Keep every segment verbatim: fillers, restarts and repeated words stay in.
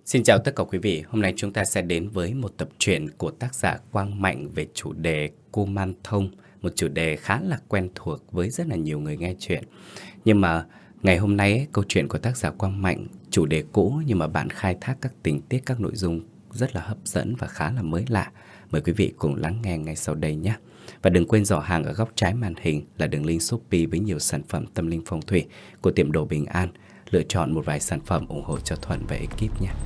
Xin chào tất cả quý vị, hôm nay chúng ta sẽ đến với một tập truyện của tác giả Quang Mạnh về chủ đề Kuman Thông, một chủ đề khá là quen thuộc với rất là nhiều người nghe chuyện. Nhưng mà ngày hôm nay ấy, câu chuyện của tác giả Quang Mạnh, chủ đề cũ nhưng mà bạn khai thác các tình tiết, các nội dung rất là hấp dẫn và khá là mới lạ. Mời quý vị cùng lắng nghe ngay sau đây nhé. Và đừng quên giỏ hàng ở góc trái màn hình là đường link Shopee với nhiều sản phẩm tâm linh phong thủy của tiệm đồ Bình An. Lựa chọn một vài sản phẩm ủng hộ cho Thuận và ekip nhé.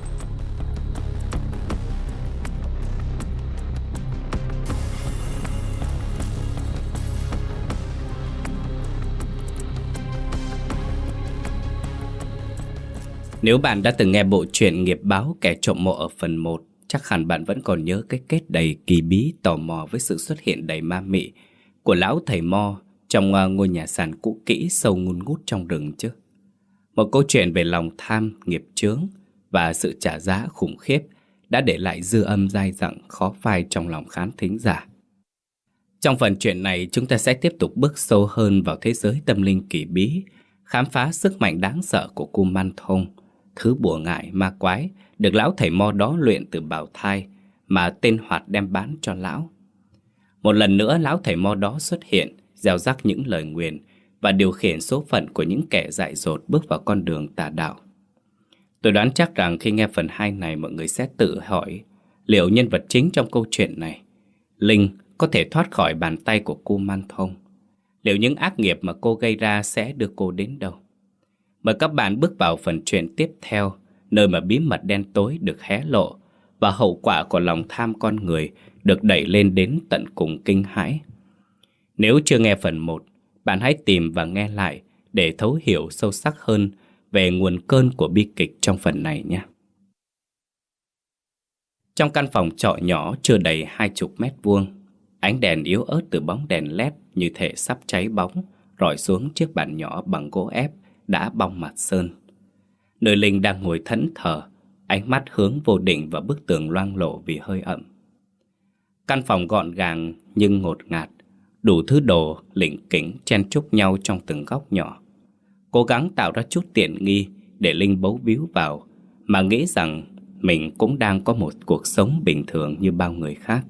Nếu bạn đã từng nghe bộ truyện Nghiệp Báo Kẻ Trộm Mộ ở phần một, chắc hẳn bạn vẫn còn nhớ cái kết đầy kỳ bí tò mò với sự xuất hiện đầy ma mị của lão thầy Mo trong ngôi nhà sàn cũ kỹ sâu ngùn ngút trong rừng chứ. Một câu chuyện về lòng tham, nghiệp chướng và sự trả giá khủng khiếp đã để lại dư âm dai dẳng khó phai trong lòng khán thính giả. Trong phần truyện này, chúng ta sẽ tiếp tục bước sâu hơn vào thế giới tâm linh kỳ bí, khám phá sức mạnh đáng sợ của Kuman Thông, thứ bùa ngải ma quái được lão thầy Mo đó luyện từ bào thai mà tên Hoạt đem bán cho lão. Một lần nữa lão thầy Mo đó xuất hiện, gieo rắc những lời nguyền và điều khiển số phận của những kẻ dại dột bước vào con đường tà đạo. Tôi đoán chắc rằng khi nghe phần hai này, mọi người sẽ tự hỏi liệu nhân vật chính trong câu chuyện này, Linh, có thể thoát khỏi bàn tay của Kuman Thông. Liệu những ác nghiệp mà cô gây ra sẽ đưa cô đến đâu? Mời các bạn bước vào phần chuyện tiếp theo, nơi mà bí mật đen tối được hé lộ và hậu quả của lòng tham con người được đẩy lên đến tận cùng kinh hãi. Nếu chưa nghe phần một, bạn hãy tìm và nghe lại để thấu hiểu sâu sắc hơn về nguồn cơn của bi kịch trong phần này nhé. Trong căn phòng trọ nhỏ chưa đầy hai chục mét vuông, ánh đèn yếu ớt từ bóng đèn led như thể sắp cháy bóng rọi xuống chiếc bàn nhỏ bằng gỗ ép đã bong mặt sơn. Nơi Linh đang ngồi thẫn thờ, ánh mắt hướng vô định vào bức tường loang lổ vì hơi ẩm. Căn phòng gọn gàng nhưng ngột ngạt, đủ thứ đồ lỉnh kỉnh chen chúc nhau trong từng góc nhỏ, cố gắng tạo ra chút tiện nghi để Linh bấu víu vào mà nghĩ rằng mình cũng đang có một cuộc sống bình thường như bao người khác.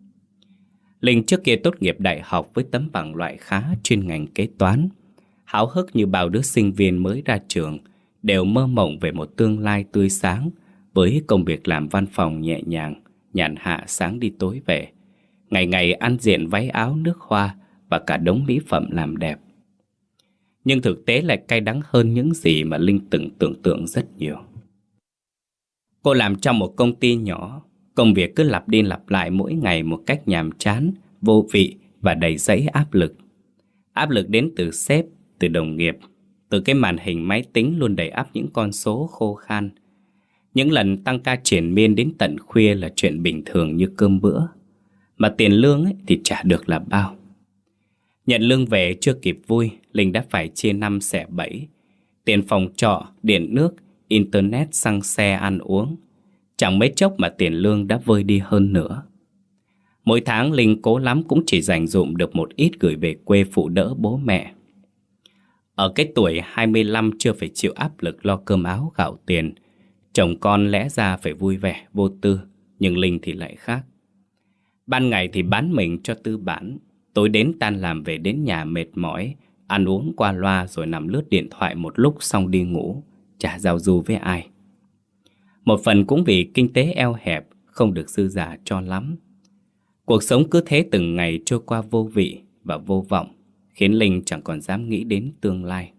Linh trước kia tốt nghiệp đại học với tấm bằng loại khá chuyên ngành kế toán, háo hức như bao đứa sinh viên mới ra trường, đều mơ mộng về một tương lai tươi sáng với công việc làm văn phòng nhẹ nhàng, nhàn hạ sáng đi tối về, ngày ngày ăn diện váy áo nước hoa và cả đống mỹ phẩm làm đẹp. Nhưng thực tế lại cay đắng hơn những gì mà Linh từng tưởng tượng rất nhiều. Cô làm trong một công ty nhỏ, công việc cứ lặp đi lặp lại mỗi ngày một cách nhàm chán, vô vị và đầy dẫy áp lực. Áp lực đến từ sếp, từ đồng nghiệp, từ cái màn hình máy tính luôn đầy ắp những con số khô khan. Những lần tăng ca triền miên đến tận khuya là chuyện bình thường như cơm bữa, mà tiền lương ấy thì chả được là bao. Nhận lương về chưa kịp vui, Linh đã phải chia năm xẻ bảy. Tiền phòng trọ, điện nước, internet, xăng xe, ăn uống. Chẳng mấy chốc mà tiền lương đã vơi đi hơn nữa. Mỗi tháng Linh cố lắm cũng chỉ dành dụm được một ít gửi về quê phụ đỡ bố mẹ. Ở cái tuổi hai mươi lăm chưa phải chịu áp lực lo cơm áo gạo tiền, chồng con lẽ ra phải vui vẻ, vô tư, nhưng Linh thì lại khác. Ban ngày thì bán mình cho tư bản, tối đến tan làm về đến nhà mệt mỏi, ăn uống qua loa rồi nằm lướt điện thoại một lúc xong đi ngủ, chả giao du với ai. Một phần cũng vì kinh tế eo hẹp, không được dư dả cho lắm. Cuộc sống cứ thế từng ngày trôi qua vô vị và vô vọng, khiến Linh chẳng còn dám nghĩ đến tương lai.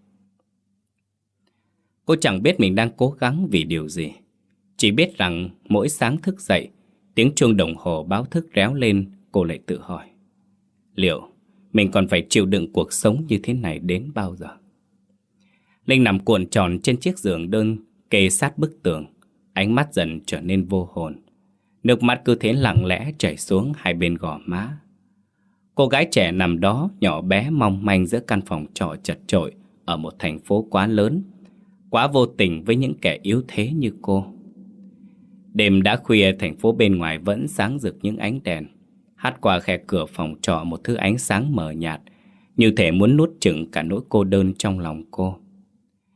Cô chẳng biết mình đang cố gắng vì điều gì, chỉ biết rằng mỗi sáng thức dậy, tiếng chuông đồng hồ báo thức réo lên, cô lại tự hỏi, liệu mình còn phải chịu đựng cuộc sống như thế này đến bao giờ? Linh nằm cuộn tròn trên chiếc giường đơn kề sát bức tường, ánh mắt dần trở nên vô hồn. Nước mắt cứ thế lặng lẽ chảy xuống hai bên gò má. Cô gái trẻ nằm đó nhỏ bé mong manh giữa căn phòng trọ chật chội ở một thành phố quá lớn, quá vô tình với những kẻ yếu thế như cô. Đêm đã khuya, thành phố bên ngoài vẫn sáng rực những ánh đèn, hắt qua khe cửa phòng trọ một thứ ánh sáng mờ nhạt, như thể muốn nuốt chửng cả nỗi cô đơn trong lòng cô.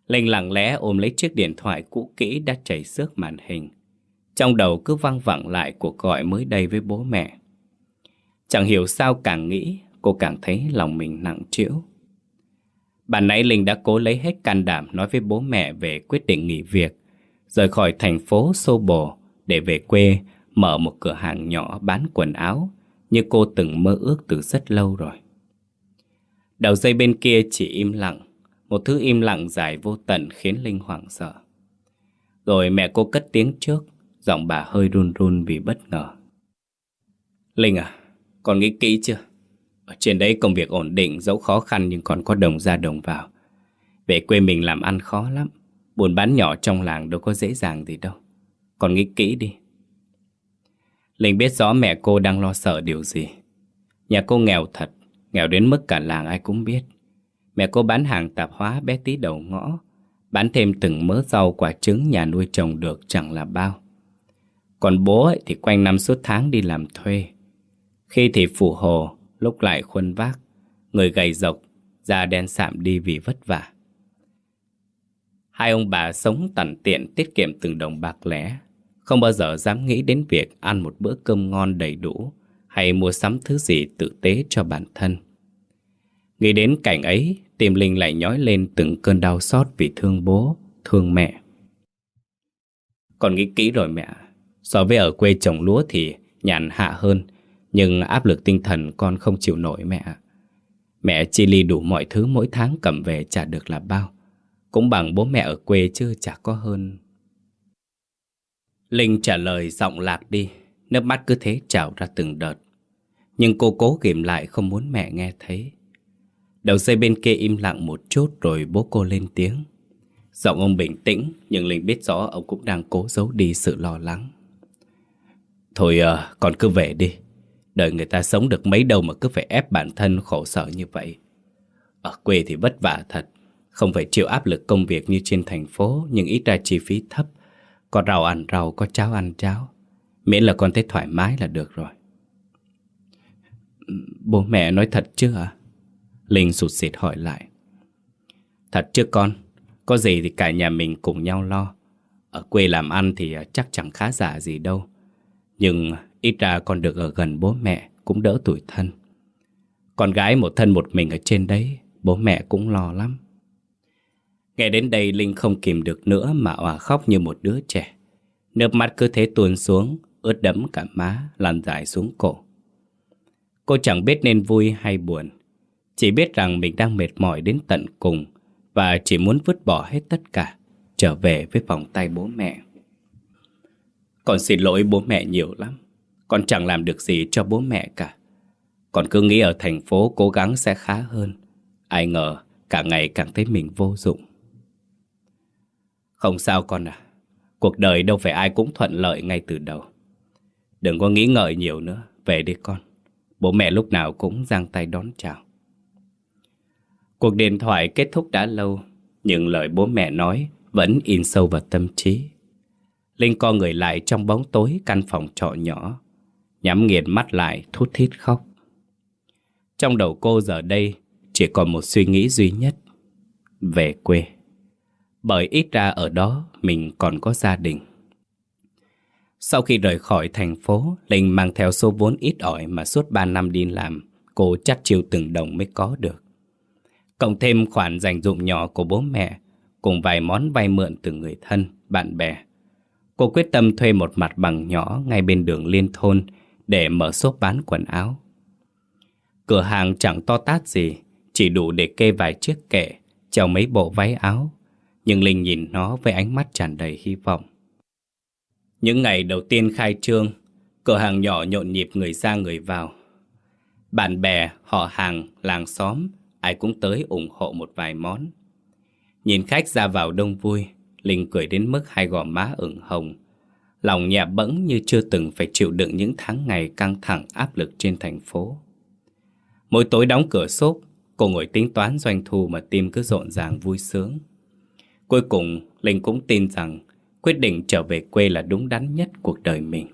Linh lặng lẽ ôm lấy chiếc điện thoại cũ kỹ đã chảy xước màn hình. Trong đầu cứ văng vẳng lại cuộc gọi mới đây với bố mẹ. Chẳng hiểu sao càng nghĩ, cô càng thấy lòng mình nặng trĩu. Ban nãy Linh đã cố lấy hết can đảm nói với bố mẹ về quyết định nghỉ việc, rời khỏi thành phố xô bồ để về quê mở một cửa hàng nhỏ bán quần áo như cô từng mơ ước từ rất lâu rồi. Đầu dây bên kia chỉ im lặng, một thứ im lặng dài vô tận khiến Linh hoảng sợ. Rồi mẹ cô cất tiếng trước, giọng bà hơi run run vì bất ngờ. Linh à, con nghĩ kỹ chưa? Ở trên đấy công việc ổn định, dẫu khó khăn nhưng còn có đồng ra đồng vào. Về quê mình làm ăn khó lắm, buôn bán nhỏ trong làng đâu có dễ dàng gì đâu. Con nghĩ kỹ đi. Linh biết rõ mẹ cô đang lo sợ điều gì. Nhà cô nghèo thật, nghèo đến mức cả làng ai cũng biết. Mẹ cô bán hàng tạp hóa bé tí đầu ngõ, bán thêm từng mớ rau quả trứng nhà nuôi trồng được chẳng là bao. Còn bố ấy thì quanh năm suốt tháng đi làm thuê. Khi thì phụ hồ, lúc lại khuân vác, người gầy rộc, da đen sạm đi vì vất vả. Hai ông bà sống tằn tiện tiết kiệm từng đồng bạc lẻ, không bao giờ dám nghĩ đến việc ăn một bữa cơm ngon đầy đủ hay mua sắm thứ gì tử tế cho bản thân. Nghĩ đến cảnh ấy, tim Linh lại nhói lên từng cơn đau xót vì thương bố, thương mẹ. Con nghĩ kỹ rồi mẹ. So với ở quê trồng lúa thì nhàn hạ hơn, nhưng áp lực tinh thần con không chịu nổi mẹ. Mẹ chi ly đủ mọi thứ mỗi tháng cầm về chả được là bao. Cũng bằng bố mẹ ở quê chứ chả có hơn. Linh trả lời giọng lạc đi, nước mắt cứ thế trào ra từng đợt. Nhưng cô cố ghìm lại không muốn mẹ nghe thấy. Đầu dây bên kia im lặng một chút rồi bố cô lên tiếng. Giọng ông bình tĩnh, nhưng Linh biết rõ ông cũng đang cố giấu đi sự lo lắng. Thôi à, con cứ về đi. Đời người ta sống được mấy đâu mà cứ phải ép bản thân khổ sở như vậy. Ở quê thì vất vả thật, không phải chịu áp lực công việc như trên thành phố, nhưng ít ra chi phí thấp. Có rau ăn rau, có cháo ăn cháo. Miễn là con thấy thoải mái là được rồi. Bố mẹ nói thật chứ hả? Linh sụt sịt hỏi lại. Thật chứ con, có gì thì cả nhà mình cùng nhau lo. Ở quê làm ăn thì chắc chẳng khá giả gì đâu. Nhưng ít ra con được ở gần bố mẹ cũng đỡ tủi thân. Con gái một thân một mình ở trên đấy, bố mẹ cũng lo lắm. Nghe đến đây Linh không kìm được nữa mà òa khóc như một đứa trẻ. Nước mắt cứ thế tuôn xuống, ướt đẫm cả má, lan dài xuống cổ. Cô chẳng biết nên vui hay buồn, chỉ biết rằng mình đang mệt mỏi đến tận cùng và chỉ muốn vứt bỏ hết tất cả, trở về với vòng tay bố mẹ. Con xin lỗi bố mẹ nhiều lắm. Con chẳng làm được gì cho bố mẹ cả. Con cứ nghĩ ở thành phố cố gắng sẽ khá hơn. Ai ngờ cả ngày càng thấy mình vô dụng. Không sao con à. Cuộc đời đâu phải ai cũng thuận lợi ngay từ đầu. Đừng có nghĩ ngợi nhiều nữa. Về đi con. Bố mẹ lúc nào cũng giang tay đón chào. Cuộc điện thoại kết thúc đã lâu, nhưng lời bố mẹ nói vẫn in sâu vào tâm trí. Linh co người lại trong bóng tối căn phòng trọ nhỏ, nhắm nghiền mắt lại thút thít khóc. Trong đầu cô giờ đây chỉ còn một suy nghĩ duy nhất: về quê. Bởi ít ra ở đó mình còn có gia đình. Sau khi rời khỏi thành phố, Linh mang theo số vốn ít ỏi mà suốt ba năm đi làm cô chắt chiu từng đồng mới có được. Cộng thêm khoản dành dụm nhỏ của bố mẹ, cùng vài món vay mượn từ người thân, bạn bè, cô quyết tâm thuê một mặt bằng nhỏ ngay bên đường liên thôn để mở shop bán quần áo. Cửa hàng chẳng to tát gì, chỉ đủ để kê vài chiếc kệ, treo mấy bộ váy áo. Nhưng Linh nhìn nó với ánh mắt tràn đầy hy vọng. Những ngày đầu tiên khai trương, cửa hàng nhỏ nhộn nhịp người ra người vào. Bạn bè, họ hàng, làng xóm, ai cũng tới ủng hộ một vài món. Nhìn khách ra vào đông vui, Linh cười đến mức hai gò má ửng hồng. Lòng nhẹ bẫng như chưa từng phải chịu đựng những tháng ngày căng thẳng áp lực trên thành phố. Mỗi tối đóng cửa shop, cô ngồi tính toán doanh thu mà tim cứ rộn ràng vui sướng. Cuối cùng, Linh cũng tin rằng quyết định trở về quê là đúng đắn nhất cuộc đời mình.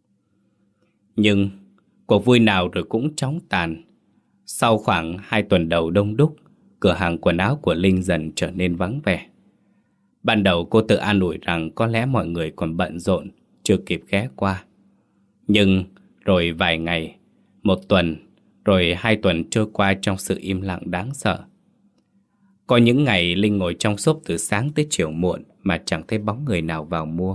Nhưng cuộc vui nào rồi cũng chóng tàn. Sau khoảng hai tuần đầu đông đúc, cửa hàng quần áo của Linh dần trở nên vắng vẻ. Ban đầu cô tự an ủi rằng có lẽ mọi người còn bận rộn, chưa kịp ghé qua. Nhưng rồi vài ngày, một tuần, rồi hai tuần trôi qua trong sự im lặng đáng sợ. Có những ngày Linh ngồi trong shop từ sáng tới chiều muộn mà chẳng thấy bóng người nào vào mua.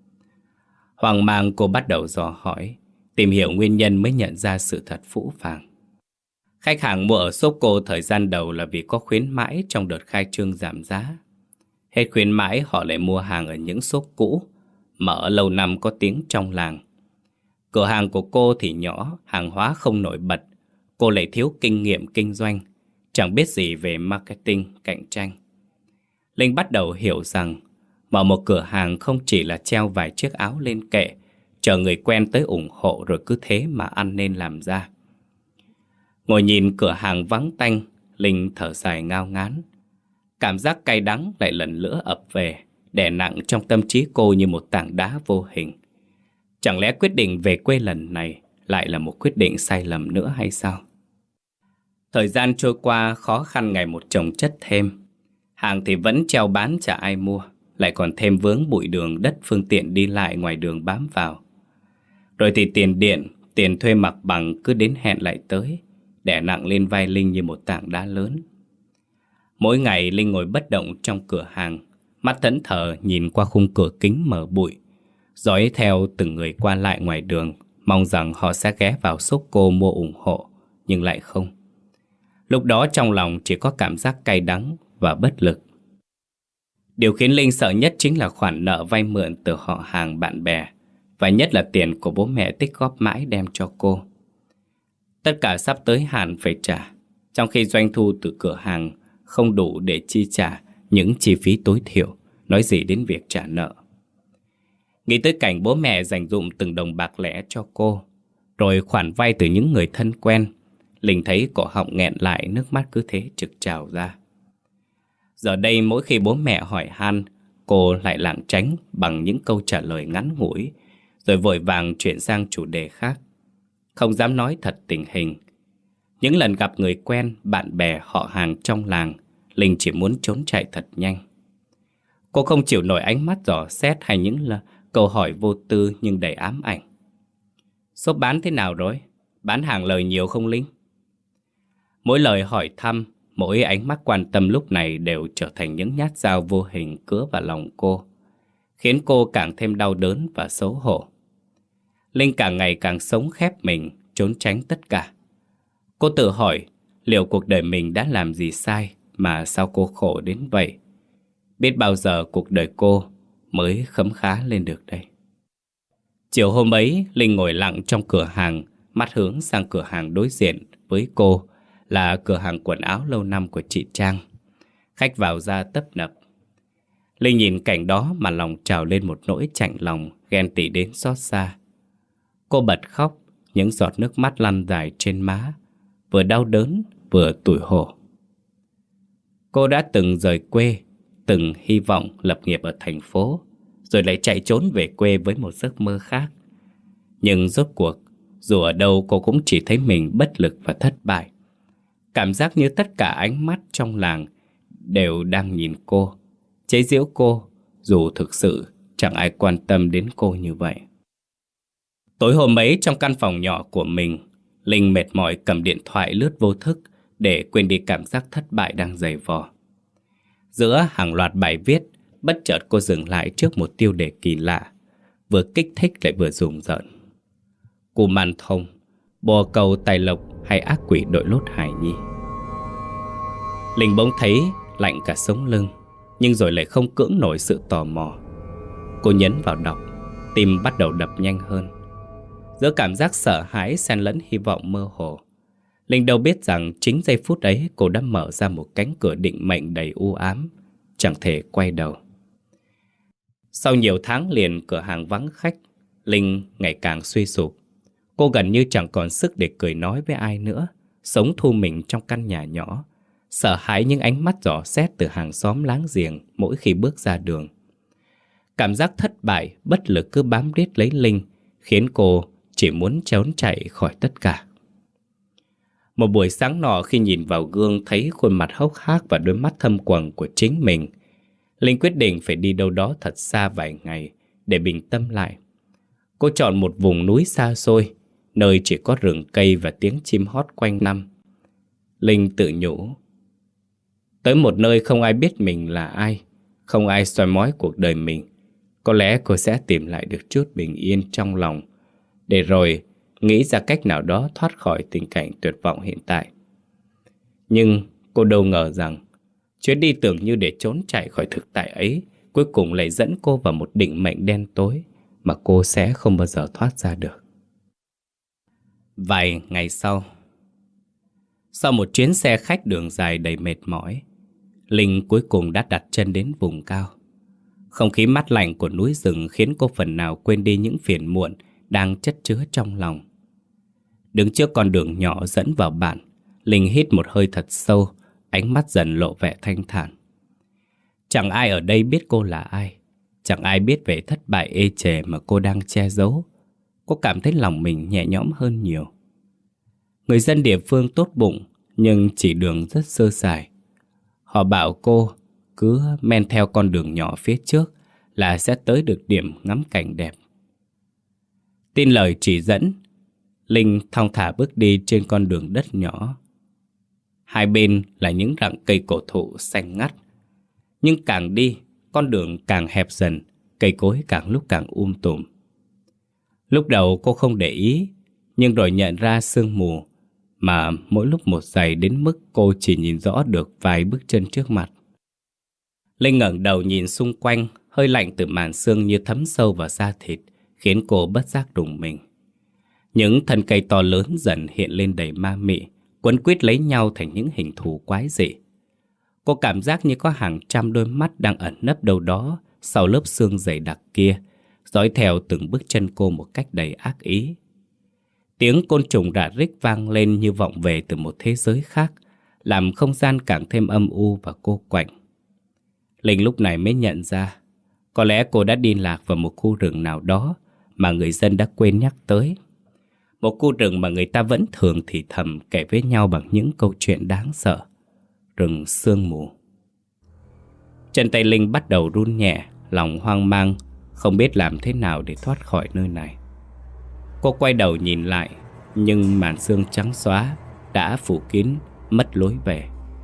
Hoang mang cô bắt đầu dò hỏi, tìm hiểu nguyên nhân mới nhận ra sự thật phũ phàng. Khách hàng mua ở shop cô thời gian đầu là vì có khuyến mãi trong đợt khai trương giảm giá. Hết khuyến mãi họ lại mua hàng ở những shop cũ, mở lâu năm có tiếng trong làng. Cửa hàng của cô thì nhỏ, hàng hóa không nổi bật, cô lại thiếu kinh nghiệm kinh doanh, chẳng biết gì về marketing, cạnh tranh. Linh bắt đầu hiểu rằng mở một cửa hàng không chỉ là treo vài chiếc áo lên kệ, chờ người quen tới ủng hộ rồi cứ thế mà ăn nên làm ra. Ngồi nhìn cửa hàng vắng tanh, Linh thở dài ngao ngán. Cảm giác cay đắng lại lần nữa ập về, đè nặng trong tâm trí cô như một tảng đá vô hình. Chẳng lẽ quyết định về quê lần này lại là một quyết định sai lầm nữa hay sao? Thời gian trôi qua khó khăn ngày một chồng chất thêm. Hàng thì vẫn treo bán chả ai mua, lại còn thêm vướng bụi đường đất phương tiện đi lại ngoài đường bám vào. Rồi thì tiền điện, tiền thuê mặt bằng cứ đến hẹn lại tới, đè nặng lên vai Linh như một tảng đá lớn. Mỗi ngày Linh ngồi bất động trong cửa hàng, mắt thẫn thờ nhìn qua khung cửa kính mở bụi, dõi theo từng người qua lại ngoài đường, mong rằng họ sẽ ghé vào shop cô mua ủng hộ, nhưng lại không. Lúc đó trong lòng chỉ có cảm giác cay đắng và bất lực. Điều khiến Linh sợ nhất chính là khoản nợ vay mượn từ họ hàng bạn bè, và nhất là tiền của bố mẹ tích góp mãi đem cho cô. Tất cả sắp tới hạn phải trả, trong khi doanh thu từ cửa hàng không đủ để chi trả những chi phí tối thiểu, nói gì đến việc trả nợ. Nghĩ tới cảnh bố mẹ dành dụm từng đồng bạc lẻ cho cô, rồi khoản vay từ những người thân quen, Linh thấy cổ họng nghẹn lại, nước mắt cứ thế trực trào ra. Giờ đây mỗi khi bố mẹ hỏi han, cô lại lảng tránh bằng những câu trả lời ngắn ngủi, rồi vội vàng chuyển sang chủ đề khác. Không dám nói thật tình hình. Những lần gặp người quen, bạn bè, họ hàng trong làng, Linh chỉ muốn trốn chạy thật nhanh. Cô không chịu nổi ánh mắt dò xét hay những là câu hỏi vô tư nhưng đầy ám ảnh. Shop bán thế nào rồi? Bán hàng lời nhiều không Linh? Mỗi lời hỏi thăm, mỗi ánh mắt quan tâm lúc này đều trở thành những nhát dao vô hình cứa vào lòng cô, khiến cô càng thêm đau đớn và xấu hổ. Linh càng ngày càng sống khép mình, trốn tránh tất cả. Cô tự hỏi liệu cuộc đời mình đã làm gì sai mà sao cô khổ đến vậy? Biết bao giờ cuộc đời cô mới khấm khá lên được đây? Chiều hôm ấy, Linh ngồi lặng trong cửa hàng, mắt hướng sang cửa hàng đối diện với cô là cửa hàng quần áo lâu năm của chị Trang. Khách vào ra tấp nập. Linh nhìn cảnh đó mà lòng trào lên một nỗi chạnh lòng, ghen tị đến xót xa. Cô bật khóc, những giọt nước mắt lăn dài trên má, vừa đau đớn vừa tủi hổ. Cô đã từng rời quê, từng hy vọng lập nghiệp ở thành phố, rồi lại chạy trốn về quê với một giấc mơ khác. Nhưng rốt cuộc, dù ở đâu cô cũng chỉ thấy mình bất lực và thất bại. Cảm giác như tất cả ánh mắt trong làng đều đang nhìn cô, chế giễu cô, dù thực sự chẳng ai quan tâm đến cô như vậy. Tối hôm ấy trong căn phòng nhỏ của mình, Linh mệt mỏi cầm điện thoại lướt vô thức để quên đi cảm giác thất bại đang dày vò. Giữa hàng loạt bài viết, bất chợt cô dừng lại trước một tiêu đề kỳ lạ, vừa kích thích lại vừa rùng rợn. Cù Man Thông, bồ câu tài lộc hay ác quỷ đội lốt Hải Nhi? Linh bỗng thấy lạnh cả sống lưng, nhưng rồi lại không cưỡng nổi sự tò mò. Cô nhấn vào đọc, tim bắt đầu đập nhanh hơn. Giữa cảm giác sợ hãi xen lẫn hy vọng mơ hồ, Linh đâu biết rằng chính giây phút ấy cô đã mở ra một cánh cửa định mệnh đầy u ám, chẳng thể quay đầu. Sau nhiều tháng liền cửa hàng vắng khách, Linh ngày càng suy sụp. Cô gần như chẳng còn sức để cười nói với ai nữa, sống thu mình trong căn nhà nhỏ, sợ hãi những ánh mắt dò xét từ hàng xóm láng giềng mỗi khi bước ra đường. Cảm giác thất bại, bất lực cứ bám riết lấy Linh, khiến cô chỉ muốn trốn chạy khỏi tất cả. Một buổi sáng nọ khi nhìn vào gương thấy khuôn mặt hốc hác và đôi mắt thâm quầng của chính mình, Linh quyết định phải đi đâu đó thật xa vài ngày để bình tâm lại. Cô chọn một vùng núi xa xôi, nơi chỉ có rừng cây và tiếng chim hót quanh năm. Linh tự nhủ, tới một nơi không ai biết mình là ai, không ai soi mói cuộc đời mình, có lẽ cô sẽ tìm lại được chút bình yên trong lòng, để rồi nghĩ ra cách nào đó thoát khỏi tình cảnh tuyệt vọng hiện tại. Nhưng cô đâu ngờ rằng chuyến đi tưởng như để trốn chạy khỏi thực tại ấy cuối cùng lại dẫn cô vào một định mệnh đen tối mà cô sẽ không bao giờ thoát ra được. Vài ngày sau, sau một chuyến xe khách đường dài đầy mệt mỏi, Linh cuối cùng đã đặt chân đến vùng cao. Không khí mát lạnh của núi rừng khiến cô phần nào quên đi những phiền muộn đang chất chứa trong lòng. Đứng trước con đường nhỏ dẫn vào bản, Linh hít một hơi thật sâu, ánh mắt dần lộ vẻ thanh thản. Chẳng ai ở đây biết cô là ai, chẳng ai biết về thất bại ê chề mà cô đang che giấu. Cô cảm thấy lòng mình nhẹ nhõm hơn nhiều. Người dân địa phương tốt bụng, nhưng chỉ đường rất sơ sài. Họ bảo cô cứ men theo con đường nhỏ phía trước là sẽ tới được điểm ngắm cảnh đẹp. Tin lời chỉ dẫn, Linh thong thả bước đi trên con đường đất nhỏ. Hai bên là những rặng cây cổ thụ xanh ngắt. Nhưng càng đi, con đường càng hẹp dần, cây cối càng lúc càng um tùm. Lúc đầu cô không để ý, nhưng rồi nhận ra sương mù mà mỗi lúc một dày đến mức cô chỉ nhìn rõ được vài bước chân trước mặt. Linh ngẩng đầu nhìn xung quanh, hơi lạnh từ màn sương như thấm sâu vào da thịt, khiến cô bất giác rùng mình. Những thân cây to lớn dần hiện lên đầy ma mị, quấn quýt lấy nhau thành những hình thù quái dị. Cô cảm giác như có hàng trăm đôi mắt đang ẩn nấp đâu đó sau lớp sương dày đặc kia, dõi theo từng bước chân cô một cách đầy ác ý. Tiếng côn trùng rả rích vang lên như vọng về từ một thế giới khác, làm không gian càng thêm âm u và cô quạnh. Linh lúc này mới nhận ra, có lẽ cô đã đi lạc vào một khu rừng nào đó mà người dân đã quên nhắc tới. Một khu rừng mà người ta vẫn thường thì thầm kể với nhau bằng những câu chuyện đáng sợ. Rừng sương mù. Chân tay Linh bắt đầu run nhẹ, lòng hoang mang, không biết làm thế nào để thoát khỏi nơi này. Cô quay đầu nhìn lại, nhưng màn sương trắng xóa đã phủ kín, mất lối về.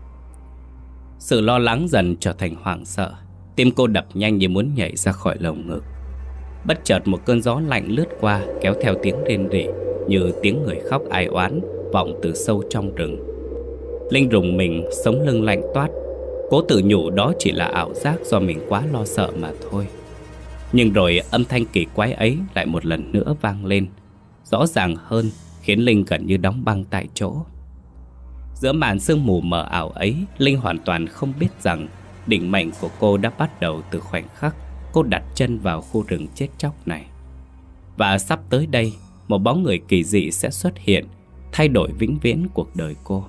Sự lo lắng dần trở thành hoảng sợ, tim cô đập nhanh như muốn nhảy ra khỏi lồng ngực. Bất chợt một cơn gió lạnh lướt qua, kéo theo tiếng rên rỉ như tiếng người khóc ai oán vọng từ sâu trong rừng. Linh rùng mình, sống lưng lạnh toát, cố tự nhủ đó chỉ là ảo giác do mình quá lo sợ mà thôi. Nhưng rồi âm thanh kỳ quái ấy lại một lần nữa vang lên, rõ ràng hơn, khiến Linh gần như đóng băng tại chỗ. Giữa màn sương mù mờ ảo ấy, Linh hoàn toàn không biết rằng định mệnh của cô đã bắt đầu từ khoảnh khắc cô đặt chân vào khu rừng chết chóc này. Và sắp tới đây, một bóng người kỳ dị sẽ xuất hiện, thay đổi vĩnh viễn cuộc đời cô.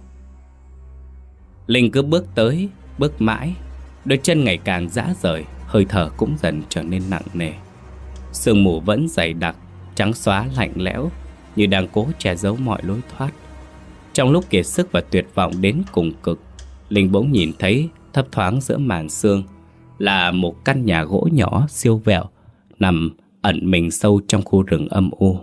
Linh cứ bước tới, bước mãi, đôi chân ngày càng rã rời, hơi thở cũng dần trở nên nặng nề. Sương mù vẫn dày đặc, trắng xóa lạnh lẽo, như đang cố che giấu mọi lối thoát. Trong lúc kiệt sức và tuyệt vọng đến cùng cực, Linh bỗng nhìn thấy thấp thoáng giữa màn sương là một căn nhà gỗ nhỏ siêu vẹo nằm ẩn mình sâu trong khu rừng âm u.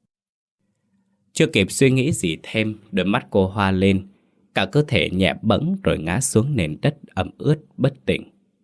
Chưa kịp suy nghĩ gì thêm, đôi mắt cô hoa lên, cả cơ thể nhẹ bẫng rồi ngã xuống nền đất ẩm ướt bất tỉnh.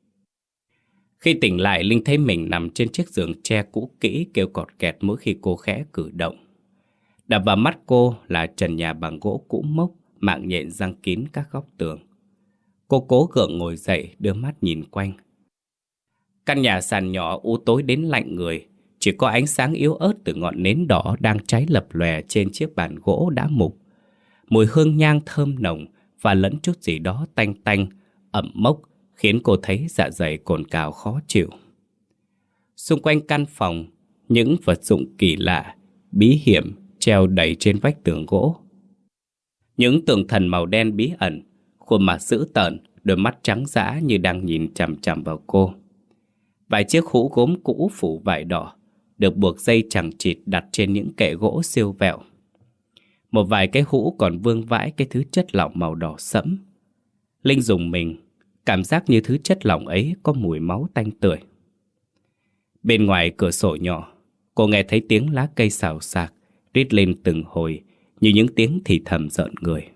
Khi tỉnh lại, Linh thấy mình nằm trên chiếc giường tre cũ kỹ kêu cọt kẹt mỗi khi cô khẽ cử động. Đập vào mắt cô là trần nhà bằng gỗ cũ mốc, mạng nhện giăng kín các góc tường. Cô cố gượng ngồi dậy, đưa mắt nhìn quanh. Căn nhà sàn nhỏ u tối đến lạnh người, chỉ có ánh sáng yếu ớt từ ngọn nến đỏ đang cháy lập lòe trên chiếc bàn gỗ đã mục. Mùi hương nhang thơm nồng và lẫn chút gì đó tanh tanh, ẩm mốc, khiến cô thấy dạ dày cồn cào khó chịu. Xung quanh căn phòng, những vật dụng kỳ lạ, bí hiểm treo đầy trên vách tường gỗ. Những tượng thần màu đen bí ẩn, khuôn mặt dữ tợn, đôi mắt trắng dã như đang nhìn chằm chằm vào cô. Vài chiếc hũ gốm cũ phủ vải đỏ được buộc dây chằng chịt đặt trên những kệ gỗ siêu vẹo. Một vài cái hũ còn vương vãi cái thứ chất lỏng màu đỏ sẫm. Linh rùng mình, Cảm giác như thứ chất lỏng ấy có mùi máu tanh tưởi. Bên ngoài cửa sổ nhỏ, cô nghe thấy tiếng lá cây xào xạc rít lên từng hồi, như những tiếng thì thầm rợn người.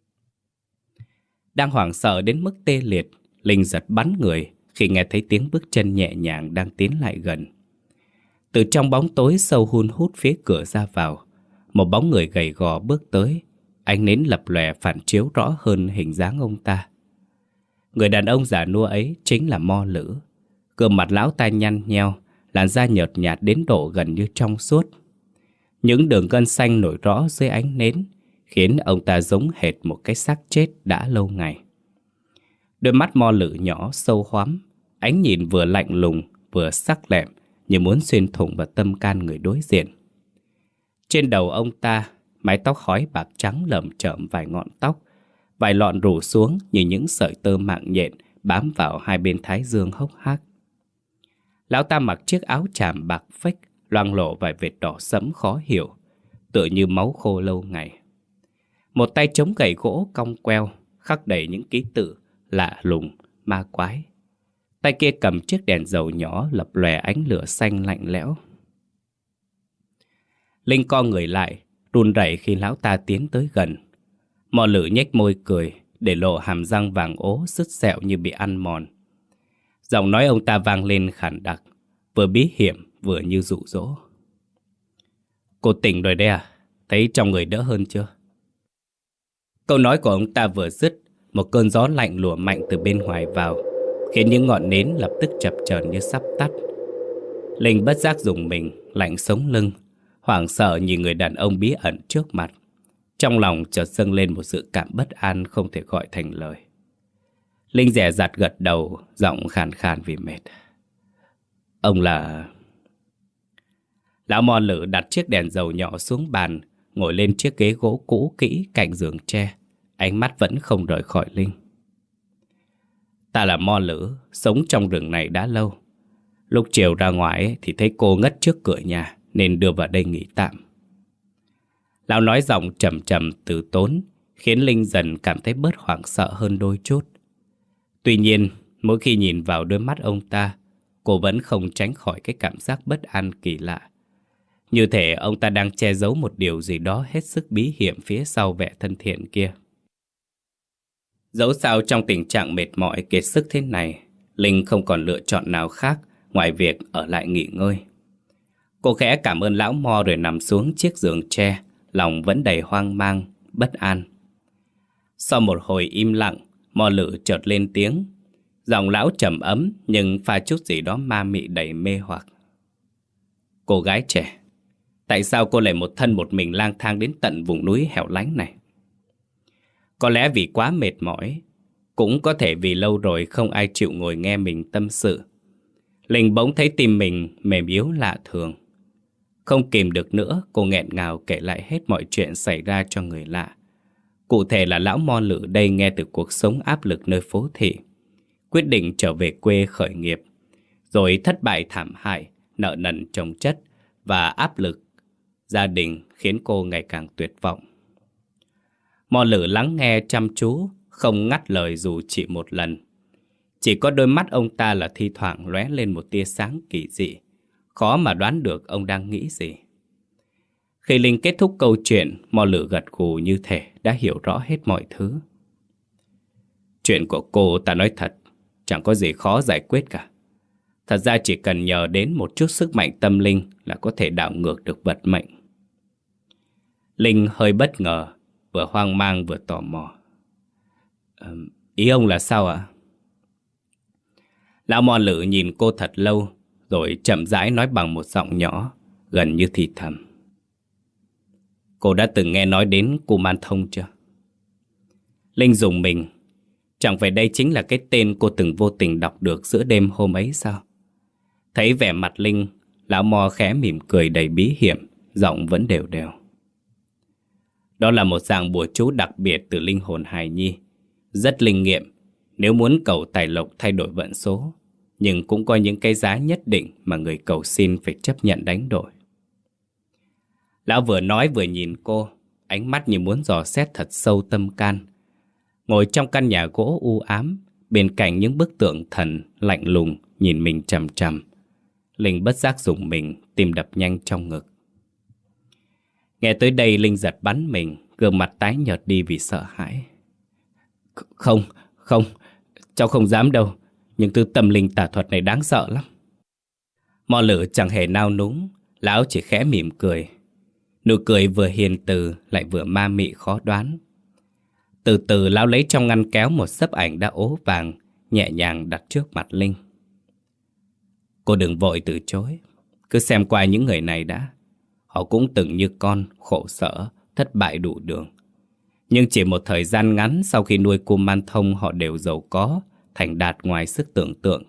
Đang hoảng sợ đến mức tê liệt, Linh giật bắn người khi nghe thấy tiếng bước chân nhẹ nhàng đang tiến lại gần. Từ trong bóng tối sâu hun hút phía cửa ra vào, một bóng người gầy gò bước tới. Ánh nến lập lòe phản chiếu rõ hơn hình dáng ông ta. Người đàn ông già nua ấy chính là Mo Lữ. Gương mặt lão ta nhăn nheo, làn da nhợt nhạt đến độ gần như trong suốt. Những đường gân xanh nổi rõ dưới ánh nến khiến ông ta giống hệt một cái xác chết đã lâu ngày. Đôi mắt Mo Lữ nhỏ sâu hoắm, ánh nhìn vừa lạnh lùng vừa sắc lẹm, như muốn xuyên thủng vào tâm can người đối diện. Trên đầu ông ta, mái tóc khói bạc trắng lởm chởm vài ngọn tóc, vài lọn rủ xuống như những sợi tơ mạng nhện bám vào hai bên thái dương hốc hác. Lão ta mặc chiếc áo tràm bạc phách, loang lổ vài vệt đỏ sẫm khó hiểu, tựa như máu khô lâu ngày. Một tay chống gậy gỗ cong queo, khắc đầy những ký tự lạ lùng, ma quái. Tay kia cầm chiếc đèn dầu nhỏ lập lòe ánh lửa xanh lạnh lẽo. Linh co người lại, run rẩy khi lão ta tiến tới gần. Mo Lữ nhếch môi cười, để lộ hàm răng vàng ố sứt sẹo như bị ăn mòn. Giọng nói ông ta vang lên khàn đặc, vừa bí hiểm vừa như dụ dỗ. Cô tỉnh rồi đấy à? Thấy trong người đỡ hơn chưa? Câu nói của ông ta vừa dứt, một cơn gió lạnh lùa mạnh từ bên ngoài vào, khiến những ngọn nến lập tức chập chờn như sắp tắt. Linh bất giác rùng mình, lạnh sống lưng, hoảng sợ nhìn người đàn ông bí ẩn trước mặt. Trong lòng chợt dâng lên một sự cảm bất an không thể gọi thành lời. Linh dè dặt gật đầu, giọng khàn khàn vì mệt. Ông là... Lão Mo Lữ đặt chiếc đèn dầu nhỏ xuống bàn, ngồi lên chiếc ghế gỗ cũ kỹ cạnh giường tre. Ánh mắt vẫn không rời khỏi Linh. Ta là Mo Lữ, sống trong rừng này đã lâu. Lúc chiều ra ngoài thì thấy cô ngất trước cửa nhà, nên đưa vào đây nghỉ tạm. Lão nói giọng trầm trầm từ tốn, khiến Linh dần cảm thấy bớt hoảng sợ hơn đôi chút. Tuy nhiên, mỗi khi nhìn vào đôi mắt ông ta, cô vẫn không tránh khỏi cái cảm giác bất an kỳ lạ. Như thể ông ta đang che giấu một điều gì đó hết sức bí hiểm phía sau vẻ thân thiện kia. Dẫu sao trong tình trạng mệt mỏi kiệt sức thế này, Linh không còn lựa chọn nào khác ngoài việc ở lại nghỉ ngơi. Cô khẽ cảm ơn lão Mo rồi nằm xuống chiếc giường tre, lòng vẫn đầy hoang mang, bất an. Sau một hồi im lặng, Mo Lữ chợt lên tiếng. Giọng lão trầm ấm nhưng pha chút gì đó ma mị đầy mê hoặc. Cô gái trẻ, tại sao cô lại một thân một mình lang thang đến tận vùng núi hẻo lánh này? Có lẽ vì quá mệt mỏi, cũng có thể vì lâu rồi không ai chịu ngồi nghe mình tâm sự. Linh bỗng thấy tim mình mềm yếu lạ thường. Không kìm được nữa, cô nghẹn ngào kể lại hết mọi chuyện xảy ra cho người lạ. Cụ thể là lão Mo Lữ đây nghe từ cuộc sống áp lực nơi phố thị, quyết định trở về quê khởi nghiệp, rồi thất bại thảm hại, nợ nần chồng chất và áp lực gia đình khiến cô ngày càng tuyệt vọng. Mo Lữ lắng nghe chăm chú, không ngắt lời dù chỉ một lần. Chỉ có đôi mắt ông ta là thi thoảng lóe lên một tia sáng kỳ dị, khó mà đoán được ông đang nghĩ gì. Khi Linh kết thúc câu chuyện, Mo Lữ gật gù như thể đã hiểu rõ hết mọi thứ. Chuyện của cô ta nói thật, chẳng có gì khó giải quyết cả. Thật ra chỉ cần nhờ đến một chút sức mạnh tâm linh là có thể đảo ngược được vận mệnh. Linh hơi bất ngờ, vừa hoang mang vừa tò mò. À, ý ông là sao ạ? Lão Mo Lữ nhìn cô thật lâu, rồi chậm rãi nói bằng một giọng nhỏ, gần như thì thầm. Cô đã từng nghe nói đến Kuman Thông chưa? Linh rùng mình. Chẳng phải đây chính là cái tên cô từng vô tình đọc được giữa đêm hôm ấy sao? Thấy vẻ mặt Linh, lão Mo khẽ mỉm cười đầy bí hiểm, giọng vẫn đều đều. Đó là một dạng bùa chú đặc biệt từ linh hồn hài nhi, rất linh nghiệm nếu muốn cầu tài lộc thay đổi vận số, nhưng cũng có những cái giá nhất định mà người cầu xin phải chấp nhận đánh đổi. Lão vừa nói vừa nhìn cô, ánh mắt như muốn dò xét thật sâu tâm can. Ngồi trong căn nhà gỗ u ám, bên cạnh những bức tượng thần lạnh lùng nhìn mình chằm chằm. Linh bất giác rùng mình, tim đập nhanh trong ngực. Nghe tới đây Linh giật bắn mình, gương mặt tái nhợt đi vì sợ hãi. Không, không, cháu không dám đâu. Nhưng thứ tâm linh tà thuật này đáng sợ lắm. Mò Lử chẳng hề nao núng, lão chỉ khẽ mỉm cười. Nụ cười vừa hiền từ lại vừa ma mị khó đoán. Từ từ lão lấy trong ngăn kéo một xấp ảnh đã ố vàng, nhẹ nhàng đặt trước mặt Linh. Cô đừng vội từ chối, cứ xem qua những người này đã. Họ cũng từng như con, khổ sở, thất bại đủ đường. Nhưng chỉ một thời gian ngắn sau khi nuôi cum man thông, họ đều giàu có, thành đạt ngoài sức tưởng tượng.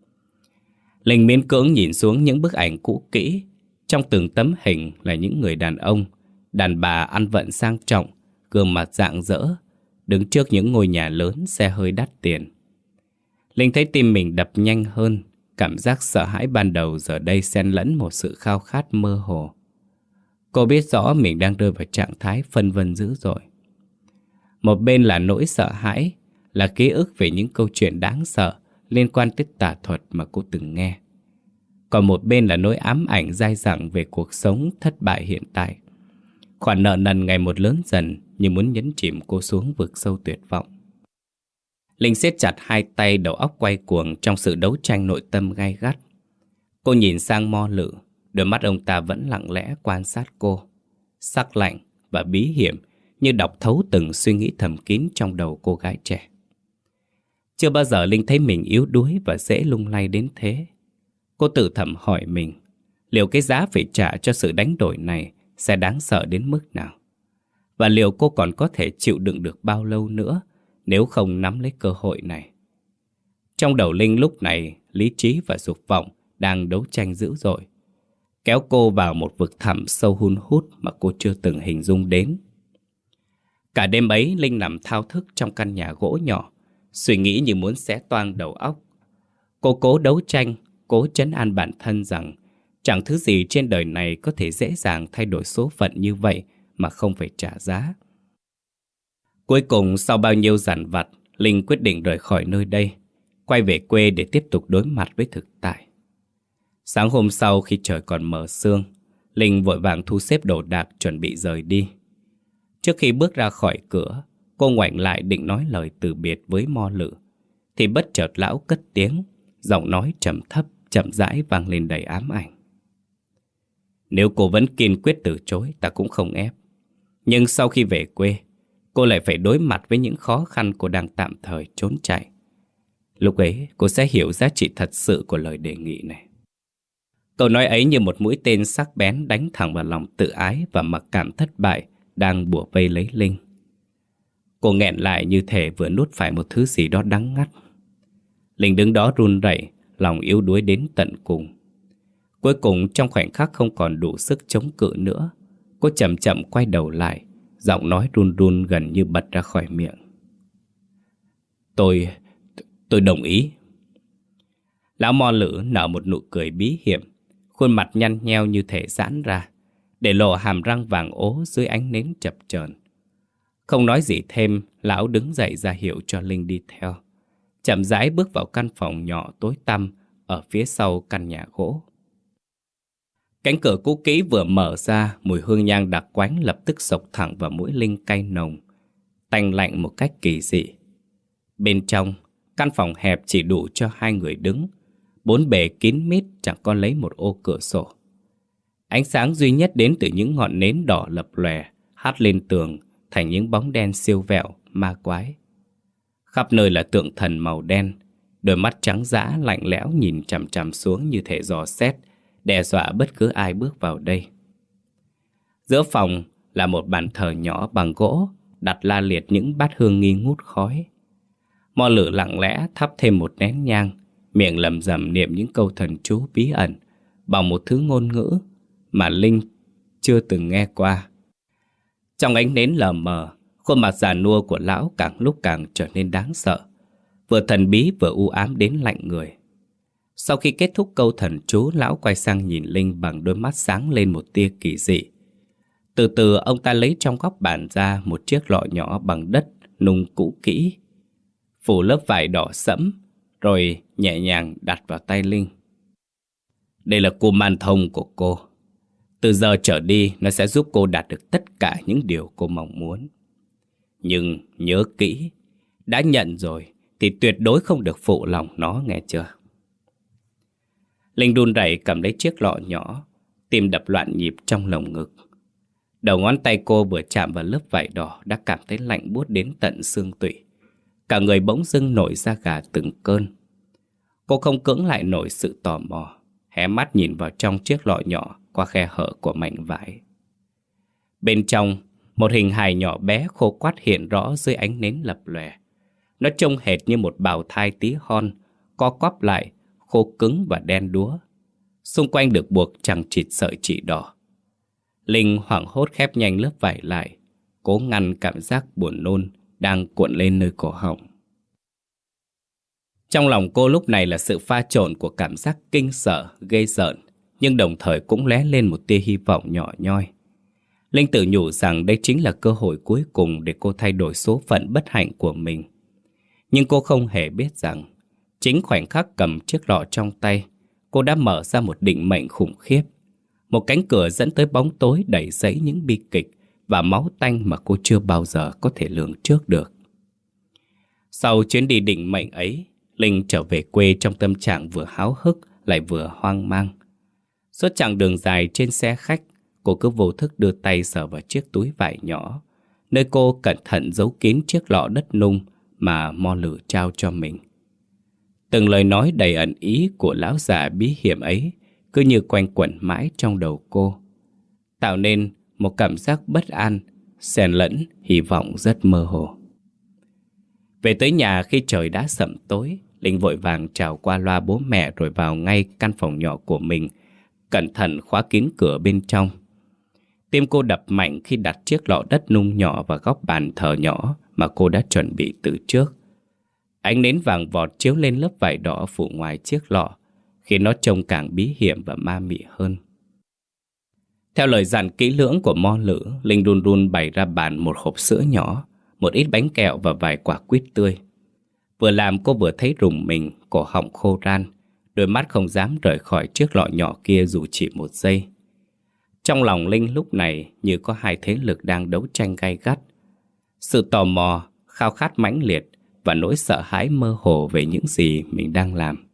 Linh miễn cưỡng nhìn xuống những bức ảnh cũ kỹ. Trong từng tấm hình là những người đàn ông, đàn bà ăn vận sang trọng, gương mặt rạng rỡ, đứng trước những ngôi nhà lớn, xe hơi đắt tiền. Linh thấy tim mình đập nhanh hơn. Cảm giác sợ hãi ban đầu giờ đây xen lẫn một sự khao khát mơ hồ. Cô biết rõ mình đang rơi vào trạng thái phân vân dữ dội. Một bên là nỗi sợ hãi, là ký ức về những câu chuyện đáng sợ liên quan tới tà thuật mà cô từng nghe. Còn một bên là nỗi ám ảnh dai dẳng về cuộc sống thất bại hiện tại. Khoản nợ nần ngày một lớn dần như muốn nhấn chìm cô xuống vực sâu tuyệt vọng. Linh siết chặt hai tay, đầu óc quay cuồng trong sự đấu tranh nội tâm gay gắt. Cô nhìn sang Mo Lử, đôi mắt ông ta vẫn lặng lẽ quan sát cô, sắc lạnh và bí hiểm như đọc thấu từng suy nghĩ thầm kín trong đầu cô gái trẻ. Chưa bao giờ Linh thấy mình yếu đuối và dễ lung lay đến thế. Cô tự thầm hỏi mình, liệu cái giá phải trả cho sự đánh đổi này sẽ đáng sợ đến mức nào? Và liệu cô còn có thể chịu đựng được bao lâu nữa nếu không nắm lấy cơ hội này? Trong đầu Linh lúc này, lý trí và dục vọng đang đấu tranh dữ dội, kéo cô vào một vực thẳm sâu hun hút mà cô chưa từng hình dung đến. Cả đêm ấy Linh nằm thao thức trong căn nhà gỗ nhỏ, suy nghĩ như muốn xé toang đầu óc. Cô cố đấu tranh, cố trấn an bản thân rằng chẳng thứ gì trên đời này có thể dễ dàng thay đổi số phận như vậy mà không phải trả giá. Cuối cùng sau bao nhiêu dằn vặt, Linh quyết định rời khỏi nơi đây, quay về quê để tiếp tục đối mặt với thực tại. Sáng hôm sau khi trời còn mờ sương, Linh vội vàng thu xếp đồ đạc chuẩn bị rời đi. Trước khi bước ra khỏi cửa, cô ngoảnh lại định nói lời từ biệt với Mo Lử, thì bất chợt lão cất tiếng, giọng nói trầm thấp, chậm rãi vang lên đầy ám ảnh. Nếu cô vẫn kiên quyết từ chối, ta cũng không ép. Nhưng sau khi về quê, cô lại phải đối mặt với những khó khăn cô đang tạm thời trốn chạy. Lúc ấy cô sẽ hiểu giá trị thật sự của lời đề nghị này. Câu nói ấy như một mũi tên sắc bén đánh thẳng vào lòng tự ái và mặc cảm thất bại đang bủa vây lấy Linh. Cô nghẹn lại như thể vừa nuốt phải một thứ gì đó đắng ngắt. Linh đứng đó run rẩy, lòng yếu đuối đến tận cùng. Cuối cùng trong khoảnh khắc không còn đủ sức chống cự nữa, cô chậm chậm quay đầu lại, giọng nói run run gần như bật ra khỏi miệng. Tôi, tôi đồng ý. Lão Mo Lử nở một nụ cười bí hiểm, khuôn mặt nhăn nheo như thể giãn ra, để lộ hàm răng vàng ố dưới ánh nến chập chờn. Không nói gì thêm, lão đứng dậy ra hiệu cho Linh đi theo, chậm rãi bước vào căn phòng nhỏ tối tăm ở phía sau căn nhà gỗ. Cánh cửa cũ kỹ vừa mở ra, mùi hương nhang đặc quánh lập tức xộc thẳng vào mũi Linh cay nồng, tanh lạnh một cách kỳ dị. Bên trong, căn phòng hẹp chỉ đủ cho hai người đứng, bốn bề kín mít chẳng có lấy một ô cửa sổ. Ánh sáng duy nhất đến từ những ngọn nến đỏ lập lòe, hắt lên tường thành những bóng đen siêu vẹo, ma quái. Khắp nơi là tượng thần màu đen, đôi mắt trắng dã lạnh lẽo nhìn chằm chằm xuống như thể dò xét, đe dọa bất cứ ai bước vào đây. Giữa phòng là một bàn thờ nhỏ bằng gỗ, đặt la liệt những bát hương nghi ngút khói. Mo Lử lặng lẽ thắp thêm một nén nhang, miệng lẩm rẩm niệm những câu thần chú bí ẩn bằng một thứ ngôn ngữ mà Linh chưa từng nghe qua. Trong ánh nến lờ mờ, khuôn mặt già nua của lão càng lúc càng trở nên đáng sợ, vừa thần bí vừa u ám đến lạnh người. Sau khi kết thúc câu thần chú, lão quay sang nhìn Linh bằng đôi mắt sáng lên một tia kỳ dị. Từ từ ông ta lấy trong góc bàn ra một chiếc lọ nhỏ bằng đất nung cũ kỹ. phủ lớp vải đỏ sẫm, rồi nhẹ nhàng đặt vào tay Linh. Đây là cù man thông của cô. Từ giờ trở đi, nó sẽ giúp cô đạt được tất cả những điều cô mong muốn. Nhưng nhớ kỹ, đã nhận rồi thì tuyệt đối không được phụ lòng nó, nghe chưa? Linh run rẩy cầm lấy chiếc lọ nhỏ, tim đập loạn nhịp trong lồng ngực. Đầu ngón tay cô vừa chạm vào lớp vải đỏ đã cảm thấy lạnh buốt đến tận xương tủy. Cả người bỗng dưng nổi da gà từng cơn. Cô không cưỡng lại nổi sự tò mò, hé mắt nhìn vào trong chiếc lọ nhỏ qua khe hở của mảnh vải. Bên trong, một hình hài nhỏ bé khô quắt hiện rõ dưới ánh nến lập lòe. Nó trông hệt như một bào thai tí hon, co quắp lại, khô cứng và đen đúa. Xung quanh được buộc chằng chịt sợi chỉ đỏ. Linh hoảng hốt khép nhanh lớp vải lại, cố ngăn cảm giác buồn nôn đang cuộn lên nơi cổ họng. Trong lòng cô lúc này là sự pha trộn của cảm giác kinh sợ, ghê rợn, nhưng đồng thời cũng lóe lên một tia hy vọng nhỏ nhoi. Linh tự nhủ rằng đây chính là cơ hội cuối cùng để cô thay đổi số phận bất hạnh của mình. Nhưng cô không hề biết rằng, chính khoảnh khắc cầm chiếc lọ trong tay, cô đã mở ra một định mệnh khủng khiếp. Một cánh cửa dẫn tới bóng tối đầy dẫy những bi kịch và máu tanh mà cô chưa bao giờ có thể lường trước được. Sau chuyến đi định mệnh ấy, Linh trở về quê trong tâm trạng vừa háo hức lại vừa hoang mang. Suốt chặng đường dài trên xe khách, cô cứ vô thức đưa tay sờ vào chiếc túi vải nhỏ, nơi cô cẩn thận giấu kín chiếc lọ đất nung mà Mo Lử trao cho mình. Từng lời nói đầy ẩn ý của lão già bí hiểm ấy cứ như quanh quẩn mãi trong đầu cô, tạo nên một cảm giác bất an, xen lẫn hy vọng rất mơ hồ. Về tới nhà khi trời đã sẩm tối, Linh vội vàng chào qua loa bố mẹ rồi vào ngay căn phòng nhỏ của mình, cẩn thận khóa kín cửa bên trong. Tim cô đập mạnh khi đặt chiếc lọ đất nung nhỏ vào góc bàn thờ nhỏ mà cô đã chuẩn bị từ trước. Ánh nến vàng vọt chiếu lên lớp vải đỏ phủ ngoài chiếc lọ, khiến nó trông càng bí hiểm và ma mị hơn. Theo lời dặn kỹ lưỡng của Mo Lử, Linh đun đun bày ra bàn một hộp sữa nhỏ, một ít bánh kẹo và vài quả quýt tươi. Vừa làm cô vừa thấy rùng mình, cổ họng khô ran, đôi mắt không dám rời khỏi chiếc lọ nhỏ kia dù chỉ một giây. Trong lòng Linh lúc này như có hai thế lực đang đấu tranh gay gắt. Sự tò mò, khao khát mãnh liệt và nỗi sợ hãi mơ hồ về những gì mình đang làm.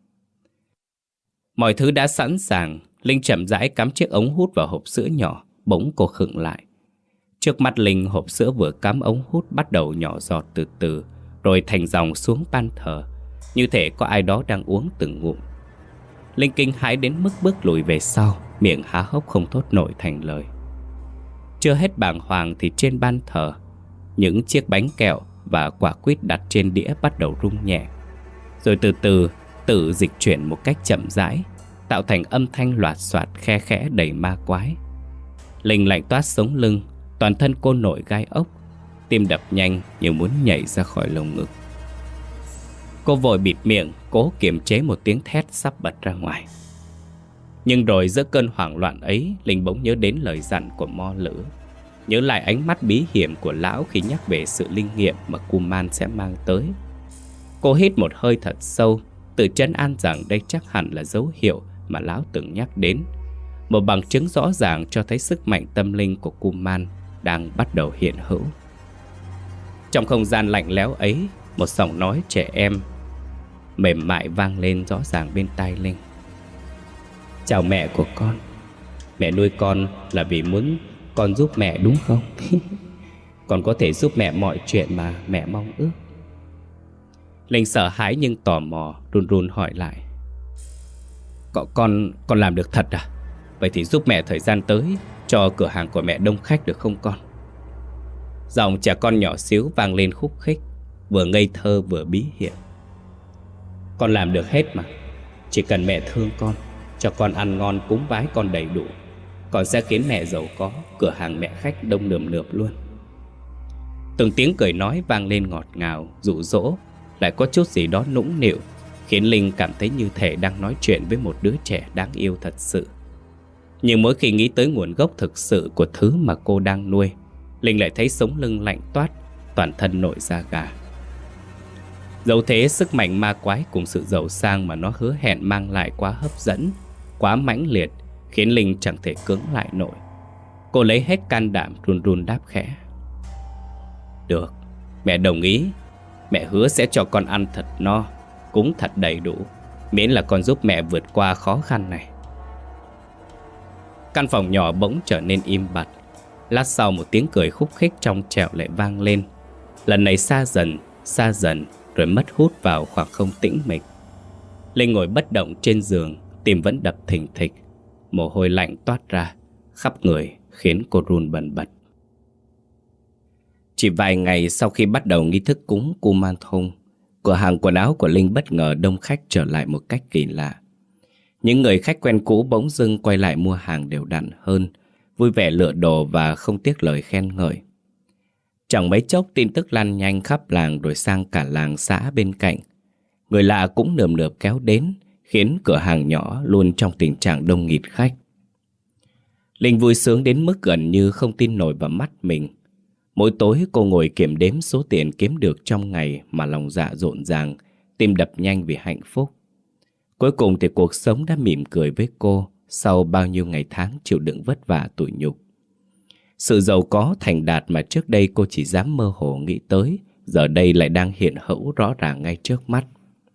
Mọi thứ đã sẵn sàng, Linh chậm rãi cắm chiếc ống hút vào hộp sữa nhỏ, bỗng cô khựng lại. Trước mắt Linh, hộp sữa vừa cắm ống hút bắt đầu nhỏ giọt từ từ, rồi thành dòng xuống ban thờ, như thể có ai đó đang uống từng ngụm. Linh kinh hãi đến mức bước lùi về sau, miệng há hốc không thốt nổi thành lời. Chưa hết bàng hoàng thì trên ban thờ, những chiếc bánh kẹo và quả quýt đặt trên đĩa bắt đầu rung nhẹ, rồi từ từ tự dịch chuyển một cách chậm rãi, tạo thành âm thanh loạt soạt khe khẽ đầy ma quái. Linh lạnh toát sống lưng, toàn thân cô nổi gai ốc, tim đập nhanh như muốn nhảy ra khỏi lồng ngực. Cô vội bịt miệng, cố kiềm chế một tiếng thét sắp bật ra ngoài. Nhưng rồi giữa cơn hoảng loạn ấy, Linh bỗng nhớ đến lời dặn của Mo Lử, nhớ lại ánh mắt bí hiểm của lão khi nhắc về sự linh nghiệm mà Kuman sẽ mang tới. Cô hít một hơi thật sâu, tự trấn an rằng đây chắc hẳn là dấu hiệu mà lão từng nhắc đến, một bằng chứng rõ ràng cho thấy sức mạnh tâm linh của Kuman đang bắt đầu hiện hữu. Trong không gian lạnh lẽo ấy, một giọng nói trẻ em mềm mại vang lên rõ ràng bên tai Linh. Chào mẹ của con. Mẹ nuôi con là vì muốn con giúp mẹ đúng không? Con có thể giúp mẹ mọi chuyện mà mẹ mong ước. Linh sợ hãi nhưng tò mò, run run hỏi lại. Con, con, con làm được thật à? Vậy thì giúp mẹ thời gian tới cho cửa hàng của mẹ đông khách được không con? Giọng trẻ con nhỏ xíu vang lên khúc khích, vừa ngây thơ vừa bí hiểm. Con làm được hết mà. Chỉ cần mẹ thương con, cho con ăn ngon cúng bái con đầy đủ, con sẽ khiến mẹ giàu có, cửa hàng mẹ khách đông nườm nượp luôn. Từng tiếng cười nói vang lên ngọt ngào, dụ dỗ, lại có chút gì đó nũng nịu, khiến Linh cảm thấy như thể đang nói chuyện với một đứa trẻ đáng yêu thật sự. Nhưng mỗi khi nghĩ tới nguồn gốc thực sự của thứ mà cô đang nuôi, Linh lại thấy sống lưng lạnh toát, toàn thân nổi da gà. Dẫu thế sức mạnh ma quái cùng sự giàu sang mà nó hứa hẹn mang lại quá hấp dẫn, quá mãnh liệt, khiến Linh chẳng thể cưỡng lại nổi. Cô lấy hết can đảm run run đáp khẽ: "Được, mẹ đồng ý. Mẹ hứa sẽ cho con ăn thật no, cúng thật đầy đủ, miễn là con giúp mẹ vượt qua khó khăn này." Căn phòng nhỏ bỗng trở nên im bặt. Lát sau một tiếng cười khúc khích trong trẻo lại vang lên. Lần này xa dần, xa dần, rồi mất hút vào khoảng không tĩnh mịch. Linh ngồi bất động trên giường, tim vẫn đập thình thịch. Mồ hôi lạnh toát ra khắp người khiến cô run bần bật. Chỉ vài ngày sau khi bắt đầu nghi thức cúng Kumanthong, cửa hàng quần áo của Linh bất ngờ đông khách trở lại một cách kỳ lạ. Những người khách quen cũ bỗng dưng quay lại mua hàng đều đặn hơn, vui vẻ lựa đồ và không tiếc lời khen ngợi. Chẳng mấy chốc tin tức lan nhanh khắp làng rồi sang cả làng xã bên cạnh. Người lạ cũng nườm nượp kéo đến, khiến cửa hàng nhỏ luôn trong tình trạng đông nghịt khách. Linh vui sướng đến mức gần như không tin nổi vào mắt mình. Mỗi tối cô ngồi kiểm đếm số tiền kiếm được trong ngày mà lòng dạ rộn ràng, tim đập nhanh vì hạnh phúc. Cuối cùng thì cuộc sống đã mỉm cười với cô sau bao nhiêu ngày tháng chịu đựng vất vả tủi nhục. Sự giàu có thành đạt mà trước đây cô chỉ dám mơ hồ nghĩ tới, giờ đây lại đang hiện hữu rõ ràng ngay trước mắt.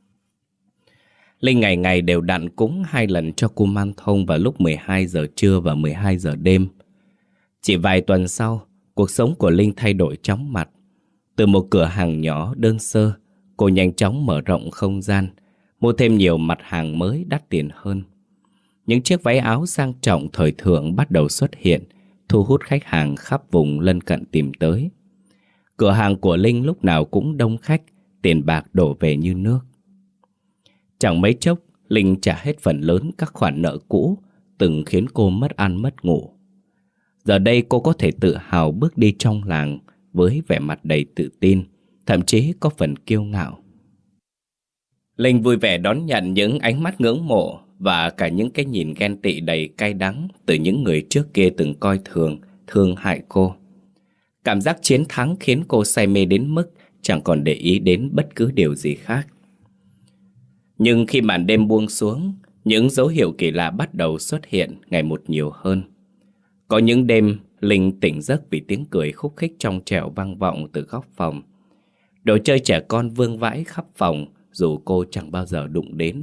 Linh ngày ngày đều đặn cúng hai lần cho Kumanthong vào lúc mười hai giờ trưa và mười hai giờ đêm. Chỉ vài tuần sau, cuộc sống của Linh thay đổi chóng mặt. Từ một cửa hàng nhỏ đơn sơ, cô nhanh chóng mở rộng không gian, mua thêm nhiều mặt hàng mới đắt tiền hơn. Những chiếc váy áo sang trọng thời thượng bắt đầu xuất hiện, thu hút khách hàng khắp vùng lân cận tìm tới. Cửa hàng của Linh lúc nào cũng đông khách, tiền bạc đổ về như nước. Chẳng mấy chốc, Linh trả hết phần lớn các khoản nợ cũ từng khiến cô mất ăn mất ngủ. Giờ đây cô có thể tự hào bước đi trong làng với vẻ mặt đầy tự tin, thậm chí có phần kiêu ngạo. Linh vui vẻ đón nhận những ánh mắt ngưỡng mộ và cả những cái nhìn ghen tị đầy cay đắng từ những người trước kia từng coi thường, thương hại cô. Cảm giác chiến thắng khiến cô say mê đến mức chẳng còn để ý đến bất cứ điều gì khác. Nhưng khi màn đêm buông xuống, những dấu hiệu kỳ lạ bắt đầu xuất hiện ngày một nhiều hơn. Có những đêm, Linh tỉnh giấc vì tiếng cười khúc khích trong trẻo vang vọng từ góc phòng. Đồ chơi trẻ con vương vãi khắp phòng dù cô chẳng bao giờ đụng đến.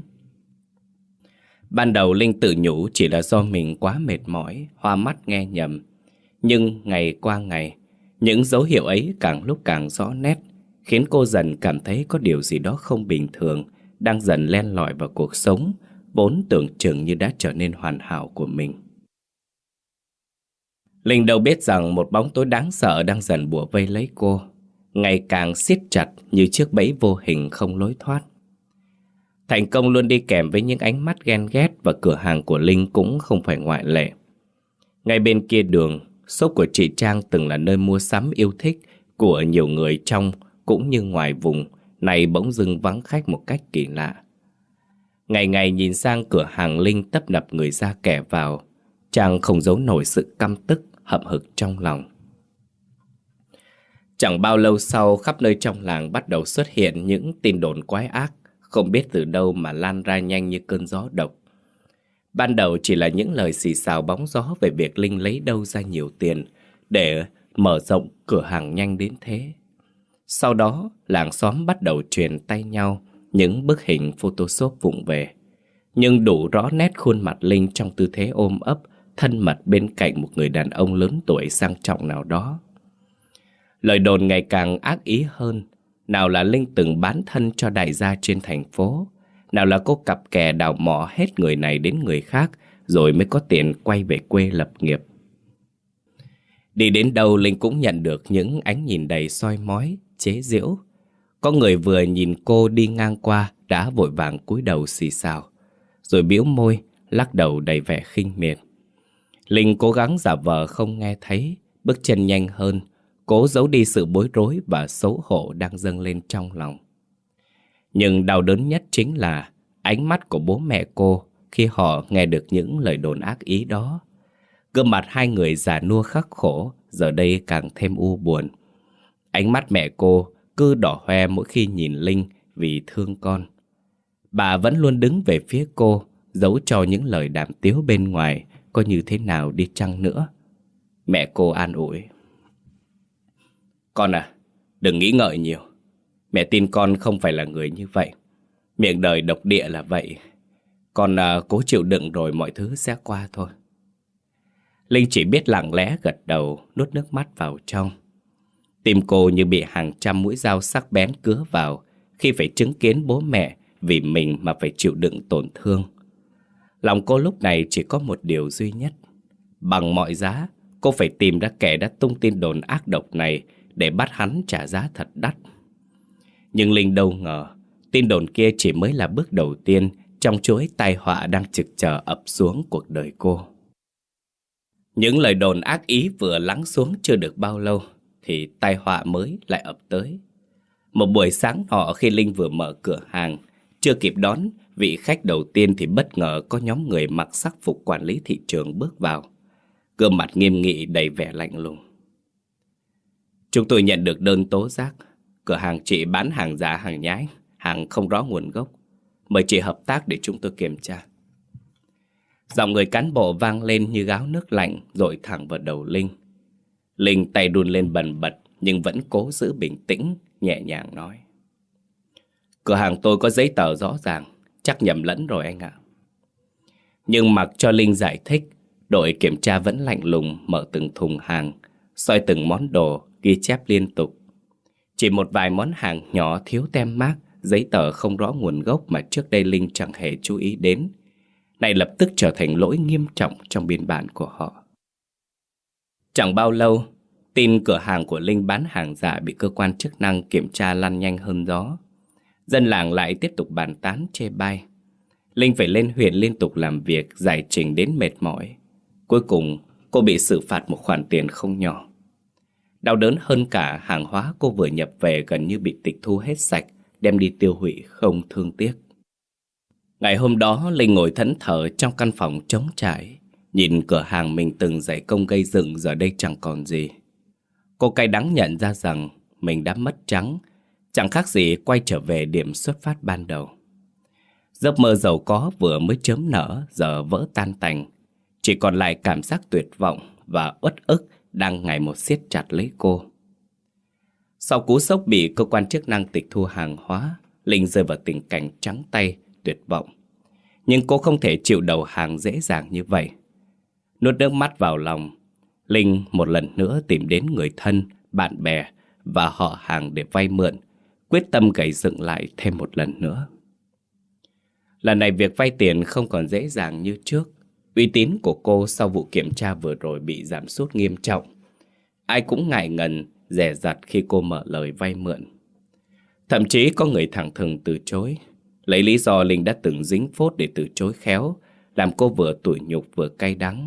Ban đầu Linh tự nhủ chỉ là do mình quá mệt mỏi, hoa mắt nghe nhầm. Nhưng ngày qua ngày, những dấu hiệu ấy càng lúc càng rõ nét, khiến cô dần cảm thấy có điều gì đó không bình thường đang dần len lỏi vào cuộc sống vốn tưởng chừng như đã trở nên hoàn hảo của mình. Linh đâu biết rằng một bóng tối đáng sợ đang dần bủa vây lấy cô, ngày càng siết chặt như chiếc bẫy vô hình không lối thoát. Thành công luôn đi kèm với những ánh mắt ghen ghét và cửa hàng của Linh cũng không phải ngoại lệ. Ngay bên kia đường, shop của chị Trang từng là nơi mua sắm yêu thích của nhiều người trong cũng như ngoài vùng, này bỗng dưng vắng khách một cách kỳ lạ. Ngày ngày nhìn sang cửa hàng Linh tấp nập người ra kẻ vào, Trang không giấu nổi sự căm tức, hậm hực trong lòng. Chẳng bao lâu sau, khắp nơi trong làng bắt đầu xuất hiện những tin đồn quái ác, không biết từ đâu mà lan ra nhanh như cơn gió độc. Ban đầu chỉ là những lời xì xào bóng gió về việc Linh lấy đâu ra nhiều tiền để mở rộng cửa hàng nhanh đến thế. Sau đó, làng xóm bắt đầu truyền tay nhau những bức hình Photoshop vụng về, nhưng đủ rõ nét khuôn mặt Linh trong tư thế ôm ấp, thân mật bên cạnh một người đàn ông lớn tuổi sang trọng nào đó. Lời đồn ngày càng ác ý hơn. Nào là Linh từng bán thân cho đại gia trên thành phố, nào là cô cặp kè đào mỏ hết người này đến người khác rồi mới có tiền quay về quê lập nghiệp. Đi đến đâu Linh cũng nhận được những ánh nhìn đầy soi mói, chế giễu. Có người vừa nhìn cô đi ngang qua đã vội vàng cúi đầu xì xào, rồi bĩu môi, lắc đầu đầy vẻ khinh miệt. Linh cố gắng giả vờ không nghe thấy, bước chân nhanh hơn, cố giấu đi sự bối rối và xấu hổ đang dâng lên trong lòng. Nhưng đau đớn nhất chính là ánh mắt của bố mẹ cô khi họ nghe được những lời đồn ác ý đó. Gương mặt hai người già nua khắc khổ giờ đây càng thêm u buồn. Ánh mắt mẹ cô cứ đỏ hoe mỗi khi nhìn Linh vì thương con. Bà vẫn luôn đứng về phía cô, giấu cho những lời đàm tiếu bên ngoài có như thế nào đi chăng nữa. Mẹ cô an ủi: "Con à, đừng nghĩ ngợi nhiều. Mẹ tin con không phải là người như vậy. Miệng đời độc địa là vậy. Con à, cố chịu đựng rồi mọi thứ sẽ qua thôi." Linh chỉ biết lặng lẽ gật đầu, nuốt nước mắt vào trong. Tim cô như bị hàng trăm mũi dao sắc bén cứa vào khi phải chứng kiến bố mẹ vì mình mà phải chịu đựng tổn thương. Lòng cô lúc này chỉ có một điều duy nhất: bằng mọi giá, cô phải tìm ra kẻ đã tung tin đồn ác độc này để bắt hắn trả giá thật đắt. Nhưng Linh đâu ngờ, tin đồn kia chỉ mới là bước đầu tiên trong chuỗi tai họa đang trực chờ ập xuống cuộc đời cô. Những lời đồn ác ý vừa lắng xuống chưa được bao lâu thì tai họa mới lại ập tới. Một buổi sáng nọ, khi Linh vừa mở cửa hàng, chưa kịp đón vị khách đầu tiên thì bất ngờ có nhóm người mặc sắc phục quản lý thị trường bước vào. Gương mặt nghiêm nghị đầy vẻ lạnh lùng. "Chúng tôi nhận được đơn tố giác cửa hàng chị bán hàng giả, hàng nhái, hàng không rõ nguồn gốc. Mời chị hợp tác để chúng tôi kiểm tra." Giọng người cán bộ vang lên như gáo nước lạnh dội thẳng vào đầu Linh. Linh tay đun lên bần bật nhưng vẫn cố giữ bình tĩnh, nhẹ nhàng nói: "Cửa hàng tôi có giấy tờ rõ ràng, chắc nhầm lẫn rồi anh ạ." Nhưng mặc cho Linh giải thích, đội kiểm tra vẫn lạnh lùng mở từng thùng hàng, soi từng món đồ, ghi chép liên tục. Chỉ một vài món hàng nhỏ thiếu tem mác, giấy tờ không rõ nguồn gốc mà trước đây Linh chẳng hề chú ý đến, này lập tức trở thành lỗi nghiêm trọng trong biên bản của họ. Chẳng bao lâu, tin cửa hàng của Linh bán hàng giả bị cơ quan chức năng kiểm tra lan nhanh hơn gió. Dân làng lại tiếp tục bàn tán chê bai. Linh phải lên huyện liên tục làm việc, giải trình đến mệt mỏi. Cuối cùng, cô bị xử phạt một khoản tiền không nhỏ. Đau đớn hơn cả, hàng hóa cô vừa nhập về gần như bị tịch thu hết sạch, đem đi tiêu hủy không thương tiếc. Ngày hôm đó, Linh ngồi thẫn thờ trong căn phòng trống trải, nhìn cửa hàng mình từng dày công gây dựng giờ đây chẳng còn gì. Cô cay đắng nhận ra rằng mình đã mất trắng, chẳng khác gì quay trở về điểm xuất phát ban đầu. Giấc mơ giàu có vừa mới chớm nở giờ vỡ tan tành, chỉ còn lại cảm giác tuyệt vọng và uất ức đang ngày một siết chặt lấy cô. Sau cú sốc bị cơ quan chức năng tịch thu hàng hóa, Linh rơi vào tình cảnh trắng tay, tuyệt vọng. Nhưng cô không thể chịu đầu hàng dễ dàng như vậy. Nuốt nước mắt vào lòng, Linh một lần nữa tìm đến người thân, bạn bè và họ hàng để vay mượn, quyết tâm gầy dựng lại thêm một lần nữa. Lần này việc vay tiền không còn dễ dàng như trước. Uy tín của cô sau vụ kiểm tra vừa rồi bị giảm sút nghiêm trọng. Ai cũng ngại ngần, dè dặt khi cô mở lời vay mượn. Thậm chí có người thẳng thừng từ chối, lấy lý do Linh đã từng dính phốt để từ chối khéo, làm cô vừa tủi nhục vừa cay đắng.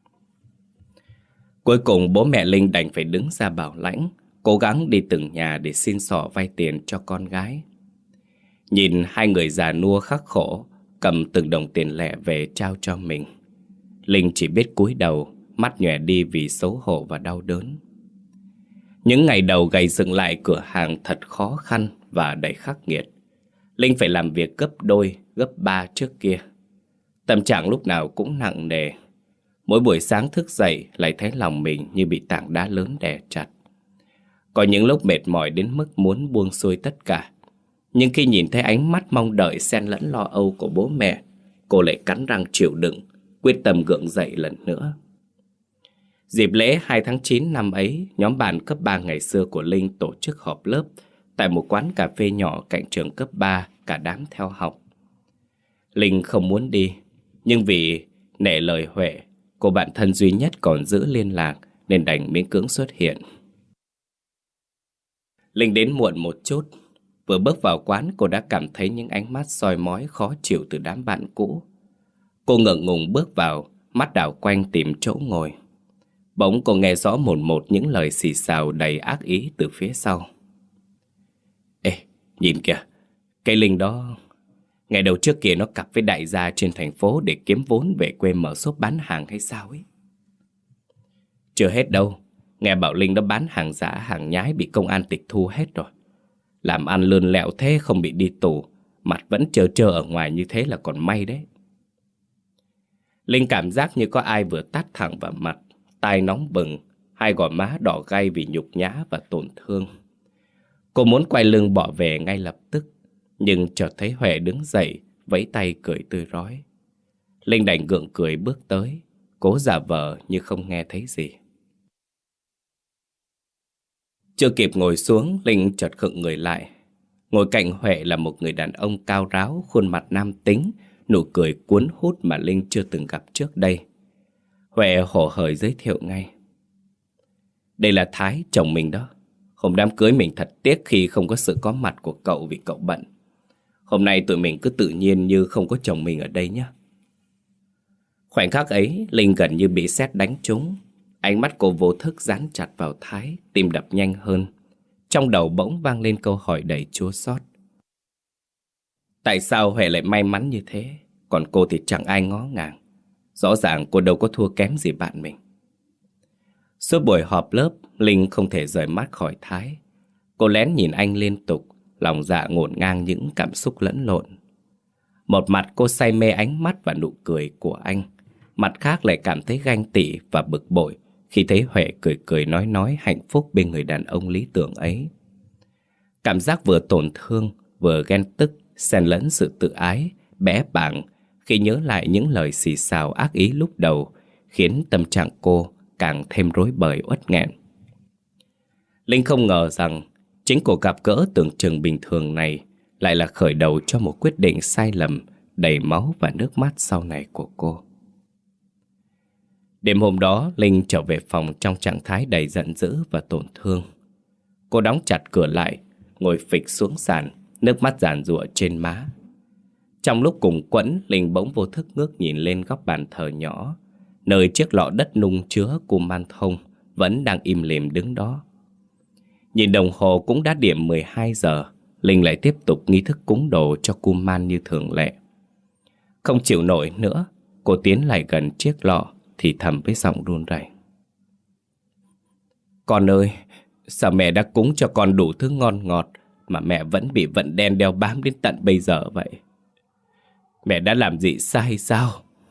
Cuối cùng bố mẹ Linh đành phải đứng ra bảo lãnh, cố gắng đi từng nhà để xin xỏ vay tiền cho con gái. Nhìn hai người già nua khắc khổ cầm từng đồng tiền lẻ về trao cho mình, Linh chỉ biết cúi đầu, mắt nhòe đi vì xấu hổ và đau đớn. Những ngày đầu gầy dựng lại cửa hàng thật khó khăn và đầy khắc nghiệt. Linh phải làm việc gấp đôi, gấp ba trước kia. Tâm trạng lúc nào cũng nặng nề. Mỗi buổi sáng thức dậy lại thấy lòng mình như bị tảng đá lớn đè chặt. Có những lúc mệt mỏi đến mức muốn buông xuôi tất cả. Nhưng khi nhìn thấy ánh mắt mong đợi xen lẫn lo âu của bố mẹ, cô lại cắn răng chịu đựng, quyết tâm gượng dậy lần nữa. Dịp lễ hai tháng chín năm ấy, nhóm bạn cấp ba ngày xưa của Linh tổ chức họp lớp tại một quán cà phê nhỏ cạnh trường cấp ba, cả đám theo học. Linh không muốn đi, nhưng vì nể lời Huệ, cô bạn thân duy nhất còn giữ liên lạc, nên đành miễn cưỡng xuất hiện. Linh đến muộn một chút. Vừa bước vào quán, cô đã cảm thấy những ánh mắt soi mói khó chịu từ đám bạn cũ. Cô ngượng ngùng bước vào, mắt đảo quanh tìm chỗ ngồi. Bỗng cô nghe rõ một một những lời xì xào đầy ác ý từ phía sau. Ê, nhìn kìa, cái Linh đó, ngày đầu trước kia nó cặp với đại gia trên thành phố để kiếm vốn về quê mở shop bán hàng hay sao ấy. Chưa hết đâu, nghe bảo Linh đó bán hàng giả, hàng nhái bị công an tịch thu hết rồi. Làm ăn lươn lẹo thế không bị đi tù, mặt vẫn trơ trơ ở ngoài như thế là còn may đấy. Linh cảm giác như có ai vừa tát thẳng vào mặt, tai nóng bừng, hai gò má đỏ gay vì nhục nhã và tổn thương. Cô muốn quay lưng bỏ về ngay lập tức, nhưng chợt thấy Huệ đứng dậy, vẫy tay cười tươi rói. Linh đành gượng cười bước tới, cố giả vờ như không nghe thấy gì. Chưa kịp ngồi xuống, Linh chợt khựng người lại. Ngồi cạnh Huệ là một người đàn ông cao ráo, khuôn mặt nam tính, nụ cười cuốn hút mà Linh chưa từng gặp trước đây. Huệ hổ hởi giới thiệu ngay. Đây là Thái, chồng mình đó. Hôm đám cưới mình thật tiếc khi không có sự có mặt của cậu vì cậu bận. Hôm nay tụi mình cứ tự nhiên như không có chồng mình ở đây nhé. Khoảnh khắc ấy, Linh gần như bị sét đánh trúng. Ánh mắt cô vô thức dán chặt vào Thái, tim đập nhanh hơn. Trong đầu bỗng vang lên câu hỏi đầy chua xót. Tại sao Huệ lại may mắn như thế, còn cô thì chẳng ai ngó ngàng? Rõ ràng cô đâu có thua kém gì bạn mình. Suốt buổi họp lớp, Linh không thể rời mắt khỏi Thái. Cô lén nhìn anh liên tục, lòng dạ ngổn ngang những cảm xúc lẫn lộn. Một mặt cô say mê ánh mắt và nụ cười của anh, mặt khác lại cảm thấy ganh tị và bực bội khi thấy Huệ cười cười nói nói hạnh phúc bên người đàn ông lý tưởng ấy. Cảm giác vừa tổn thương, vừa ghen tức, xen lẫn sự tự ái, bẽ bàng khi nhớ lại những lời xì xào ác ý lúc đầu, khiến tâm trạng cô càng thêm rối bời uất nghẹn. Linh không ngờ rằng chính cuộc gặp gỡ tưởng chừng bình thường này lại là khởi đầu cho một quyết định sai lầm đầy máu và nước mắt sau này của cô. Đêm hôm đó, Linh trở về phòng trong trạng thái đầy giận dữ và tổn thương. Cô đóng chặt cửa lại, ngồi phịch xuống sàn, nước mắt giàn giụa trên má. Trong lúc cùng quẫn, Linh bỗng vô thức ngước nhìn lên góc bàn thờ nhỏ, nơi chiếc lọ đất nung chứa Kuman Thông vẫn đang im lìm đứng đó. Nhìn đồng hồ cũng đã điểm mười hai giờ, Linh lại tiếp tục nghi thức cúng đồ cho Kuman như thường lệ. Không chịu nổi nữa, cô tiến lại gần chiếc lọ, thì thầm với giọng run rẩy. Con ơi, sao mẹ đã cúng cho con đủ thứ ngon ngọt mà mẹ vẫn bị vận đen đeo bám đến tận bây giờ vậy? Mẹ đã làm gì sai sao?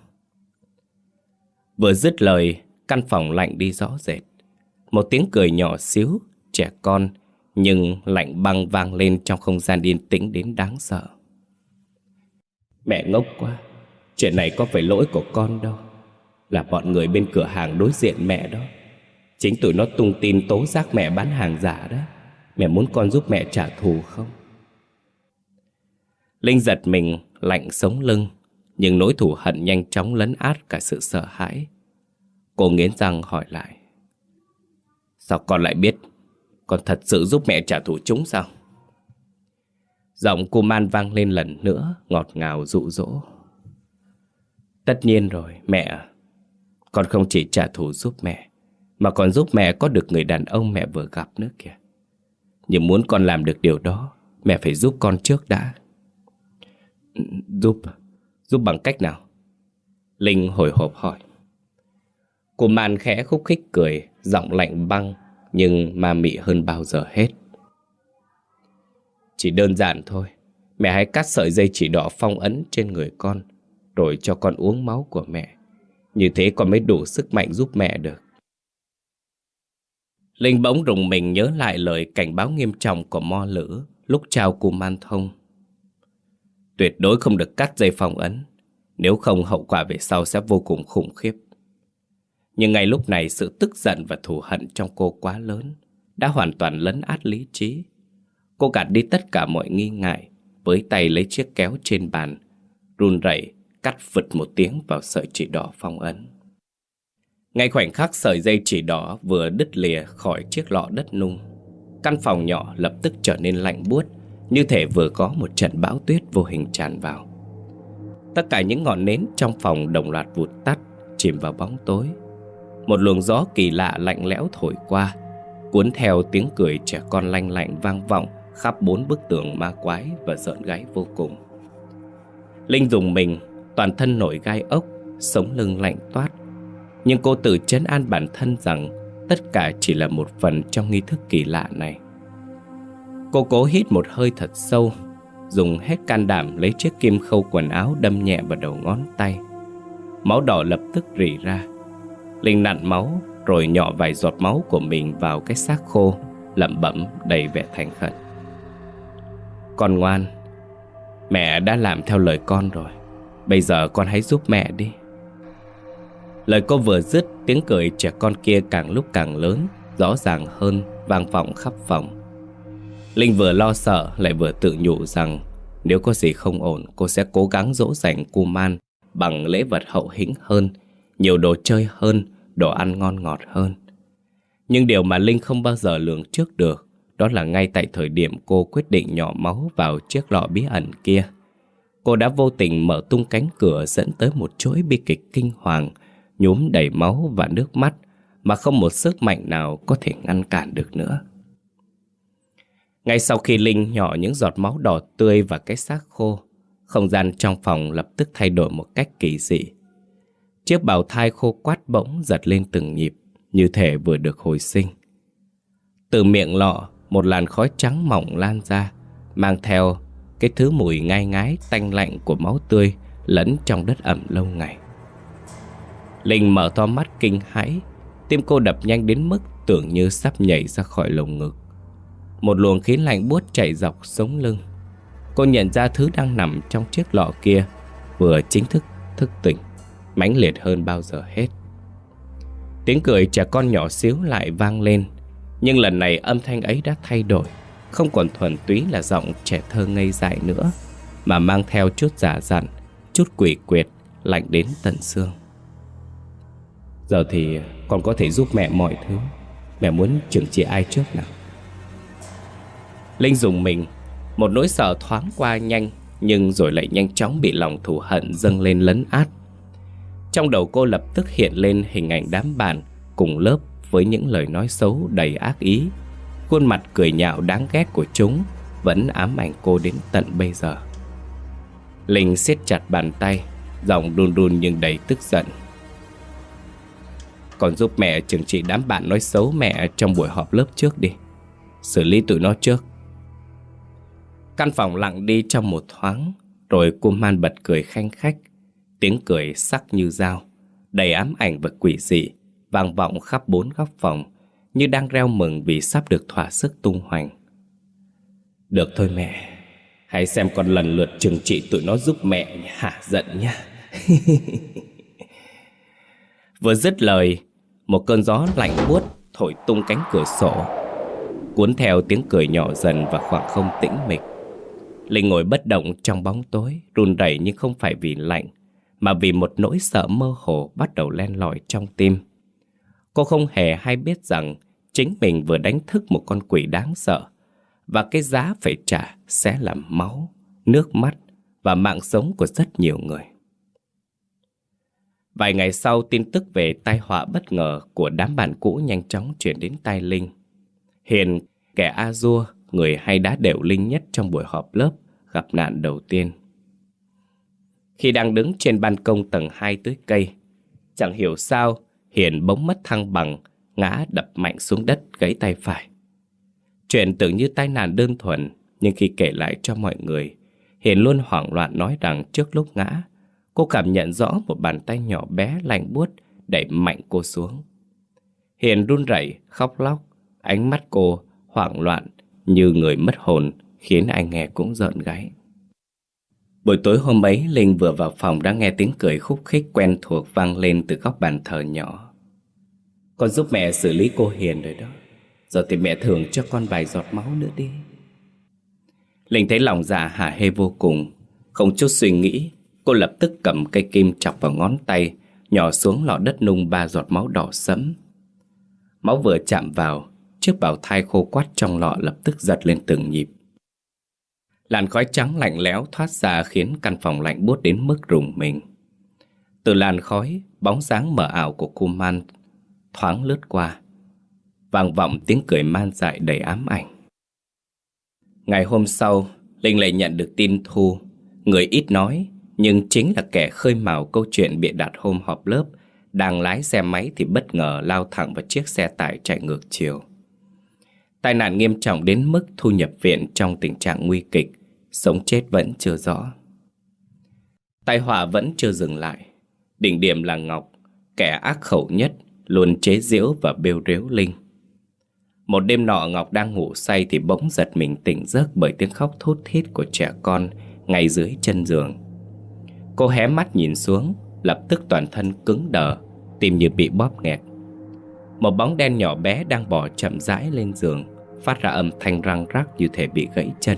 Vừa dứt lời, căn phòng lạnh đi rõ rệt. Một tiếng cười nhỏ xíu, trẻ con, nhưng lạnh băng vang lên trong không gian yên tĩnh đến đáng sợ. Mẹ ngốc quá, chuyện này có phải lỗi của con đâu. Là bọn người bên cửa hàng đối diện mẹ đó. Chính tụi nó tung tin tố giác mẹ bán hàng giả đó. Mẹ muốn con giúp mẹ trả thù không? Linh giật mình, lạnh sống lưng, nhưng nỗi thù hận nhanh chóng lấn át cả sự sợ hãi. Cô nghiến răng hỏi lại. Sao con lại biết? Con thật sự giúp mẹ trả thù chúng sao? Giọng Kuman vang lên lần nữa, ngọt ngào dụ dỗ. Tất nhiên rồi, mẹ à. Con không chỉ trả thù giúp mẹ, mà còn giúp mẹ có được người đàn ông mẹ vừa gặp nữa kìa. Nhưng muốn con làm được điều đó, mẹ phải giúp con trước đã. Giúp? Giúp bằng cách nào? Linh hồi hộp hỏi. Kuman khẽ khúc khích cười, giọng lạnh băng nhưng ma mị hơn bao giờ hết. Chỉ đơn giản thôi. Mẹ hãy cắt sợi dây chỉ đỏ phong ấn trên người con, rồi cho con uống máu của mẹ. Như thế con mới đủ sức mạnh giúp mẹ được. Linh bỗng rùng mình nhớ lại lời cảnh báo nghiêm trọng của Mo Lữ lúc trao Kuman Thông. Tuyệt đối không được cắt dây phong ấn, nếu không hậu quả về sau sẽ vô cùng khủng khiếp. Nhưng ngay lúc này sự tức giận và thù hận trong cô quá lớn, đã hoàn toàn lấn át lý trí. Cô gạt đi tất cả mọi nghi ngại, với tay lấy chiếc kéo trên bàn, run rẩy cắt phật một tiếng vào sợi chỉ đỏ phong ấn. Ngay khoảnh khắc sợi dây chỉ đỏ vừa đứt lìa khỏi chiếc lọ đất nung, căn phòng nhỏ lập tức trở nên lạnh buốt, như thể vừa có một trận bão tuyết vô hình tràn vào. Tất cả những ngọn nến trong phòng đồng loạt vụt tắt, chìm vào bóng tối. Một luồng gió kỳ lạ lạnh lẽo thổi qua, cuốn theo tiếng cười trẻ con lanh lảnh vang vọng khắp bốn bức tường ma quái và rợn gáy vô cùng. Linh rùng mình, toàn thân nổi gai ốc, sống lưng lạnh toát. Nhưng cô tự trấn an bản thân rằng tất cả chỉ là một phần trong nghi thức kỳ lạ này. Cô cố hít một hơi thật sâu, dùng hết can đảm lấy chiếc kim khâu quần áo đâm nhẹ vào đầu ngón tay. Máu đỏ lập tức rỉ ra. Linh nặn máu rồi nhỏ vài giọt máu của mình vào cái xác khô, lẩm bẩm đầy vẻ thành khẩn. Con ngoan, mẹ đã làm theo lời con rồi. Bây giờ con hãy giúp mẹ đi. Lời cô vừa dứt, tiếng cười trẻ con kia càng lúc càng lớn, rõ ràng hơn, vang vọng khắp phòng. Linh vừa lo sợ lại vừa tự nhủ rằng nếu có gì không ổn, cô sẽ cố gắng dỗ dành Kuman bằng lễ vật hậu hĩnh hơn, nhiều đồ chơi hơn, đồ ăn ngon ngọt hơn. Nhưng điều mà Linh không bao giờ lường trước được, đó là ngay tại thời điểm cô quyết định nhỏ máu vào chiếc lọ bí ẩn kia, cô đã vô tình mở tung cánh cửa dẫn tới một chuỗi bi kịch kinh hoàng, nhuốm đầy máu và nước mắt mà không một sức mạnh nào có thể ngăn cản được nữa. Ngay sau khi Linh nhỏ những giọt máu đỏ tươi vào cái xác khô, không gian trong phòng lập tức thay đổi một cách kỳ dị. Chiếc bào thai khô quắt bỗng giật lên từng nhịp, như thể vừa được hồi sinh. Từ miệng lọ, một làn khói trắng mỏng lan ra, mang theo cái thứ mùi ngai ngái tanh lạnh của máu tươi lẫn trong đất ẩm lâu ngày. Linh mở to mắt kinh hãi, tim cô đập nhanh đến mức tưởng như sắp nhảy ra khỏi lồng ngực. Một luồng khí lạnh buốt chảy dọc sống lưng. Cô nhận ra thứ đang nằm trong chiếc lọ kia vừa chính thức thức tỉnh, mãnh liệt hơn bao giờ hết. Tiếng cười trẻ con nhỏ xíu lại vang lên, nhưng lần này âm thanh ấy đã thay đổi, không còn thuần túy là giọng trẻ thơ ngây dại nữa, mà mang theo chút giả dặn, chút quỷ quyệt, lạnh đến tận xương. Giờ thì con có thể giúp mẹ mọi thứ. Mẹ muốn trừng trị ai trước nào? Linh dùng mình, một nỗi sợ thoáng qua nhanh, nhưng rồi lại nhanh chóng bị lòng thù hận dâng lên lấn át. Trong đầu cô lập tức hiện lên hình ảnh đám bạn cùng lớp với những lời nói xấu đầy ác ý. Khuôn mặt cười nhạo đáng ghét của chúng vẫn ám ảnh cô đến tận bây giờ. Linh siết chặt bàn tay, giọng đun đun nhưng đầy tức giận. Con giúp mẹ trừng trị đám bạn nói xấu mẹ trong buổi họp lớp trước đi. Xử lý tụi nó trước. Căn phòng lặng đi trong một thoáng, rồi Kuman bật cười khanh khách. Tiếng cười sắc như dao, đầy ám ảnh và quỷ dị, vang vọng khắp bốn góc phòng, như đang reo mừng vì sắp được thỏa sức tung hoành. Được thôi mẹ, hãy xem con lần lượt trừng trị tụi nó giúp mẹ hả giận nhá. Vừa dứt lời, một cơn gió lạnh buốt thổi tung cánh cửa sổ, cuốn theo tiếng cười nhỏ dần và khoảng không tĩnh mịch. Linh ngồi bất động trong bóng tối, run rẩy nhưng không phải vì lạnh, mà vì một nỗi sợ mơ hồ bắt đầu len lỏi trong tim. Cô không hề hay biết rằng chính mình vừa đánh thức một con quỷ đáng sợ, và cái giá phải trả sẽ là máu, nước mắt và mạng sống của rất nhiều người. Vài ngày sau, tin tức về tai họa bất ngờ của đám bạn cũ nhanh chóng truyền đến tai Linh. Hiền, kẻ a-dua, người hay đá đểu Linh nhất trong buổi họp lớp, gặp nạn đầu tiên. Khi đang đứng trên ban công tầng hai tưới cây, chẳng hiểu sao Hiền bỗng mất thăng bằng, ngã đập mạnh xuống đất, gãy tay phải. Chuyện tưởng như tai nạn đơn thuần, nhưng khi kể lại cho mọi người, Hiền luôn hoảng loạn nói rằng trước lúc ngã, cô cảm nhận rõ một bàn tay nhỏ bé lạnh buốt đẩy mạnh cô xuống. Hiền run rẩy, khóc lóc, ánh mắt cô hoảng loạn như người mất hồn, khiến ai nghe cũng rợn gáy. Buổi tối hôm ấy, Linh vừa vào phòng đã nghe tiếng cười khúc khích quen thuộc vang lên từ góc bàn thờ nhỏ. Con giúp mẹ xử lý cô Hiền rồi đó. Giờ thì mẹ thưởng cho con vài giọt máu nữa đi. Linh thấy lòng dạ hả hê vô cùng. Không chút suy nghĩ, cô lập tức cầm cây kim chọc vào ngón tay, nhỏ xuống lọ đất nung ba giọt máu đỏ sẫm. Máu vừa chạm vào, chiếc bào thai khô quắt trong lọ lập tức giật lên từng nhịp. Làn khói trắng lạnh lẽo thoát ra khiến căn phòng lạnh buốt đến mức rùng mình. Từ làn khói, bóng dáng mờ ảo của Kuman thoáng lướt qua, vang vọng tiếng cười man dại đầy ám ảnh. Ngày hôm sau, Linh lại nhận được tin Thu, người ít nói nhưng chính là kẻ khơi mào câu chuyện bịa đặt hôm họp lớp, đang lái xe máy thì bất ngờ lao thẳng vào chiếc xe tải chạy ngược chiều. Tai nạn nghiêm trọng đến mức Thu nhập viện trong tình trạng nguy kịch, sống chết vẫn chưa rõ. Tai họa vẫn chưa dừng lại. Đỉnh điểm là Ngọc, kẻ ác khẩu nhất, luôn chế giễu và bêu rếu Linh. Một đêm nọ Ngọc đang ngủ say thì bỗng giật mình tỉnh giấc bởi tiếng khóc thút thít của trẻ con ngay dưới chân giường. Cô hé mắt nhìn xuống, lập tức toàn thân cứng đờ, tim như bị bóp nghẹt. Một bóng đen nhỏ bé đang bò chậm rãi lên giường, phát ra âm thanh răng rắc như thể bị gãy chân.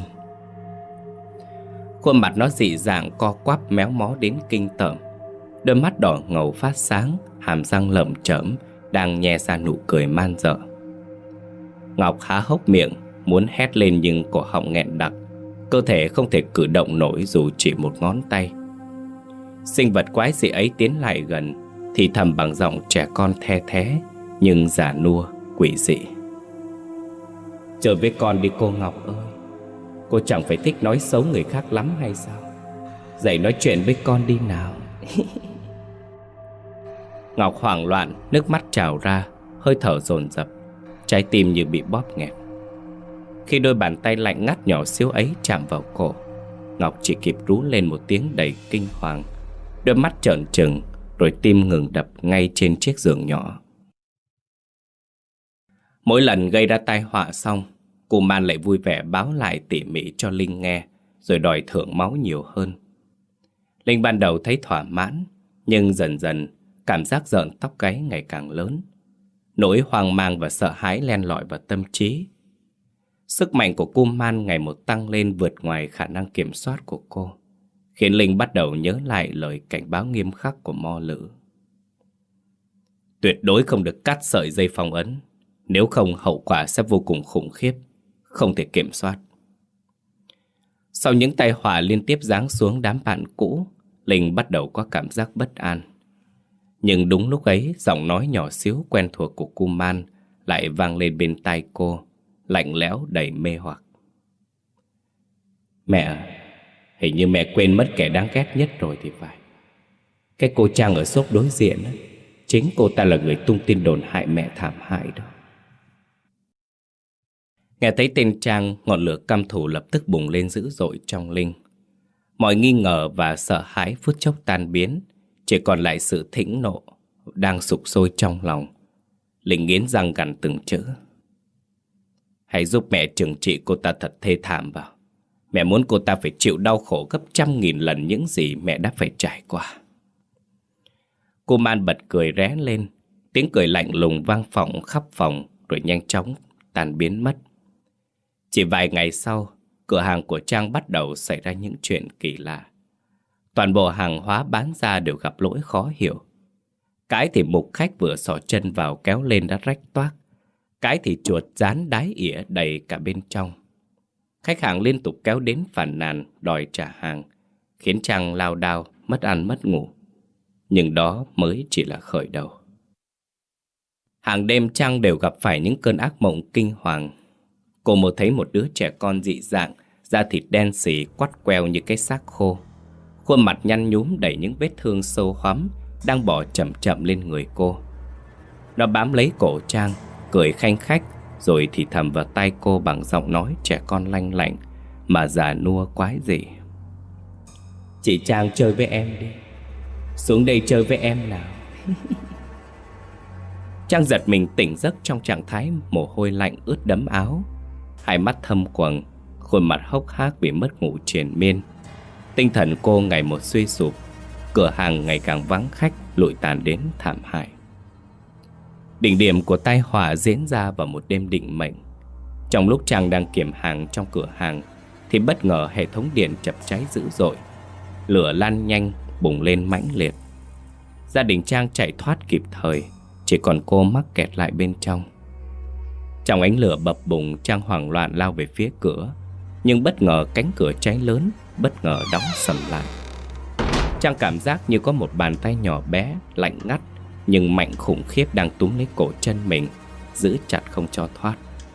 Khuôn mặt nó dị dạng co quắp méo mó đến kinh tởm. Đôi mắt đỏ ngầu phát sáng, hàm răng lởm chởm, đang nhe ra nụ cười man dợ. Ngọc há hốc miệng, muốn hét lên nhưng cổ họng nghẹn đặc, cơ thể không thể cử động nổi dù chỉ một ngón tay. Sinh vật quái dị ấy tiến lại gần, thì thầm bằng giọng trẻ con the thé, nhưng già nua, quỷ dị. Chơi với con đi cô Ngọc ơi. Cô chẳng phải thích nói xấu người khác lắm hay sao? Dậy nói chuyện với con đi nào. Ngọc hoảng loạn, nước mắt trào ra, hơi thở dồn dập, trái tim như bị bóp nghẹt. Khi đôi bàn tay lạnh ngắt nhỏ xíu ấy chạm vào cổ, Ngọc chỉ kịp rú lên một tiếng đầy kinh hoàng, đôi mắt trợn trừng, rồi tim ngừng đập ngay trên chiếc giường nhỏ. Mỗi lần gây ra tai họa xong, cô Man lại vui vẻ báo lại tỉ mỉ cho Linh nghe, rồi đòi thưởng máu nhiều hơn. Linh ban đầu thấy thỏa mãn, nhưng dần dần cảm giác rợn tóc gáy ngày càng lớn. Nỗi hoang mang và sợ hãi len lỏi vào tâm trí. Sức mạnh của cô Man ngày một tăng lên vượt ngoài khả năng kiểm soát của cô, khiến Linh bắt đầu nhớ lại lời cảnh báo nghiêm khắc của Mo Lữ. Tuyệt đối không được cắt sợi dây phong ấn, nếu không hậu quả sẽ vô cùng khủng khiếp, không thể kiểm soát. Sau những tai họa liên tiếp giáng xuống đám bạn cũ, Linh bắt đầu có cảm giác bất an. Nhưng đúng lúc ấy, giọng nói nhỏ xíu quen thuộc của cô Man lại vang lên bên tai cô, lạnh lẽo đầy mê hoặc. Mẹ, hình như mẹ quên mất kẻ đáng ghét nhất rồi thì phải. Cái cô Trang ở xốp đối diện đó, chính cô ta là người tung tin đồn hại mẹ thảm hại đó. Nghe thấy tên Trang, ngọn lửa căm thù lập tức bùng lên dữ dội trong Linh. Mọi nghi ngờ và sợ hãi phút chốc tan biến, chỉ còn lại sự thịnh nộ đang sục sôi trong lòng. Linh nghiến răng gằn từng chữ. Hãy giúp mẹ trừng trị cô ta thật thê thảm vào. Mẹ muốn cô ta phải chịu đau khổ gấp trăm nghìn lần những gì mẹ đã phải trải qua. Cô Man bật cười ré lên, tiếng cười lạnh lùng vang vọng khắp phòng rồi nhanh chóng tan biến mất. Chỉ vài ngày sau, cửa hàng của Trang bắt đầu xảy ra những chuyện kỳ lạ. Toàn bộ hàng hóa bán ra đều gặp lỗi khó hiểu. Cái thì mục khách vừa xỏ chân vào kéo lên đã rách toác, cái thì chuột dán đái ỉa đầy cả bên trong. Khách hàng liên tục kéo đến phàn nàn đòi trả hàng, khiến Trang lao đao, mất ăn mất ngủ. Nhưng đó mới chỉ là khởi đầu. Hàng đêm Trang đều gặp phải những cơn ác mộng kinh hoàng. Cô mơ thấy một đứa trẻ con dị dạng, da thịt đen xì quắt queo như cái xác khô. Khuôn mặt nhăn nhúm đầy những vết thương sâu hoắm đang bò chậm chậm lên người cô. Nó bám lấy cổ Trang, cười khanh khách, rồi thì thầm vào tai cô bằng giọng nói trẻ con lanh lảnh mà già nua quái dị. Chị Trang chơi với em đi, xuống đây chơi với em nào. Trang giật mình tỉnh giấc trong trạng thái mồ hôi lạnh ướt đẫm áo, hai mắt thâm quầng, khuôn mặt hốc hác vì mất ngủ triền miên. Tinh thần cô ngày một suy sụp, cửa hàng ngày càng vắng khách, lụi tàn đến thảm hại. Đỉnh điểm của tai họa diễn ra vào một đêm định mệnh. Trong lúc Trang đang kiểm hàng trong cửa hàng thì bất ngờ hệ thống điện chập cháy dữ dội. Lửa lan nhanh, bùng lên mãnh liệt. Gia đình Trang chạy thoát kịp thời, chỉ còn cô mắc kẹt lại bên trong. Trong ánh lửa bập bùng, Trang hoảng loạn lao về phía cửa. Nhưng bất ngờ cánh cửa cháy lớn bất ngờ đóng sầm lại. Trang cảm giác như có một bàn tay nhỏ bé, lạnh ngắt nhưng mạnh khủng khiếp đang túm lấy cổ chân mình, giữ chặt không cho thoát.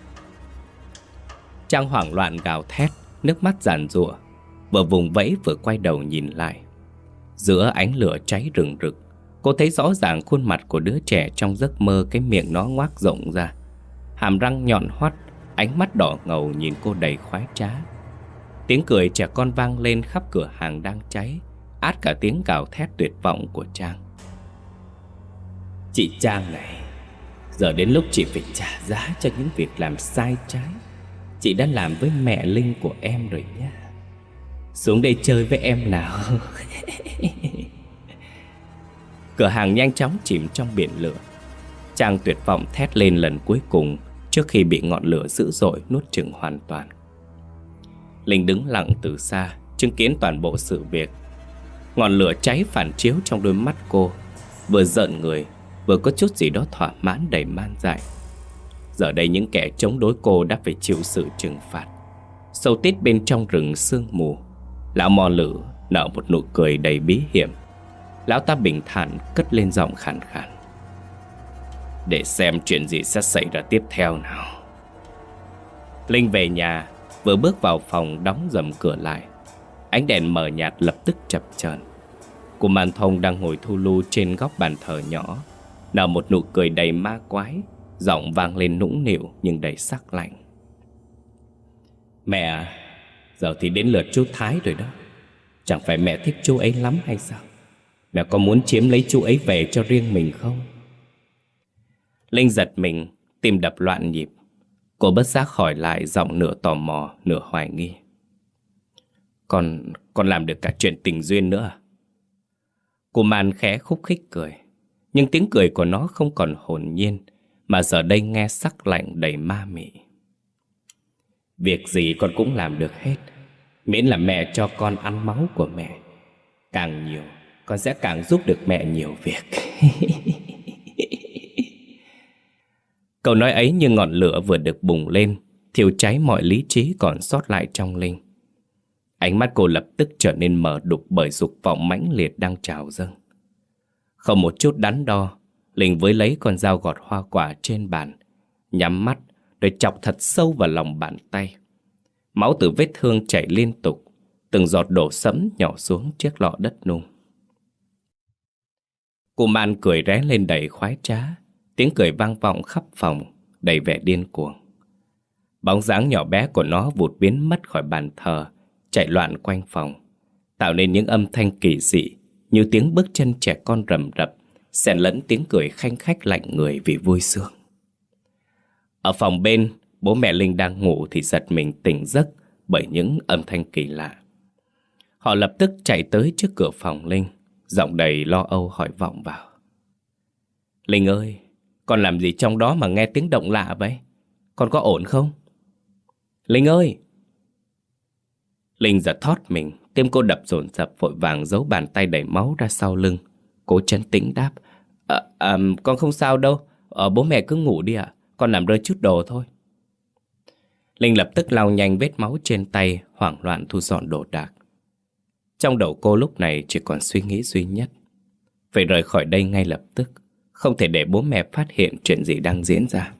Trang hoảng loạn gào thét, nước mắt giàn giụa, vừa vùng vẫy vừa quay đầu nhìn lại. Giữa ánh lửa cháy rừng rực, cô thấy rõ ràng khuôn mặt của đứa trẻ trong giấc mơ. Cái miệng nó ngoác rộng ra, hàm răng nhọn hoắt, ánh mắt đỏ ngầu nhìn cô đầy khoái trá. Tiếng cười trẻ con vang lên khắp cửa hàng đang cháy, át cả tiếng gào thét tuyệt vọng của Trang. Chị Trang này, giờ đến lúc chị phải trả giá cho những việc làm sai trái chị đã làm với mẹ Linh của em rồi nha. Xuống đây chơi với em nào. Cửa hàng nhanh chóng chìm trong biển lửa. Trang tuyệt vọng thét lên lần cuối cùng trước khi bị ngọn lửa dữ dội nuốt chửng hoàn toàn. Linh đứng lặng từ xa, chứng kiến toàn bộ sự việc. Ngọn lửa cháy phản chiếu trong đôi mắt cô, vừa giận người, vừa có chút gì đó thỏa mãn đầy man dại. Giờ đây những kẻ chống đối cô đã phải chịu sự trừng phạt. Sâu tít bên trong rừng sương mù, lão mò lử nở một nụ cười đầy bí hiểm. Lão ta bình thản cất lên giọng khàn khàn. Để xem chuyện gì sẽ xảy ra tiếp theo nào. Linh về nhà, vừa bước vào phòng đóng dầm cửa lại. Ánh đèn mờ nhạt lập tức chập chờn. Cô Man Thông đang ngồi thu lu trên góc bàn thờ nhỏ, nở một nụ cười đầy ma quái, giọng vang lên nũng nịu nhưng đầy sắc lạnh. Mẹ à, giờ thì đến lượt chú Thái rồi đó. Chẳng phải mẹ thích chú ấy lắm hay sao? Mẹ có muốn chiếm lấy chú ấy về cho riêng mình không? Linh giật mình, tim đập loạn nhịp. Cô bất giác hỏi lại, giọng nửa tò mò, nửa hoài nghi. Con, con làm được cả chuyện tình duyên nữa à? Cô Man khẽ khúc khích cười. Nhưng tiếng cười của nó không còn hồn nhiên, mà giờ đây nghe sắc lạnh đầy ma mị. Việc gì con cũng làm được hết, miễn là mẹ cho con ăn máu của mẹ. Càng nhiều, con sẽ càng giúp được mẹ nhiều việc. Câu nói ấy như ngọn lửa vừa được bùng lên, thiêu cháy mọi lý trí còn sót lại trong Linh. Ánh mắt cô lập tức trở nên mờ đục bởi dục vọng mãnh liệt đang trào dâng. Không một chút đắn đo, Linh với lấy con dao gọt hoa quả trên bàn, nhắm mắt rồi chọc thật sâu vào lòng bàn tay. Máu từ vết thương chảy liên tục, từng giọt đổ sẫm nhỏ xuống chiếc lọ đất nung. Cô Man cười ré lên đầy khoái trá, tiếng cười vang vọng khắp phòng, đầy vẻ điên cuồng. Bóng dáng nhỏ bé của nó vụt biến mất khỏi bàn thờ, chạy loạn quanh phòng, tạo nên những âm thanh kỳ dị như tiếng bước chân trẻ con rầm rập, xen lẫn tiếng cười khanh khách lạnh người vì vui sướng. Ở phòng bên, bố mẹ Linh đang ngủ thì giật mình tỉnh giấc bởi những âm thanh kỳ lạ. Họ lập tức chạy tới trước cửa phòng Linh, giọng đầy lo âu hỏi vọng vào. Linh ơi, con làm gì trong đó mà nghe tiếng động lạ vậy? Con có ổn không? Linh ơi! Linh giật thót mình, tim cô đập dồn dập, vội vàng giấu bàn tay đầy máu ra sau lưng. Cố trấn tĩnh đáp. À, à, con không sao đâu, à, bố mẹ cứ ngủ đi ạ, con làm rơi chút đồ thôi. Linh lập tức lau nhanh vết máu trên tay, hoảng loạn thu dọn đồ đạc. Trong đầu cô lúc này chỉ còn suy nghĩ duy nhất: phải rời khỏi đây ngay lập tức, không thể để bố mẹ phát hiện chuyện gì đang diễn ra.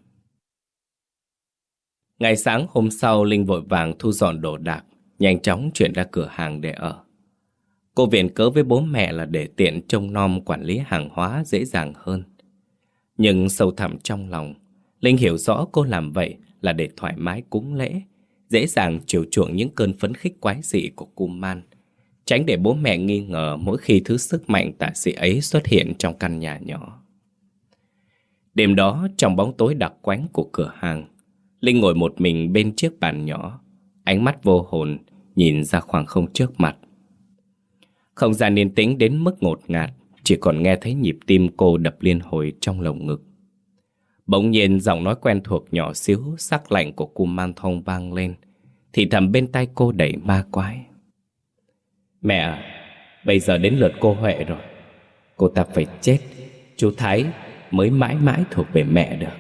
Ngày sáng hôm sau, Linh vội vàng thu dọn đồ đạc, nhanh chóng chuyển ra cửa hàng để ở. Cô viện cớ với bố mẹ là để tiện trông nom quản lý hàng hóa dễ dàng hơn. Nhưng sâu thẳm trong lòng, Linh hiểu rõ cô làm vậy là để thoải mái cúng lễ, dễ dàng chiều chuộng những cơn phấn khích quái dị của cô Man, tránh để bố mẹ nghi ngờ mỗi khi thứ sức mạnh tà dị ấy xuất hiện trong căn nhà nhỏ. Đêm đó, trong bóng tối đặc quánh của cửa hàng, Linh ngồi một mình bên chiếc bàn nhỏ, ánh mắt vô hồn nhìn ra khoảng không trước mặt. Không gian yên tĩnh đến mức ngột ngạt, chỉ còn nghe thấy nhịp tim cô đập liên hồi trong lồng ngực. Bỗng nhiên giọng nói quen thuộc nhỏ xíu sắc lạnh của cô Man Thông vang lên, thì thầm bên tai cô đầy ma quái. Mẹ à, bây giờ đến lượt cô Huệ rồi. Cô ta phải chết, chú Thái mới mãi mãi thuộc về mẹ được.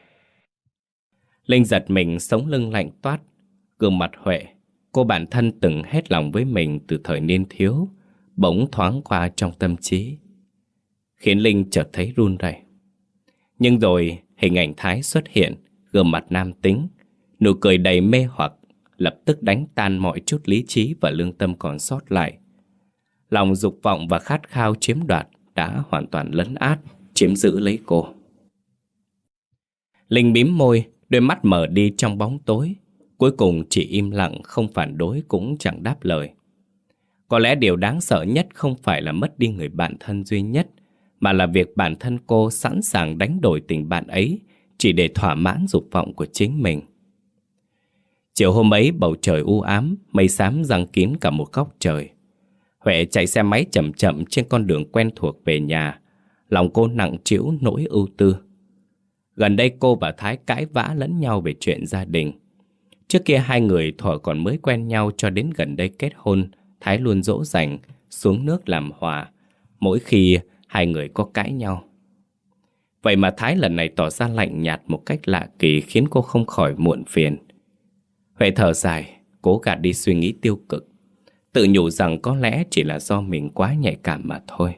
Linh giật mình, sống lưng lạnh toát. Gương mặt Huệ, cô bản thân từng hết lòng với mình từ thời niên thiếu, bỗng thoáng qua trong tâm trí, khiến Linh chợt thấy run rẩy. Nhưng rồi hình ảnh Thái xuất hiện, gương mặt nam tính, nụ cười đầy mê hoặc, lập tức đánh tan mọi chút lý trí và lương tâm còn sót lại. Lòng dục vọng và khát khao chiếm đoạt đã hoàn toàn lấn át, chiếm giữ lấy cô. Linh mím môi, Đôi mắt mở đi trong bóng tối, cuối cùng chỉ im lặng, không phản đối cũng chẳng đáp lời. Có lẽ điều đáng sợ nhất không phải là mất đi người bạn thân duy nhất, mà là việc bản thân cô sẵn sàng đánh đổi tình bạn ấy chỉ để thỏa mãn dục vọng của chính mình. Chiều hôm ấy bầu trời u ám, mây xám giăng kín cả một góc trời. Huệ chạy xe máy chậm chậm trên con đường quen thuộc về nhà. Lòng cô nặng trĩu nỗi ưu tư. Gần đây cô và Thái cãi vã lẫn nhau về chuyện gia đình. Trước kia hai người thuở còn mới quen nhau, cho đến gần đây kết hôn, Thái luôn dỗ dành xuống nước làm hòa mỗi khi hai người có cãi nhau. Vậy mà Thái lần này tỏ ra lạnh nhạt một cách lạ kỳ, khiến cô không khỏi muộn phiền. Huệ thở dài, cố gạt đi suy nghĩ tiêu cực, tự nhủ rằng có lẽ chỉ là do mình quá nhạy cảm mà thôi.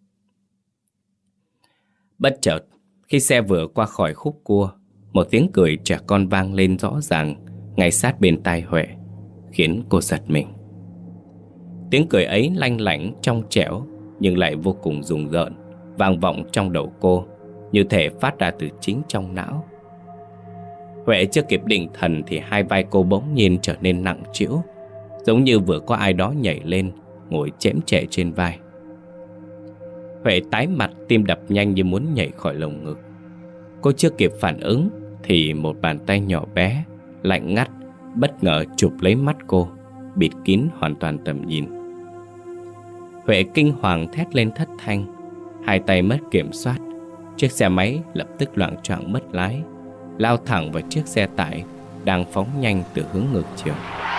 Bất chợt, khi xe vừa qua khỏi khúc cua, một tiếng cười trẻ con vang lên rõ ràng ngay sát bên tai Huệ, khiến cô giật mình. Tiếng cười ấy lanh lảnh, trong trẻo, nhưng lại vô cùng rùng rợn, vang vọng trong đầu cô, như thể phát ra từ chính trong não. Huệ chưa kịp định thần thì hai vai cô bỗng nhiên trở nên nặng trĩu, giống như vừa có ai đó nhảy lên, ngồi chễm chệ trên vai. Huệ tái mặt, tim đập nhanh như muốn nhảy khỏi lồng ngực. Cô chưa kịp phản ứng thì một bàn tay nhỏ bé, lạnh ngắt, bất ngờ chụp lấy mắt cô, bịt kín hoàn toàn tầm nhìn. Huệ kinh hoàng thét lên thất thanh, hai tay mất kiểm soát. Chiếc xe máy lập tức loạng choạng mất lái, lao thẳng vào chiếc xe tải đang phóng nhanh từ hướng ngược chiều.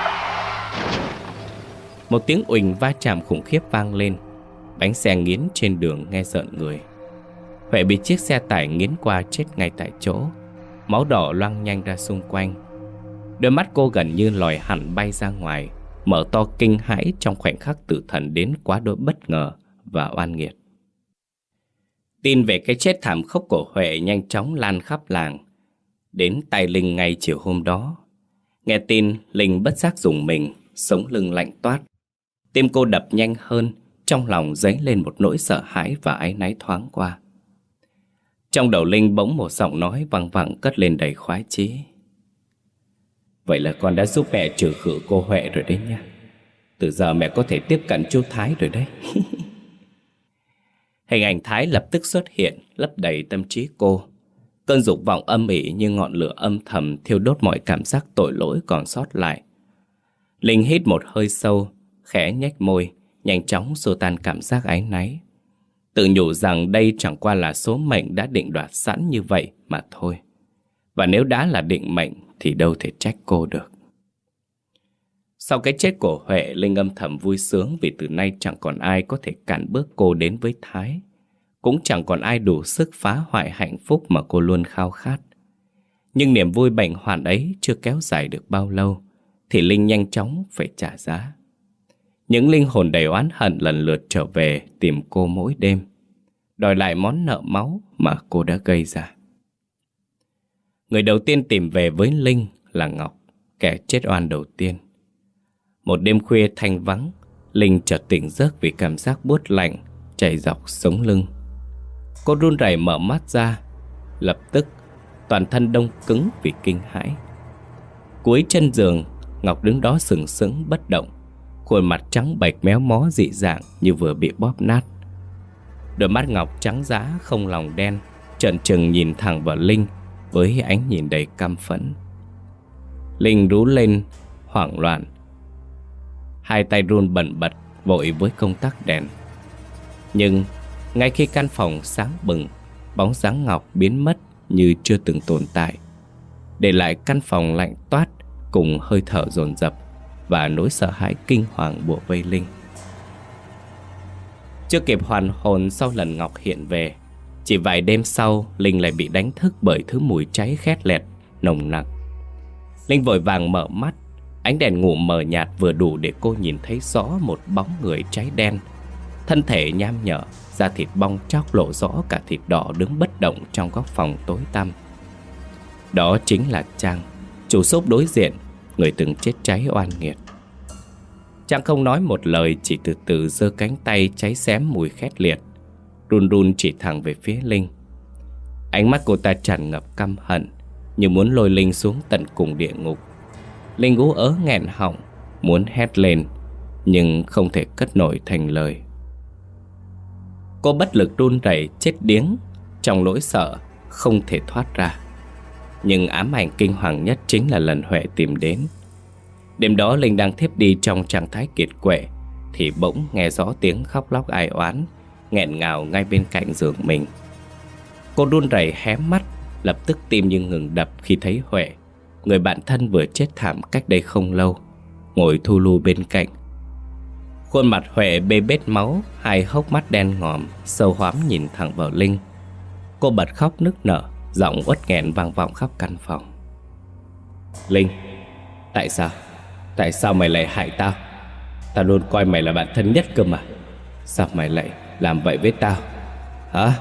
Một tiếng uỳnh va chạm khủng khiếp vang lên, bánh xe nghiến trên đường nghe rợn người. Huệ bị chiếc xe tải nghiến qua chết ngay tại chỗ, máu đỏ loang nhanh ra xung quanh. Đôi mắt cô gần như lòi hẳn bay ra ngoài, mở to kinh hãi trong khoảnh khắc tử thần đến quá đỗi bất ngờ và oan nghiệt. Tin về cái chết thảm khốc của Huệ nhanh chóng lan khắp làng, đến tai Linh ngay chiều hôm đó. Nghe tin, Linh bất giác rùng mình, sống lưng lạnh toát. Tim cô đập nhanh hơn, trong lòng dấy lên một nỗi sợ hãi và áy náy thoáng qua. Trong đầu Linh bỗng một giọng nói văng vẳng cất lên đầy khoái chí. Vậy là con đã giúp mẹ trừ khử cô Huệ rồi đấy nha. Từ giờ mẹ có thể tiếp cận chú Thái rồi đấy. Hình ảnh Thái lập tức xuất hiện, lấp đầy tâm trí cô. Cơn dục vọng âm ỉ như ngọn lửa âm thầm thiêu đốt mọi cảm giác tội lỗi còn sót lại. Linh hít một hơi sâu, khẽ nhếch môi, nhanh chóng xua tan cảm giác áy náy. Tự nhủ rằng đây chẳng qua là số mệnh đã định đoạt sẵn như vậy mà thôi. Và nếu đã là định mệnh thì đâu thể trách cô được. Sau cái chết của Huệ, Linh âm thầm vui sướng vì từ nay chẳng còn ai có thể cản bước cô đến với Thái. Cũng chẳng còn ai đủ sức phá hoại hạnh phúc mà cô luôn khao khát. Nhưng niềm vui bệnh hoạn ấy chưa kéo dài được bao lâu thì Linh nhanh chóng phải trả giá. Những linh hồn đầy oán hận lần lượt trở về tìm cô mỗi đêm, đòi lại món nợ máu mà cô đã gây ra. Người đầu tiên tìm về với Linh là Ngọc, kẻ chết oan đầu tiên. Một đêm khuya thanh vắng, Linh chợt tỉnh giấc vì cảm giác buốt lạnh chảy dọc sống lưng. Cô run rẩy mở mắt ra, lập tức toàn thân đông cứng vì kinh hãi. Cuối chân giường, Ngọc đứng đó sừng sững bất động, khuôn mặt trắng bệch méo mó dị dạng như vừa bị bóp nát. Đôi mắt Ngọc trắng dã không lòng đen, trợn trừng nhìn thẳng vào Linh với ánh nhìn đầy căm phẫn. Linh rú lên hoảng loạn, hai tay run bần bật vội với công tắc đèn. Nhưng ngay khi căn phòng sáng bừng, bóng dáng Ngọc biến mất như chưa từng tồn tại, để lại căn phòng lạnh toát cùng hơi thở dồn dập và nỗi sợ hãi kinh hoàng bủa vây Linh. Chưa kịp hoàn hồn sau lần Ngọc hiện về, chỉ vài đêm sau Linh lại bị đánh thức bởi thứ mùi cháy khét lẹt nồng nặc. Linh vội vàng mở mắt, ánh đèn ngủ mờ nhạt vừa đủ để cô nhìn thấy rõ một bóng người cháy đen, thân thể nham nhở, da thịt bong tróc lộ rõ cả thịt đỏ đứng bất động trong góc phòng tối tăm. Đó chính là Trang, chủ shop đối diện, người từng chết cháy oan nghiệt. Trang không nói một lời, chỉ từ từ giơ cánh tay cháy xém mùi khét liệt, run run chỉ thẳng về phía Linh. Ánh mắt cô ta tràn ngập căm hận, như muốn lôi Linh xuống tận cùng địa ngục. Linh ú ớ nghẹn họng, muốn hét lên, nhưng không thể cất nổi thành lời. Cô bất lực run rẩy chết điếng, trong nỗi sợ không thể thoát ra. Nhưng ám ảnh kinh hoàng nhất chính là lần Huệ tìm đến. Đêm đó Linh đang thiếp đi trong trạng thái kiệt quệ, thì bỗng nghe rõ tiếng khóc lóc ai oán nghẹn ngào ngay bên cạnh giường mình. Cô run rẩy hé mắt, lập tức tim như ngừng đập khi thấy Huệ, người bạn thân vừa chết thảm cách đây không lâu, ngồi thu lu bên cạnh. Khuôn mặt Huệ bê bết máu, hai hốc mắt đen ngòm, sâu hoắm nhìn thẳng vào Linh. Cô bật khóc nức nở, giọng uất nghẹn vang vọng khắp căn phòng. Linh, tại sao? Tại sao mày lại hại tao? Tao luôn coi mày là bạn thân nhất cơ mà. Sao mày lại làm vậy với tao? Hả?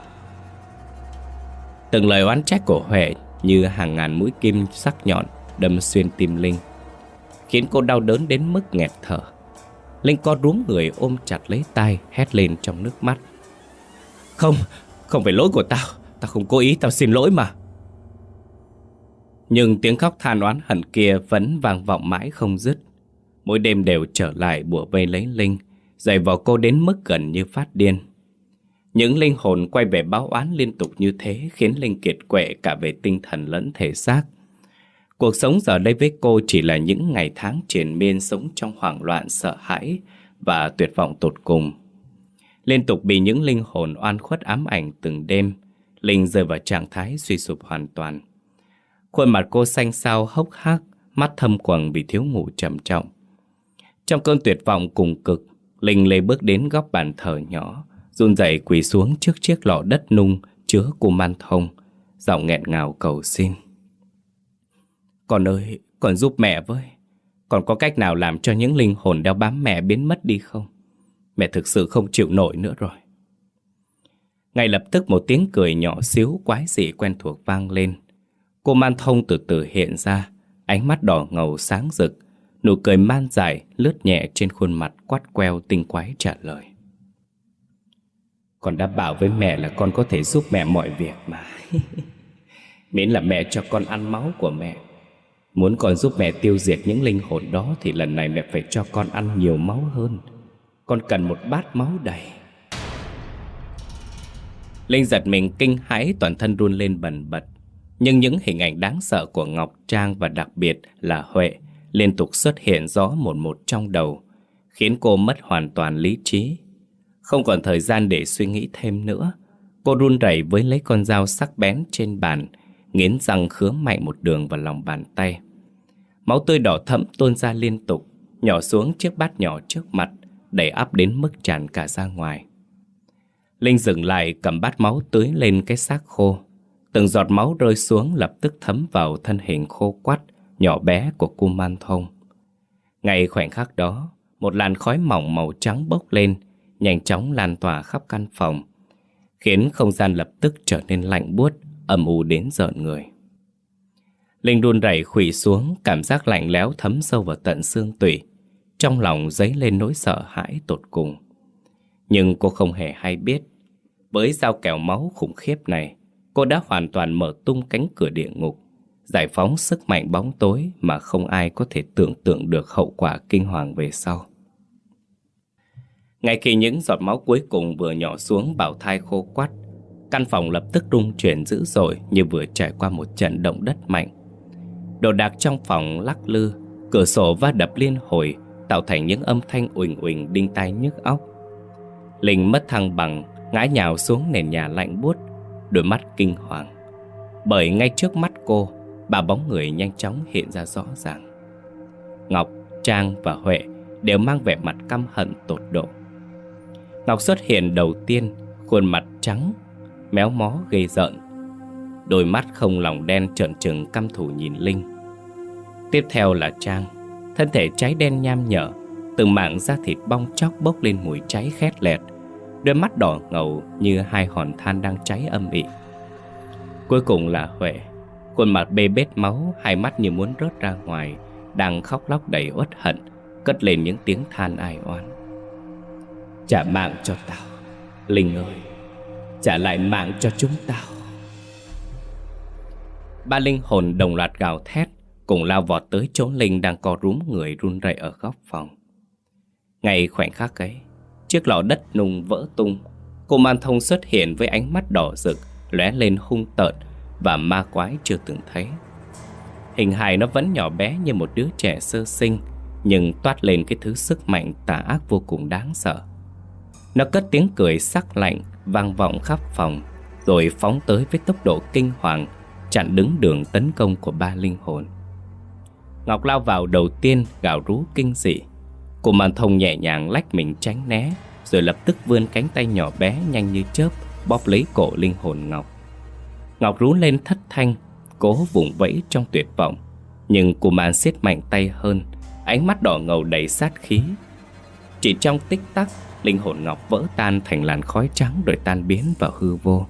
Từng lời oán trách của Huệ như hàng ngàn mũi kim sắc nhọn đâm xuyên tim Linh, khiến cô đau đớn đến mức nghẹt thở. Linh co rúm người ôm chặt lấy tai, hét lên trong nước mắt. Không, không phải lỗi của tao. Tao không cố ý, tao xin lỗi mà. Nhưng tiếng khóc than oán hận kia vẫn vang vọng mãi không dứt. Mỗi đêm đều trở lại bủa vây lấy Linh, giày vò cô đến mức gần như phát điên. Những linh hồn quay về báo oán liên tục như thế khiến Linh kiệt quệ cả về tinh thần lẫn thể xác. Cuộc sống giờ đây với cô chỉ là những ngày tháng triền miên sống trong hoảng loạn, sợ hãi và tuyệt vọng tột cùng. Liên tục bị những linh hồn oan khuất ám ảnh từng đêm, Linh rơi vào trạng thái suy sụp hoàn toàn. Khuôn mặt cô xanh xao hốc hác, mắt thâm quầng vì thiếu ngủ trầm trọng. Trong cơn tuyệt vọng cùng cực, Linh lê bước đến góc bàn thờ nhỏ, run rẩy quỳ xuống trước chiếc lọ đất nung chứa kuman thông, giọng nghẹn ngào cầu xin. Con ơi, con giúp mẹ với. Con có cách nào làm cho những linh hồn đeo bám mẹ biến mất đi không? Mẹ thực sự không chịu nổi nữa rồi. Ngay lập tức một tiếng cười nhỏ xíu quái dị quen thuộc vang lên. Cô Man Thông từ từ hiện ra, ánh mắt đỏ ngầu sáng rực, nụ cười man dại lướt nhẹ trên khuôn mặt quắt queo tinh quái trả lời. Con đã bảo với mẹ là con có thể giúp mẹ mọi việc mà. Miễn là mẹ cho con ăn máu của mẹ. Muốn con giúp mẹ tiêu diệt những linh hồn đó thì lần này mẹ phải cho con ăn nhiều máu hơn. Con cần một bát máu đầy. Linh giật mình kinh hãi, toàn thân run lên bần bật. Nhưng những hình ảnh đáng sợ của Ngọc Trang và đặc biệt là Huệ liên tục xuất hiện rõ một một trong đầu, khiến cô mất hoàn toàn lý trí. Không còn thời gian để suy nghĩ thêm nữa, cô run rẩy với lấy con dao sắc bén trên bàn, nghiến răng khứa mạnh một đường vào lòng bàn tay. Máu tươi đỏ thẫm tuôn ra liên tục, nhỏ xuống chiếc bát nhỏ trước mặt, đầy ắp đến mức tràn cả ra ngoài. Linh dừng lại, cầm bát máu tưới lên cái xác khô. Từng giọt máu rơi xuống lập tức thấm vào thân hình khô quắt, nhỏ bé của kuman thông. Ngay khoảnh khắc đó, một làn khói mỏng màu trắng bốc lên, nhanh chóng lan tỏa khắp căn phòng, khiến không gian lập tức trở nên lạnh buốt, âm u đến rợn người. Linh run rẩy khuỵu xuống, cảm giác lạnh lẽo thấm sâu vào tận xương tủy. Trong lòng dấy lên nỗi sợ hãi tột cùng. Nhưng cô không hề hay biết, với dao kèo máu khủng khiếp này, cô đã hoàn toàn mở tung cánh cửa địa ngục, giải phóng sức mạnh bóng tối mà không ai có thể tưởng tượng được hậu quả kinh hoàng về sau. Ngay khi những giọt máu cuối cùng vừa nhỏ xuống bào thai khô quắt, căn phòng lập tức rung chuyển dữ dội như vừa trải qua một trận động đất mạnh. Đồ đạc trong phòng lắc lư, cửa sổ va đập liên hồi, tạo thành những âm thanh uỳnh uỳnh đinh tai nhức óc. Linh mất thăng bằng, ngã nhào xuống nền nhà lạnh buốt, đôi mắt kinh hoàng. Bởi ngay trước mắt cô, ba bóng người nhanh chóng hiện ra rõ ràng. Ngọc, Trang và Huệ đều mang vẻ mặt căm hận tột độ. Ngọc xuất hiện đầu tiên, khuôn mặt trắng, méo mó ghê rợn, đôi mắt không lòng đen trợn trừng căm thù nhìn Linh. Tiếp theo là Trang, thân thể cháy đen nham nhở, từng mảng da thịt bong chóc bốc lên mùi cháy khét lẹt, đôi mắt đỏ ngầu như hai hòn than đang cháy âm ỉ. Cuối cùng là Huệ, khuôn mặt bê bết máu, hai mắt như muốn rớt ra ngoài, đang khóc lóc đầy uất hận, cất lên những tiếng than ai oán. Trả mạng cho tao, Linh ơi, trả lại mạng cho chúng tao. Ba linh hồn đồng loạt gào thét, cùng lao vọt tới chỗ Linh đang co rúm người run rẩy ở góc phòng. Ngay khoảnh khắc ấy, chiếc lọ đất nung vỡ tung. Cô Man Thông xuất hiện với ánh mắt đỏ rực, lóe lên hung tợn và ma quái chưa từng thấy. Hình hài nó vẫn nhỏ bé như một đứa trẻ sơ sinh, nhưng toát lên cái thứ sức mạnh tà ác vô cùng đáng sợ. Nó cất tiếng cười sắc lạnh vang vọng khắp phòng, rồi phóng tới với tốc độ kinh hoàng, chặn đứng đường tấn công của ba linh hồn. Ngọc lao vào đầu tiên, gào rú kinh dị. Cô Man Thông nhẹ nhàng lách mình tránh né, rồi lập tức vươn cánh tay nhỏ bé nhanh như chớp bóp lấy cổ linh hồn Ngọc. Ngọc rú lên thất thanh, cố vùng vẫy trong tuyệt vọng, nhưng cô Man siết mạnh tay hơn, ánh mắt đỏ ngầu đầy sát khí. Chỉ trong tích tắc, linh hồn Ngọc vỡ tan thành làn khói trắng rồi tan biến vào hư vô.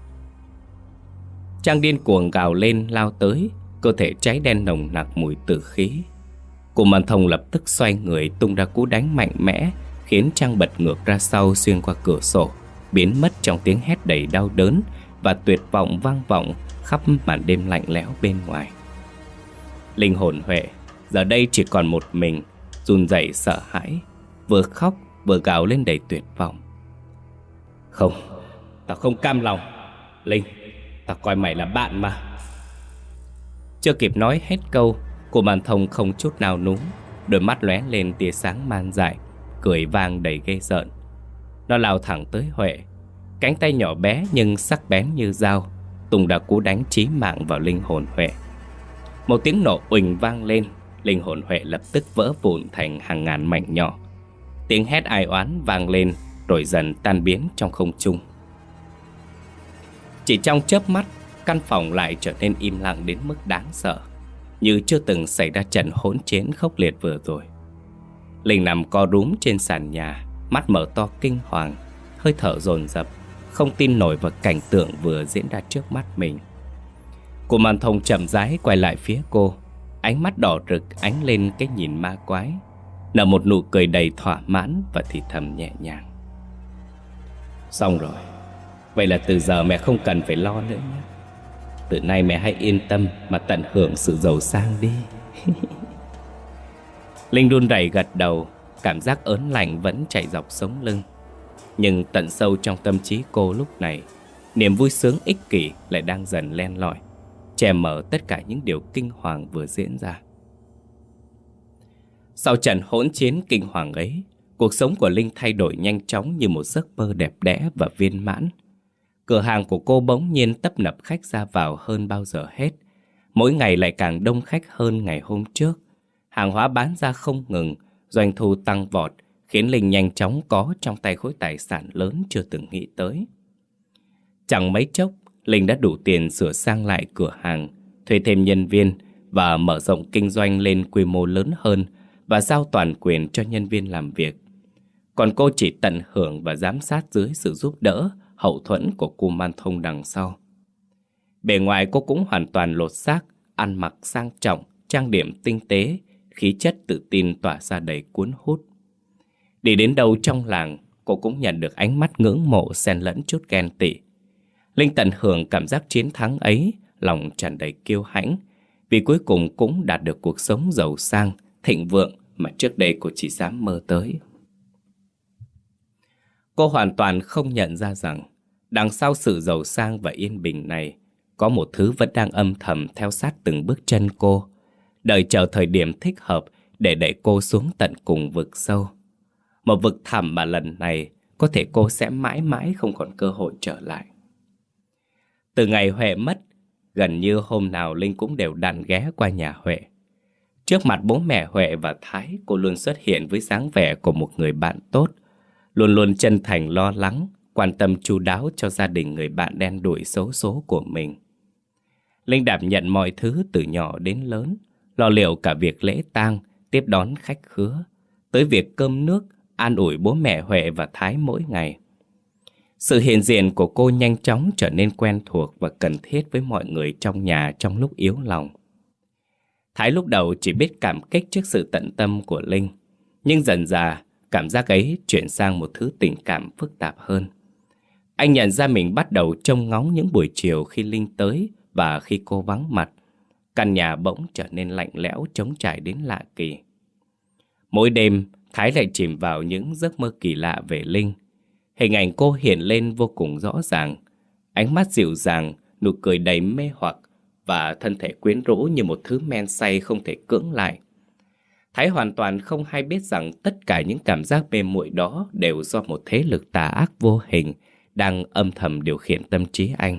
Trang điên cuồng gào lên lao tới, cơ thể cháy đen nồng nặc mùi tử khí. Cô Man Thông lập tức xoay người tung ra cú đánh mạnh mẽ, khiến Trang bật ngược ra sau xuyên qua cửa sổ, biến mất trong tiếng hét đầy đau đớn và tuyệt vọng vang vọng khắp màn đêm lạnh lẽo bên ngoài. Linh hồn Huệ giờ đây chỉ còn một mình, run rẩy sợ hãi, vừa khóc vừa gào lên đầy tuyệt vọng. Không, tao không cam lòng. Linh, tao coi mày là bạn mà. Chưa kịp nói hết câu, cô Man Thông không chút nào núng, đôi mắt lóe lên tia sáng man dại, cười vang đầy ghê rợn. Nó lao thẳng tới Huệ, cánh tay nhỏ bé nhưng sắc bén như dao, tung ra cú đánh chí mạng vào linh hồn Huệ. Một tiếng nổ uỳnh vang lên, linh hồn Huệ lập tức vỡ vụn thành hàng ngàn mảnh nhỏ. Tiếng hét ai oán vang lên rồi dần tan biến trong không trung. Chỉ trong chớp mắt, căn phòng lại trở nên im lặng đến mức đáng sợ, như chưa từng xảy ra trận hỗn chiến khốc liệt vừa rồi. Linh nằm co rúm trên sàn nhà, mắt mở to kinh hoàng, hơi thở dồn dập, không tin nổi vào cảnh tượng vừa diễn ra trước mắt mình. Cô Man Thông chậm rãi quay lại phía cô, ánh mắt đỏ rực ánh lên cái nhìn ma quái, nở một nụ cười đầy thỏa mãn và thì thầm nhẹ nhàng. Xong rồi, vậy là từ giờ mẹ không cần phải lo nữa nhé. Từ nay mẹ hãy yên tâm mà tận hưởng sự giàu sang đi. Linh run rẩy gật đầu, cảm giác ớn lạnh vẫn chạy dọc sống lưng. Nhưng tận sâu trong tâm trí cô lúc này, niềm vui sướng ích kỷ lại đang dần len lỏi, che mờ tất cả những điều kinh hoàng vừa diễn ra. Sau trận hỗn chiến kinh hoàng ấy, cuộc sống của Linh thay đổi nhanh chóng như một giấc mơ đẹp đẽ và viên mãn. Cửa hàng của cô bỗng nhiên tấp nập khách ra vào hơn bao giờ hết. Mỗi ngày lại càng đông khách hơn ngày hôm trước. Hàng hóa bán ra không ngừng, doanh thu tăng vọt, khiến Linh nhanh chóng có trong tay khối tài sản lớn chưa từng nghĩ tới. Chẳng mấy chốc, Linh đã đủ tiền sửa sang lại cửa hàng, thuê thêm nhân viên và mở rộng kinh doanh lên quy mô lớn hơn và giao toàn quyền cho nhân viên làm việc. Còn cô chỉ tận hưởng và giám sát dưới sự giúp đỡ, hậu thuẫn của cô Man Thông đằng sau. Bề ngoài cô cũng hoàn toàn lột xác, ăn mặc sang trọng, trang điểm tinh tế, khí chất tự tin tỏa ra đầy cuốn hút. Đi đến đâu trong làng, cô cũng nhận được ánh mắt ngưỡng mộ xen lẫn chút ghen tị. Linh tận hưởng cảm giác chiến thắng ấy, lòng tràn đầy kiêu hãnh, vì cuối cùng cũng đạt được cuộc sống giàu sang, thịnh vượng mà trước đây cô chỉ dám mơ tới. Cô hoàn toàn không nhận ra rằng đằng sau sự giàu sang và yên bình này có một thứ vẫn đang âm thầm theo sát từng bước chân cô, đợi chờ thời điểm thích hợp để đẩy cô xuống tận cùng vực sâu. Một vực thẳm mà lần này có thể cô sẽ mãi mãi không còn cơ hội trở lại. Từ ngày Huệ mất, gần như hôm nào Linh cũng đều đàn ghé qua nhà Huệ. Trước mặt bố mẹ Huệ và Thái, cô luôn xuất hiện với dáng vẻ của một người bạn tốt, luôn luôn chân thành lo lắng, quan tâm chu đáo cho gia đình người bạn đen đủi xấu số của mình. Linh đảm nhận mọi thứ từ nhỏ đến lớn, lo liệu cả việc lễ tang, tiếp đón khách khứa, tới việc cơm nước, an ủi bố mẹ Huệ và Thái mỗi ngày. Sự hiện diện của cô nhanh chóng trở nên quen thuộc và cần thiết với mọi người trong nhà trong lúc yếu lòng. Thái lúc đầu chỉ biết cảm kích trước sự tận tâm của Linh, nhưng dần dà cảm giác ấy chuyển sang một thứ tình cảm phức tạp hơn. Anh nhận ra mình bắt đầu trông ngóng những buổi chiều khi Linh tới và và khi cô vắng mặt, căn nhà bỗng trở nên lạnh lẽo trống trải đến lạ kỳ. Mỗi đêm, Thái lại chìm vào những giấc mơ kỳ lạ về Linh. Hình ảnh cô hiện lên vô cùng rõ ràng. Ánh mắt dịu dàng, nụ cười đầy mê hoặc và thân thể quyến rũ như một thứ men say không thể cưỡng lại. Thái hoàn toàn không hay biết rằng tất cả những cảm giác mê muội đó đều do một thế lực tà ác vô hình đang âm thầm điều khiển tâm trí anh.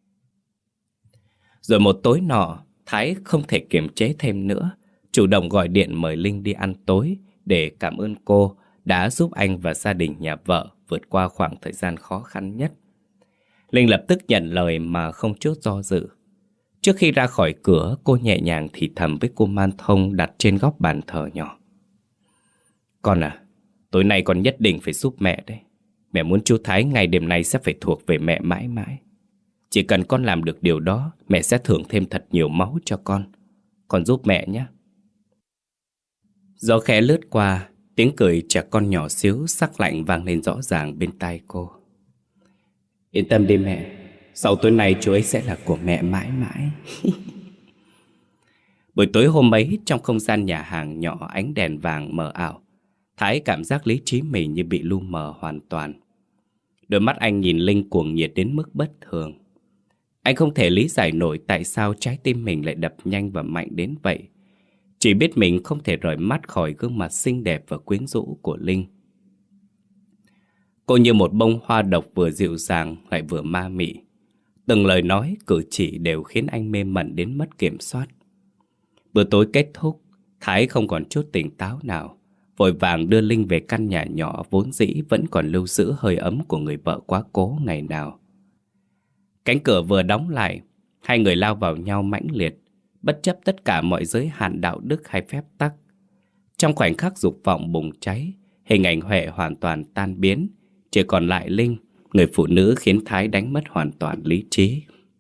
Rồi một tối nọ, Thái không thể kiềm chế thêm nữa, chủ động gọi điện mời Linh đi ăn tối để cảm ơn cô đã giúp anh và gia đình nhà vợ vượt qua khoảng thời gian khó khăn nhất. Linh lập tức nhận lời mà không chút do dự. Trước khi ra khỏi cửa, cô nhẹ nhàng thì thầm với cô Man Thông đặt trên góc bàn thờ nhỏ. Con à, tối nay con nhất định phải giúp mẹ đấy. Mẹ muốn chú Thái ngày đêm nay sẽ phải thuộc về mẹ mãi mãi. Chỉ cần con làm được điều đó, mẹ sẽ thưởng thêm thật nhiều máu cho con. Con giúp mẹ nhé. Gió khẽ lướt qua, tiếng cười trẻ con nhỏ xíu sắc lạnh vang lên rõ ràng bên tai cô. Yên tâm đi mẹ, sau tối nay chú ấy sẽ là của mẹ mãi mãi. Buổi tối hôm ấy, trong không gian nhà hàng nhỏ ánh đèn vàng mờ ảo, Thái cảm giác lý trí mình như bị lu mờ hoàn toàn. Đôi mắt anh nhìn Linh cuồng nhiệt đến mức bất thường. Anh không thể lý giải nổi tại sao trái tim mình lại đập nhanh và mạnh đến vậy. Chỉ biết mình không thể rời mắt khỏi gương mặt xinh đẹp và quyến rũ của Linh. Cô như một bông hoa độc vừa dịu dàng lại vừa ma mị. Từng lời nói, cử chỉ đều khiến anh mê mẩn đến mất kiểm soát. Bữa tối kết thúc, Thái không còn chút tỉnh táo nào, vội vàng đưa Linh về căn nhà nhỏ vốn dĩ vẫn còn lưu giữ hơi ấm của người vợ quá cố ngày nào. Cánh cửa vừa đóng lại, hai người lao vào nhau mãnh liệt, bất chấp tất cả mọi giới hạn đạo đức hay phép tắc. Trong khoảnh khắc dục vọng bùng cháy, hình ảnh Huệ hoàn toàn tan biến, chỉ còn lại Linh, người phụ nữ khiến Thái đánh mất hoàn toàn lý trí.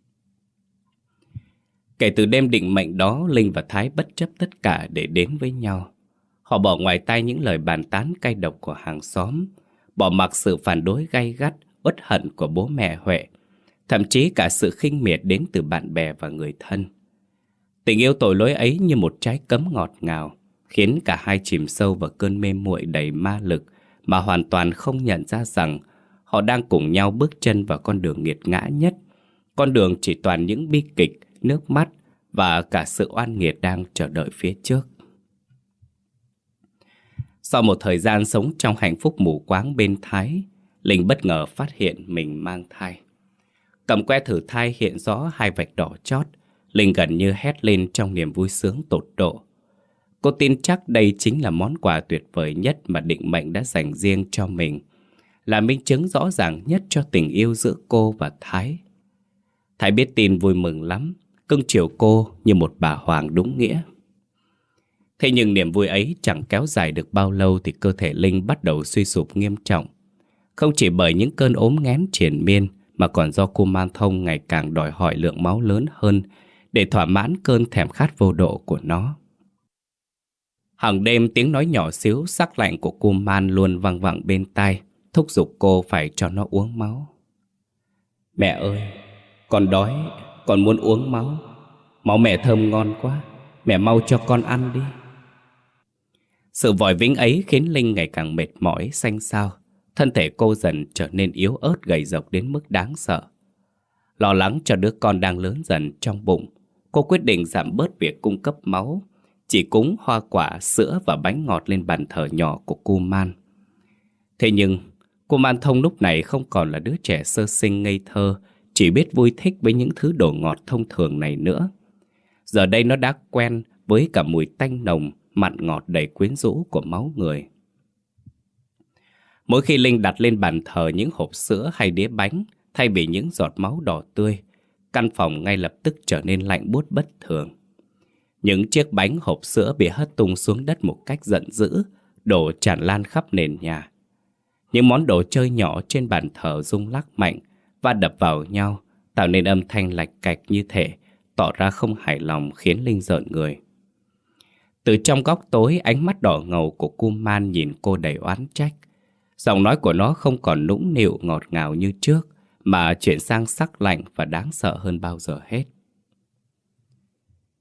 Kể từ đêm định mệnh đó, Linh và Thái bất chấp tất cả để đến với nhau. Họ bỏ ngoài tai những lời bàn tán cay độc của hàng xóm, bỏ mặc sự phản đối gay gắt, uất hận của bố mẹ Huệ, thậm chí cả sự khinh miệt đến từ bạn bè và người thân. Tình yêu tội lỗi ấy như một trái cấm ngọt ngào, khiến cả hai chìm sâu vào cơn mê muội đầy ma lực mà hoàn toàn không nhận ra rằng họ đang cùng nhau bước chân vào con đường nghiệt ngã nhất, con đường chỉ toàn những bi kịch, nước mắt và cả sự oan nghiệt đang chờ đợi phía trước. Sau một thời gian sống trong hạnh phúc mù quáng bên Thái, Linh bất ngờ phát hiện mình mang thai. Cầm que thử thai hiện rõ hai vạch đỏ chót, Linh gần như hét lên trong niềm vui sướng tột độ. Cô tin chắc đây chính là món quà tuyệt vời nhất mà định mệnh đã dành riêng cho mình, là minh chứng rõ ràng nhất cho tình yêu giữa cô và Thái. Thái biết tin vui mừng lắm, cưng chiều cô như một bà hoàng đúng nghĩa. Thế nhưng niềm vui ấy chẳng kéo dài được bao lâu thì cơ thể Linh bắt đầu suy sụp nghiêm trọng. Không chỉ bởi những cơn ốm nghén triền miên mà còn do cô Man Thông ngày càng đòi hỏi lượng máu lớn hơn để thỏa mãn cơn thèm khát vô độ của nó. Hàng đêm tiếng nói nhỏ xíu sắc lạnh của cô Man luôn văng vẳng bên tai, thúc giục cô phải cho nó uống máu. Mẹ ơi, con đói, con muốn uống máu. Máu mẹ thơm ngon quá, mẹ mau cho con ăn đi. Sự vòi vĩnh ấy khiến Linh ngày càng mệt mỏi, xanh xao. Thân thể cô dần trở nên yếu ớt gầy rộc đến mức đáng sợ. Lo lắng cho đứa con đang lớn dần trong bụng, cô quyết định giảm bớt việc cung cấp máu, chỉ cúng hoa quả, sữa và bánh ngọt lên bàn thờ nhỏ của cô Man. Thế nhưng, cô Man Thông lúc này không còn là đứa trẻ sơ sinh ngây thơ, chỉ biết vui thích với những thứ đồ ngọt thông thường này nữa. Giờ đây nó đã quen với cả mùi tanh nồng, mặn ngọt đầy quyến rũ của máu người. Mỗi khi Linh đặt lên bàn thờ những hộp sữa hay đĩa bánh, thay vì những giọt máu đỏ tươi, căn phòng ngay lập tức trở nên lạnh buốt bất thường. Những chiếc bánh hộp sữa bị hất tung xuống đất một cách giận dữ, đổ tràn lan khắp nền nhà. Những món đồ chơi nhỏ trên bàn thờ rung lắc mạnh và đập vào nhau, tạo nên âm thanh lạch cạch như thể tỏ ra không hài lòng, khiến Linh rợn người. Từ trong góc tối, ánh mắt đỏ ngầu của cô Man nhìn cô đầy oán trách. Giọng nói của nó không còn nũng nịu ngọt ngào như trước, mà chuyển sang sắc lạnh và đáng sợ hơn bao giờ hết.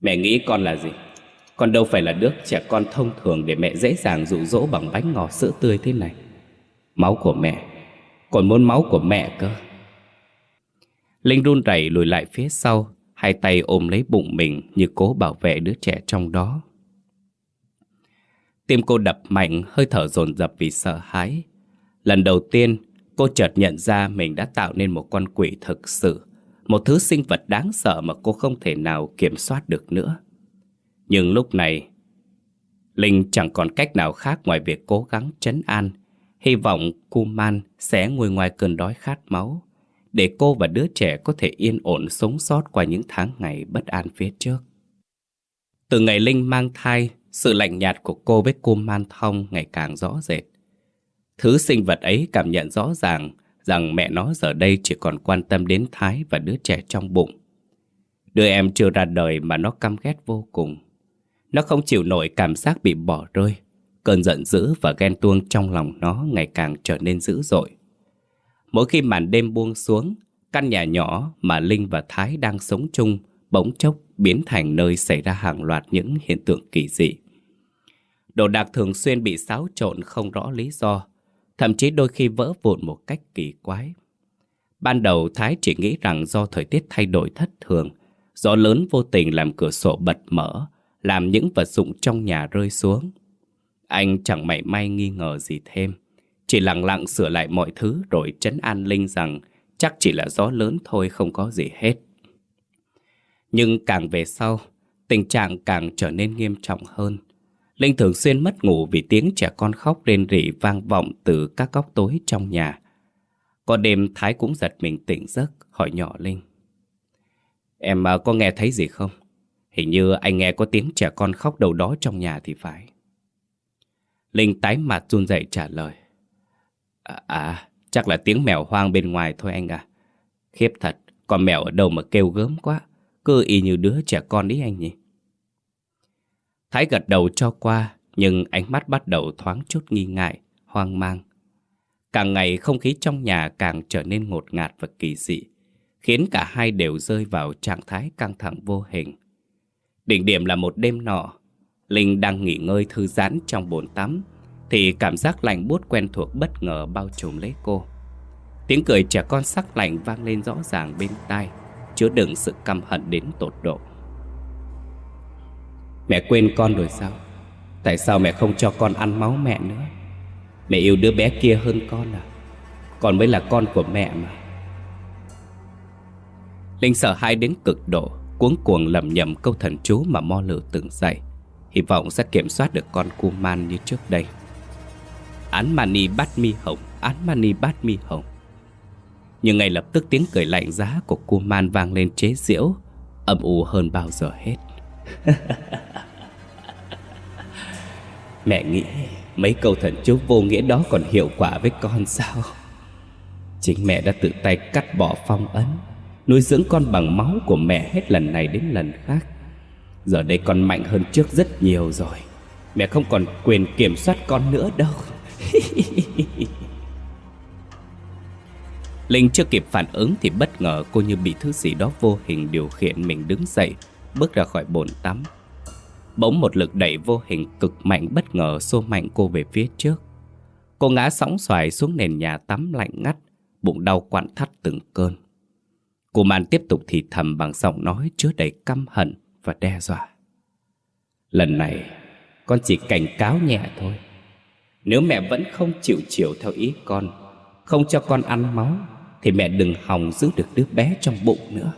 Mẹ nghĩ con là gì? Con đâu phải là đứa trẻ con thông thường để mẹ dễ dàng dụ dỗ bằng bánh ngọt sữa tươi thế này. Máu của mẹ, còn muốn máu của mẹ cơ. Linh run rẩy lùi lại phía sau, hai tay ôm lấy bụng mình như cố bảo vệ đứa trẻ trong đó. Tim cô đập mạnh, hơi thở dồn dập vì sợ hãi. Lần đầu tiên, cô chợt nhận ra mình đã tạo nên một con quỷ thực sự, một thứ sinh vật đáng sợ mà cô không thể nào kiểm soát được nữa. Nhưng lúc này, Linh chẳng còn cách nào khác ngoài việc cố gắng trấn an, hy vọng Kuman sẽ nguôi ngoai cơn đói khát máu, để cô và đứa trẻ có thể yên ổn sống sót qua những tháng ngày bất an phía trước. Từ ngày Linh mang thai, sự lạnh nhạt của cô với Kuman Thong ngày càng rõ rệt. Thứ sinh vật ấy cảm nhận rõ ràng rằng mẹ nó giờ đây chỉ còn quan tâm đến Thái và đứa trẻ trong bụng. Đứa em chưa ra đời mà nó căm ghét vô cùng. Nó không chịu nổi cảm giác bị bỏ rơi. Cơn giận dữ và ghen tuông trong lòng nó ngày càng trở nên dữ dội. Mỗi khi màn đêm buông xuống, căn nhà nhỏ mà Linh và Thái đang sống chung bỗng chốc biến thành nơi xảy ra hàng loạt những hiện tượng kỳ dị. Đồ đạc thường xuyên bị xáo trộn không rõ lý do, thậm chí đôi khi vỡ vụn một cách kỳ quái. Ban đầu Thái chỉ nghĩ rằng do thời tiết thay đổi thất thường, gió lớn vô tình làm cửa sổ bật mở, làm những vật dụng trong nhà rơi xuống. Anh chẳng mảy may nghi ngờ gì thêm, chỉ lặng lặng sửa lại mọi thứ rồi trấn an Linh rằng chắc chỉ là gió lớn thôi, không có gì hết. Nhưng càng về sau, tình trạng càng trở nên nghiêm trọng hơn. Linh thường xuyên mất ngủ vì tiếng trẻ con khóc rên rỉ vang vọng từ các góc tối trong nhà. Có đêm Thái cũng giật mình tỉnh giấc, hỏi nhỏ Linh: Em có nghe thấy gì không? Hình như anh nghe có tiếng trẻ con khóc đâu đó trong nhà thì phải. Linh tái mặt run rẩy trả lời: À, à chắc là tiếng mèo hoang bên ngoài thôi anh à. Khiếp thật, con mèo ở đâu mà kêu gớm quá, cứ y như đứa trẻ con ý anh nhỉ. Thái gật đầu cho qua, nhưng ánh mắt bắt đầu thoáng chút nghi ngại, hoang mang. Càng ngày không khí trong nhà càng trở nên ngột ngạt và kỳ dị, khiến cả hai đều rơi vào trạng thái căng thẳng vô hình. Đỉnh điểm là một đêm nọ, Linh đang nghỉ ngơi thư giãn trong bồn tắm, thì cảm giác lạnh buốt quen thuộc bất ngờ bao trùm lấy cô. Tiếng cười trẻ con sắc lạnh vang lên rõ ràng bên tai, chứa đựng sự căm hận đến tột độ. Mẹ quên con rồi sao? Tại sao mẹ không cho con ăn máu mẹ nữa? Mẹ yêu đứa bé kia hơn con à? Con mới là con của mẹ mà. Linh sợ hãi đến cực độ, cuống cuồng lẩm nhẩm câu thần chú mà Mo Lử từng dạy, hy vọng sẽ kiểm soát được con Kuman như trước đây. Án mani bắt mi hồng, án mani bắt mi hồng. Nhưng ngay lập tức tiếng cười lạnh giá của Kuman vang lên chế giễu, âm u hơn bao giờ hết. Mẹ nghĩ mấy câu thần chú vô nghĩa đó còn hiệu quả với con sao? Chính mẹ đã tự tay cắt bỏ phong ấn, nuôi dưỡng con bằng máu của mẹ hết lần này đến lần khác. Giờ đây con mạnh hơn trước rất nhiều rồi. Mẹ không còn quyền kiểm soát con nữa đâu. Linh chưa kịp phản ứng thì bất ngờ cô như bị thứ gì đó vô hình điều khiển mình đứng dậy, bước ra khỏi bồn tắm. Bỗng một lực đẩy vô hình cực mạnh bất ngờ xô mạnh cô về phía trước. Cô ngã sóng xoài xuống nền nhà tắm lạnh ngắt, bụng đau quặn thắt từng cơn. Cô Man tiếp tục thì thầm bằng giọng nói chứa đầy căm hận và đe dọa: Lần này con chỉ cảnh cáo nhẹ thôi. Nếu mẹ vẫn không chịu chiều theo ý con, không cho con ăn máu, thì mẹ đừng hòng giữ được đứa bé trong bụng nữa.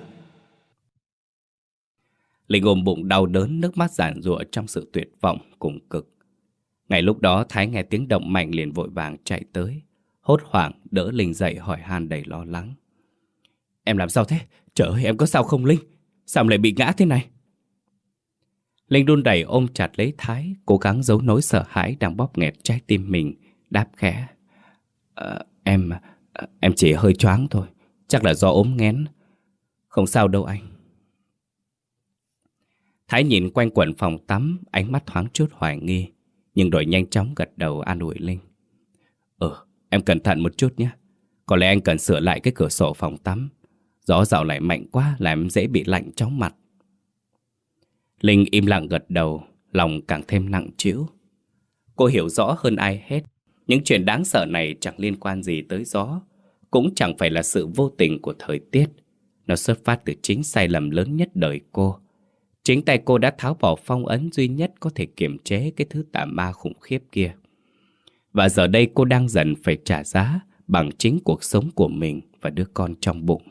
Linh ôm bụng đau đớn, nước mắt giàn giụa trong sự tuyệt vọng cùng cực. Ngay lúc đó Thái nghe tiếng động mạnh liền vội vàng chạy tới, hốt hoảng đỡ Linh dậy hỏi han đầy lo lắng: Em làm sao thế? Trời ơi, em có sao không Linh? Sao em lại bị ngã thế này? Linh run rẩy ôm chặt lấy Thái, cố gắng giấu nỗi sợ hãi đang bóp nghẹt trái tim mình, đáp khẽ: à, Em em chỉ hơi choáng thôi, chắc là do ốm nghén. Không sao đâu anh. Thái nhìn quanh quẩn phòng tắm, ánh mắt thoáng chút hoài nghi, nhưng rồi nhanh chóng gật đầu an ủi Linh: Ừ, em cẩn thận một chút nhé. Có lẽ anh cần sửa lại cái cửa sổ phòng tắm. Gió dạo lại mạnh quá làm em dễ bị lạnh chóng mặt. Linh im lặng gật đầu, lòng càng thêm nặng trĩu. Cô hiểu rõ hơn ai hết, những chuyện đáng sợ này chẳng liên quan gì tới gió, cũng chẳng phải là sự vô tình của thời tiết. Nó xuất phát từ chính sai lầm lớn nhất đời cô. Chính tay cô đã tháo bỏ phong ấn duy nhất có thể kiềm chế cái thứ tà ma khủng khiếp kia. Và giờ đây cô đang dần phải trả giá bằng chính cuộc sống của mình và đứa con trong bụng.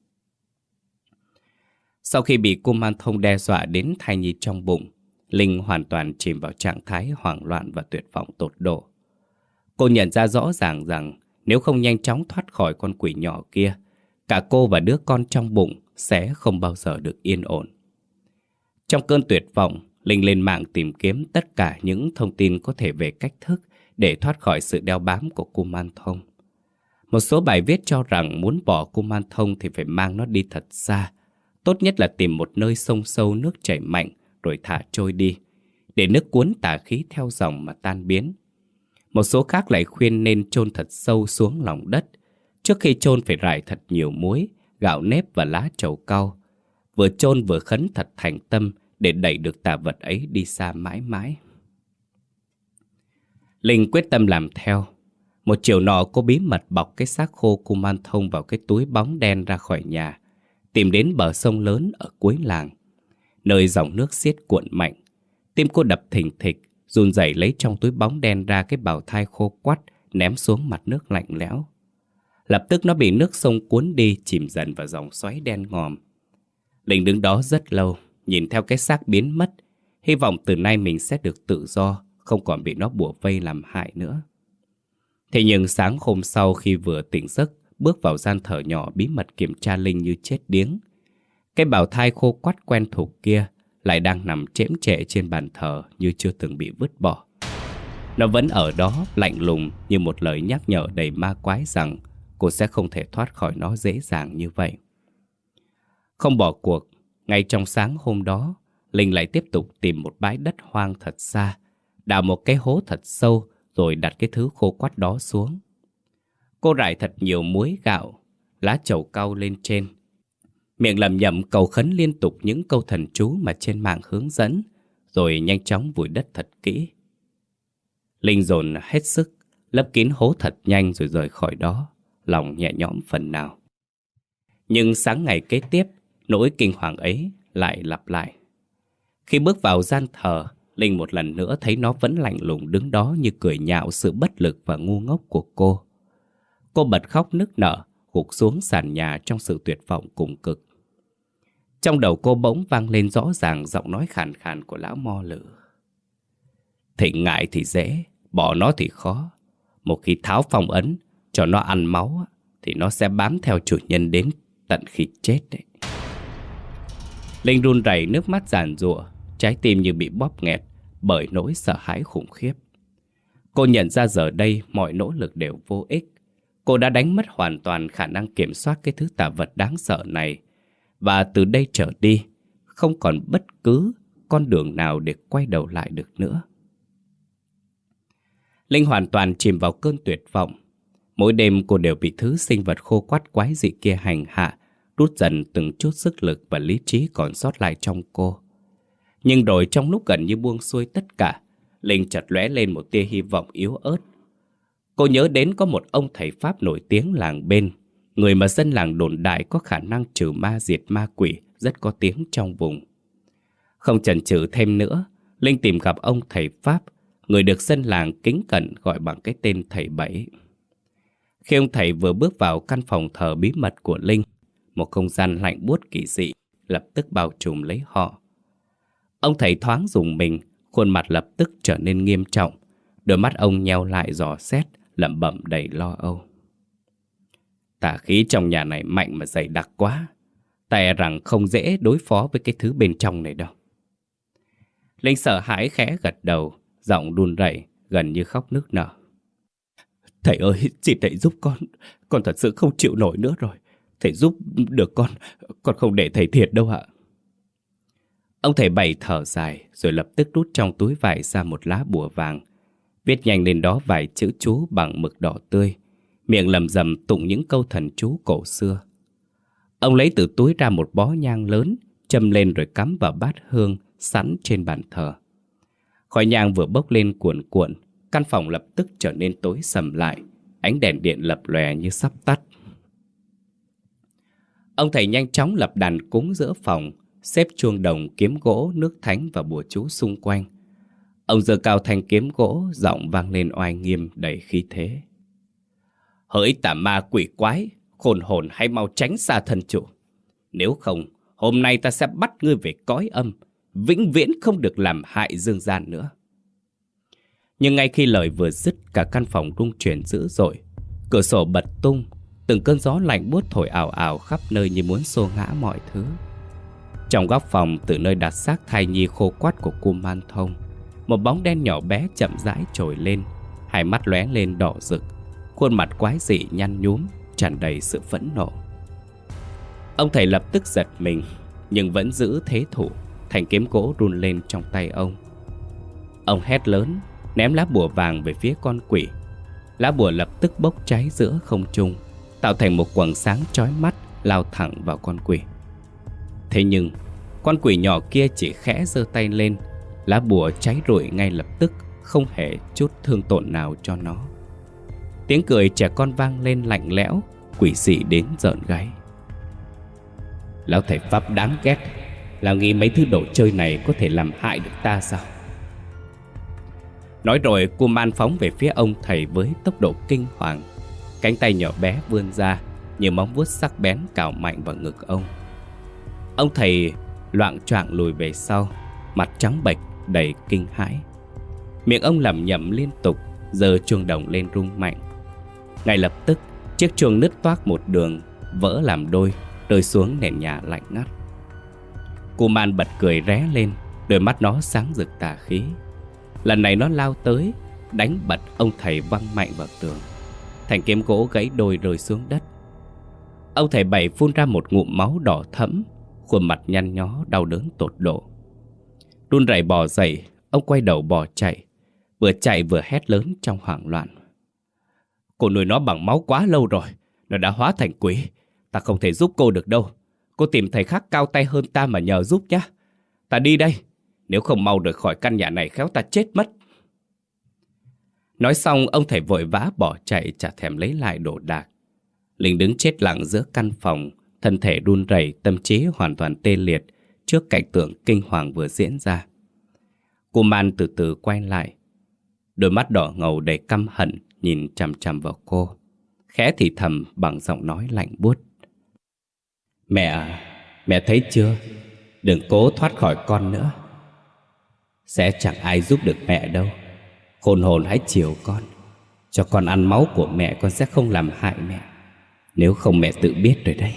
Sau khi bị cô Man Thông đe dọa đến thai nhi trong bụng, Linh hoàn toàn chìm vào trạng thái hoảng loạn và tuyệt vọng tột độ. Cô nhận ra rõ ràng rằng nếu không nhanh chóng thoát khỏi con quỷ nhỏ kia, cả cô và đứa con trong bụng sẽ không bao giờ được yên ổn. Trong cơn tuyệt vọng, Linh lên mạng tìm kiếm tất cả những thông tin có thể về cách thức để thoát khỏi sự đeo bám của cô Man Thông. Một số bài viết cho rằng muốn bỏ cô Man Thông thì phải mang nó đi thật xa. Tốt nhất là tìm một nơi sông sâu nước chảy mạnh rồi thả trôi đi, để nước cuốn tà khí theo dòng mà tan biến. Một số khác lại khuyên nên chôn thật sâu xuống lòng đất. Trước khi chôn phải rải thật nhiều muối, gạo nếp và lá trầu cau. Vừa chôn vừa khấn thật thành tâm để đẩy được tà vật ấy đi xa mãi mãi. Linh quyết tâm làm theo. Một chiều nọ cô bí mật bọc cái xác khô cô Man Thông vào cái túi bóng đen ra khỏi nhà, tìm đến bờ sông lớn ở cuối làng, nơi dòng nước xiết cuộn mạnh. Tim cô đập thình thịch, run rẩy lấy trong túi bóng đen ra cái bào thai khô quắt, ném xuống mặt nước lạnh lẽo. Lập tức nó bị nước sông cuốn đi, chìm dần vào dòng xoáy đen ngòm. Linh đứng đó rất lâu, nhìn theo cái xác biến mất, hy vọng từ nay mình sẽ được tự do, không còn bị nó bủa vây làm hại nữa. Thế nhưng sáng hôm sau khi vừa tỉnh giấc, bước vào gian thờ nhỏ bí mật kiểm tra Linh như chết điếng. Cái bào thai khô quắt quen thuộc kia lại đang nằm chễm chệ trên bàn thờ như chưa từng bị vứt bỏ. Nó vẫn ở đó lạnh lùng như một lời nhắc nhở đầy ma quái rằng cô sẽ không thể thoát khỏi nó dễ dàng như vậy. Không bỏ cuộc, ngay trong sáng hôm đó, Linh lại tiếp tục tìm một bãi đất hoang thật xa, đào một cái hố thật sâu rồi đặt cái thứ khô quắt đó xuống. Cô rải thật nhiều muối gạo, lá trầu cau lên trên, miệng lẩm nhẩm cầu khấn liên tục những câu thần chú mà trên mạng hướng dẫn, rồi nhanh chóng vùi đất thật kỹ. Linh dồn hết sức, lấp kín hố thật nhanh rồi rời khỏi đó, lòng nhẹ nhõm phần nào. Nhưng sáng ngày kế tiếp, nỗi kinh hoàng ấy lại lặp lại. Khi bước vào gian thờ, Linh một lần nữa thấy nó vẫn lạnh lùng đứng đó như cười nhạo sự bất lực và ngu ngốc của cô. Cô bật khóc nức nở, gục xuống sàn nhà trong sự tuyệt vọng cùng cực. Trong đầu cô bỗng vang lên rõ ràng giọng nói khàn khàn của lão mo lử. Thịnh ngại thì dễ, bỏ nó thì khó. Một khi tháo phong ấn, cho nó ăn máu, thì nó sẽ bám theo chủ nhân đến tận khi chết đấy. Linh run rẩy, nước mắt giàn giụa, trái tim như bị bóp nghẹt bởi nỗi sợ hãi khủng khiếp. Cô nhận ra giờ đây mọi nỗ lực đều vô ích. Cô đã đánh mất hoàn toàn khả năng kiểm soát cái thứ tà vật đáng sợ này. Và từ đây trở đi, không còn bất cứ con đường nào để quay đầu lại được nữa. Linh hoàn toàn chìm vào cơn tuyệt vọng. Mỗi đêm cô đều bị thứ sinh vật khô quắt quái dị kia hành hạ, rút dần từng chút sức lực và lý trí còn sót lại trong cô. Nhưng rồi trong lúc gần như buông xuôi tất cả, Linh chợt lóe lên một tia hy vọng yếu ớt. Cô nhớ đến có một ông thầy Pháp nổi tiếng làng bên, người mà dân làng đồn đại có khả năng trừ ma diệt ma quỷ rất có tiếng trong vùng. Không chần chừ thêm nữa, Linh tìm gặp ông thầy Pháp, người được dân làng kính cẩn gọi bằng cái tên thầy Bảy. Khi ông thầy vừa bước vào căn phòng thờ bí mật của Linh, một không gian lạnh buốt kỳ dị lập tức bao trùm lấy họ. Ông thầy thoáng rùng mình, khuôn mặt lập tức trở nên nghiêm trọng, đôi mắt ông nheo lại dò xét, lẩm bẩm đầy lo âu. Tà khí trong nhà này mạnh mà dày đặc quá, ta e rằng không dễ đối phó với cái thứ bên trong này đâu. Linh sợ hãi khẽ gật đầu, giọng run rẩy, gần như khóc nức nở. Thầy ơi, xin thầy giúp con, con thật sự không chịu nổi nữa rồi. Thầy giúp được con, con không để thầy thiệt đâu ạ. Ông thầy Bảy thở dài, rồi lập tức rút trong túi vải ra một lá bùa vàng, viết nhanh lên đó vài chữ chú bằng mực đỏ tươi, miệng lầm rầm tụng những câu thần chú cổ xưa. Ông lấy từ túi ra một bó nhang lớn, châm lên rồi cắm vào bát hương, sẵn trên bàn thờ. Khói nhang vừa bốc lên cuồn cuộn, căn phòng lập tức trở nên tối sầm lại, ánh đèn điện lập lòe như sắp tắt. Ông thầy nhanh chóng lập đàn cúng giữa phòng, xếp chuông đồng, kiếm gỗ, nước thánh và bùa chú xung quanh. Ông giơ cao thanh kiếm gỗ, giọng vang lên oai nghiêm đầy khí thế. Hỡi tà ma quỷ quái, khôn hồn hãy mau tránh xa thân chủ. Nếu không, hôm nay ta sẽ bắt ngươi về cõi âm, vĩnh viễn không được làm hại dương gian nữa. Nhưng ngay khi lời vừa dứt, cả căn phòng rung chuyển dữ dội. Cửa sổ bật tung, từng cơn gió lạnh buốt thổi ào ào khắp nơi như muốn xô ngã mọi thứ. Trong góc phòng, từ nơi đặt xác thai nhi khô quắt của Kuman Thông, một bóng đen nhỏ bé chậm rãi trồi lên, hai mắt lóe lên đỏ rực, khuôn mặt quái dị nhăn nhúm, tràn đầy sự phẫn nộ. Ông thầy lập tức giật mình, nhưng vẫn giữ thế thủ. Thanh kiếm gỗ run lên trong tay ông. Ông hét lớn, ném lá bùa vàng về phía con quỷ. Lá bùa lập tức bốc cháy giữa không trung, tạo thành một quầng sáng chói mắt lao thẳng vào con quỷ. Thế nhưng con quỷ nhỏ kia chỉ khẽ giơ tay lên, lá bùa cháy rụi ngay lập tức, không hề chút thương tổn nào cho nó. Tiếng cười trẻ con vang lên lạnh lẽo, quỷ dị đến rợn gáy. Lão thầy Pháp đáng ghét, là nghĩ mấy thứ đồ chơi này có thể làm hại được ta sao? Nói rồi, Kuman phóng về phía ông thầy với tốc độ kinh hoàng. Cánh tay nhỏ bé vươn ra, như móng vuốt sắc bén cào mạnh vào ngực ông. Ông thầy loạng choạng lùi về sau, mặt trắng bệch đầy kinh hãi. Miệng ông lẩm nhẩm liên tục, giơ chuông đồng lên rung mạnh. Ngay lập tức, chiếc chuông nứt toác một đường, vỡ làm đôi, rơi xuống nền nhà lạnh ngắt. Kuman bật cười ré lên, đôi mắt nó sáng rực tà khí. Lần này nó lao tới, đánh bật ông thầy văng mạnh vào tường. Thanh kiếm gỗ gãy đôi rơi xuống đất. Ông thầy Bảy phun ra một ngụm máu đỏ thẫm, khuôn mặt nhăn nhó đau đớn tột độ. Run rẩy bò dậy, ông quay đầu bỏ chạy, vừa chạy vừa hét lớn trong hoảng loạn. Cô nuôi nó bằng máu quá lâu rồi, nó đã hóa thành quỷ. Ta không thể giúp cô được đâu. Cô tìm thầy khác cao tay hơn ta mà nhờ giúp nhé. Ta đi đây, nếu không mau rời khỏi căn nhà này khéo ta chết mất. Nói xong, ông thầy vội vã bỏ chạy, chả thèm lấy lại đồ đạc. Linh đứng chết lặng giữa căn phòng, thân thể run rẩy, tâm trí hoàn toàn tê liệt trước cảnh tượng kinh hoàng vừa diễn ra. Kuman từ từ quay lại, đôi mắt đỏ ngầu đầy căm hận nhìn chằm chằm vào cô, khẽ thì thầm bằng giọng nói lạnh buốt. Mẹ à, mẹ thấy chưa? Đừng cố thoát khỏi con nữa. Sẽ chẳng ai giúp được mẹ đâu. Khôn hồn hãy chiều con. Cho con ăn máu của mẹ, con sẽ không làm hại mẹ. Nếu không mẹ tự biết rồi đấy.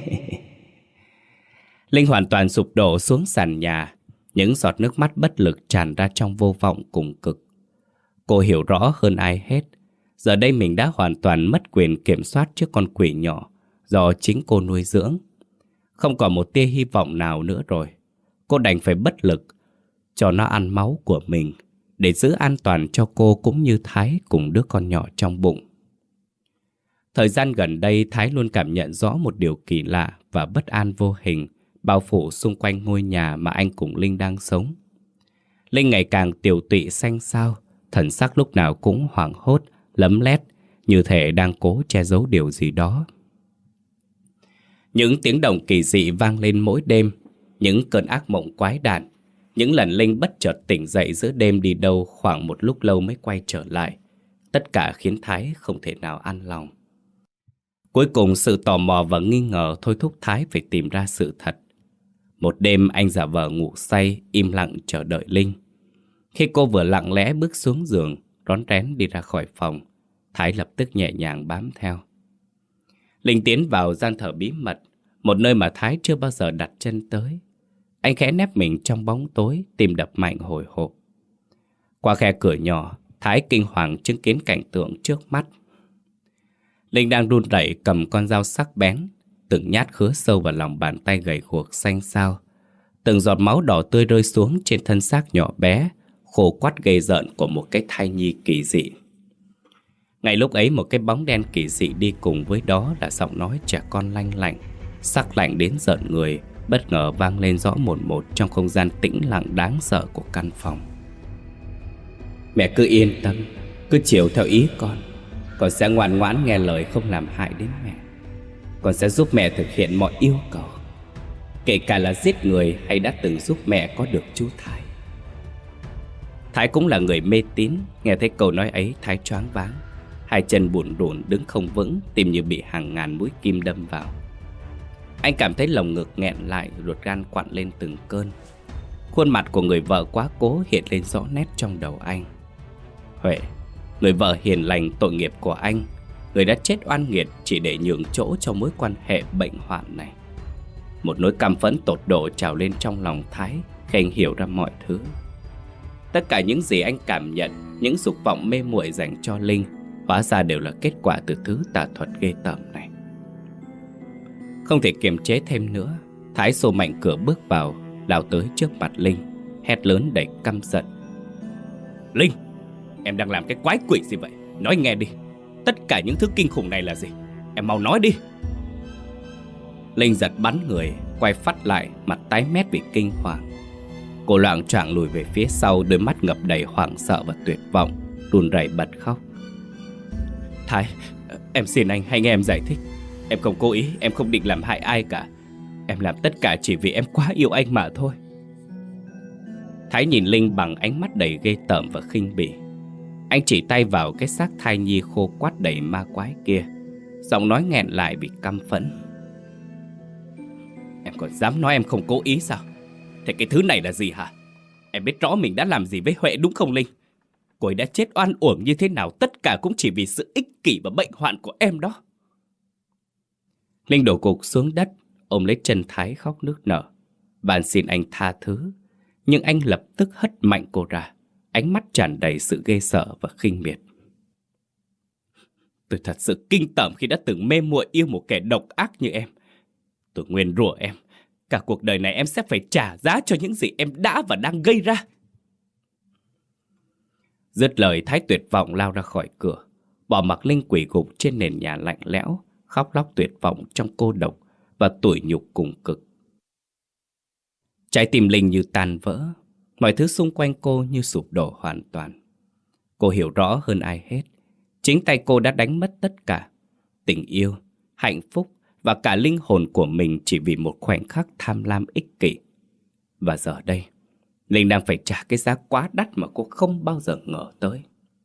Linh hoàn toàn sụp đổ xuống sàn nhà. Những giọt nước mắt bất lực tràn ra trong vô vọng cùng cực. Cô hiểu rõ hơn ai hết, giờ đây mình đã hoàn toàn mất quyền kiểm soát trước con quỷ nhỏ do chính cô nuôi dưỡng. Không còn một tia hy vọng nào nữa rồi. Cô đành phải bất lực cho nó ăn máu của mình để giữ an toàn cho cô cũng như Thái cùng đứa con nhỏ trong bụng. Thời gian gần đây, Thái luôn cảm nhận rõ một điều kỳ lạ và bất an vô hình bao phủ xung quanh ngôi nhà mà anh cùng Linh đang sống. Linh ngày càng tiều tụy xanh xao, thần sắc lúc nào cũng hoảng hốt, lấm lét, như thể đang cố che giấu điều gì đó. Những tiếng động kỳ dị vang lên mỗi đêm, những cơn ác mộng quái đản. Những lần Linh bất chợt tỉnh dậy giữa đêm đi đâu khoảng một lúc lâu mới quay trở lại. Tất cả khiến Thái không thể nào an lòng. Cuối cùng sự tò mò và nghi ngờ thôi thúc Thái phải tìm ra sự thật. Một đêm anh giả vờ ngủ say, im lặng chờ đợi Linh. Khi cô vừa lặng lẽ bước xuống giường, rón rén đi ra khỏi phòng, Thái lập tức nhẹ nhàng bám theo. Linh tiến vào gian thờ bí mật, một nơi mà Thái chưa bao giờ đặt chân tới. Anh khẽ nép mình trong bóng tối, tim đập mạnh hồi hộp. Qua khe cửa nhỏ, Thái kinh hoàng chứng kiến cảnh tượng trước mắt. Linh đang run rẩy cầm con dao sắc bén, từng nhát khứa sâu vào lòng bàn tay gầy guộc xanh xao. Từng giọt máu đỏ tươi rơi xuống trên thân xác nhỏ bé, khô quắt ghê rợn của một cái thai nhi kỳ dị. Ngay lúc ấy, một cái bóng đen kỳ dị đi cùng với đó là giọng nói trẻ con lanh lảnh, sắc lạnh đến rợn người bất ngờ vang lên rõ mồn một trong không gian tĩnh lặng đáng sợ của căn phòng. Mẹ cứ yên tâm, cứ chiều theo ý con. Con sẽ ngoan ngoãn nghe lời, không làm hại đến mẹ. Con sẽ giúp mẹ thực hiện mọi yêu cầu, kể cả là giết người hay đã từng giúp mẹ có được chú Thái. Thái cũng là người mê tín. Nghe thấy câu nói ấy, Thái choáng váng, hai chân bủn rủn đứng không vững, tim như bị hàng ngàn mũi kim đâm vào. Anh cảm thấy lồng ngực nghẹn lại, ruột gan quặn lên từng cơn. Khuôn mặt của người vợ quá cố hiện lên rõ nét trong đầu anh. Huệ, người vợ hiền lành tội nghiệp của anh, người đã chết oan nghiệt chỉ để nhường chỗ cho mối quan hệ bệnh hoạn này. Một nỗi căm phẫn tột độ trào lên trong lòng Thái khi anh hiểu ra mọi thứ. Tất cả những gì anh cảm nhận, những dục vọng mê muội dành cho Linh, hóa ra đều là kết quả từ thứ tà thuật ghê tởm này. Không thể kiềm chế thêm nữa, Thái xô mạnh cửa bước vào, lao tới trước mặt Linh, hét lớn đầy căm giận. Linh, em đang làm cái quái quỷ gì vậy? Nói nghe đi, tất cả những thứ kinh khủng này là gì? Em mau nói đi. Linh giật bắn người, quay phắt lại, mặt tái mét vì kinh hoàng. Cô loạng choạng lùi về phía sau, đôi mắt ngập đầy hoảng sợ và tuyệt vọng, run rẩy bật khóc. Thái, em xin anh hãy nghe em giải thích. Em không cố ý, em không định làm hại ai cả. Em làm tất cả chỉ vì em quá yêu anh mà thôi. Thái nhìn Linh bằng ánh mắt đầy ghê tởm và khinh bỉ. Anh chỉ tay vào cái xác thai nhi khô quắt đầy ma quái kia, giọng nói nghẹn lại vì căm phẫn. Em còn dám nói em không cố ý sao? Thế cái thứ này là gì hả? Em biết rõ mình đã làm gì với Huệ đúng không Linh? Cô ấy đã chết oan uổng như thế nào, tất cả cũng chỉ vì sự ích kỷ và bệnh hoạn của em đó. Linh đổ gục xuống đất, ôm lấy chân Thái khóc nức nở, van xin anh tha thứ. Nhưng anh lập tức hất mạnh cô ra, ánh mắt tràn đầy sự ghê sợ và khinh miệt. Tôi thật sự kinh tởm khi đã từng mê muội yêu một kẻ độc ác như em. Tôi nguyền rủa em, cả cuộc đời này em sẽ phải trả giá cho những gì em đã và đang gây ra. Dứt lời, Thái tuyệt vọng lao ra khỏi cửa, bỏ mặc Linh quỳ gục trên nền nhà lạnh lẽo, khóc lóc tuyệt vọng trong cô độc và tủi nhục cùng cực. Trái tim Linh như tan vỡ, mọi thứ xung quanh cô như sụp đổ hoàn toàn. Cô hiểu rõ hơn ai hết, chính tay cô đã đánh mất tất cả: tình yêu, hạnh phúc và cả linh hồn của mình chỉ vì một khoảnh khắc tham lam ích kỷ. Và giờ đây, Linh đang phải trả cái giá quá đắt mà cô không bao giờ ngờ tới.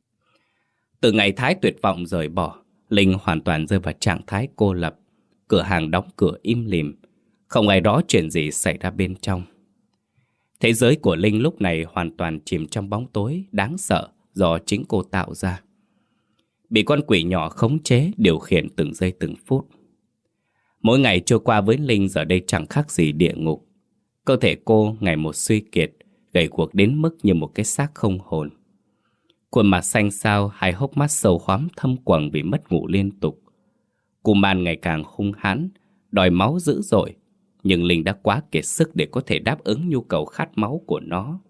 Từ ngày Thái tuyệt vọng rời bỏ, Linh hoàn toàn rơi vào trạng thái cô lập. Cửa hàng đóng cửa im lìm, không ai rõ chuyện gì xảy ra bên trong. Thế giới của Linh lúc này hoàn toàn chìm trong bóng tối đáng sợ do chính cô tạo ra. Bị con quỷ nhỏ khống chế, điều khiển từng giây từng phút. Mỗi ngày trôi qua với Linh giờ đây chẳng khác gì địa ngục. Cơ thể cô ngày một suy kiệt, gầy guộc đến mức như một cái xác không hồn. Khuôn mặt xanh xao, hai hốc mắt sâu hoắm thâm quầng vì mất ngủ liên tục. Kuman ngày càng hung hãn, đòi máu dữ dội, nhưng Linh đã quá kiệt sức để có thể đáp ứng nhu cầu khát máu của nó.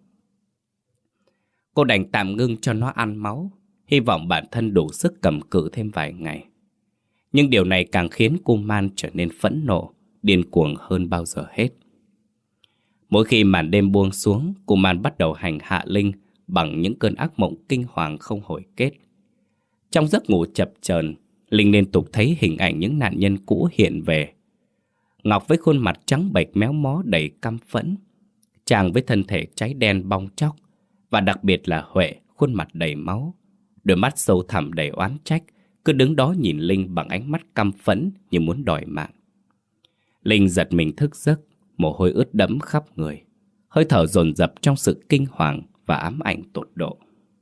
Cô đành tạm ngưng cho nó ăn máu, hy vọng bản thân đủ sức cầm cự thêm vài ngày. Nhưng điều này càng khiến Kuman trở nên phẫn nộ, điên cuồng hơn bao giờ hết. Mỗi khi màn đêm buông xuống, Kuman bắt đầu hành hạ Linh bằng những cơn ác mộng kinh hoàng không hồi kết. Trong giấc ngủ chập chờn, Linh liên tục thấy hình ảnh những nạn nhân cũ hiện về. Ngọc với khuôn mặt trắng bệch méo mó đầy căm phẫn, Trang với thân thể cháy đen bong tróc, và đặc biệt là Huệ, khuôn mặt đầy máu, đôi mắt sâu thẳm đầy oán trách, cứ đứng đó nhìn Linh bằng ánh mắt căm phẫn như muốn đòi mạng. Linh giật mình thức giấc, mồ hôi ướt đẫm khắp người, hơi thở dồn dập trong sự kinh hoàng và ám ảnh tột độ.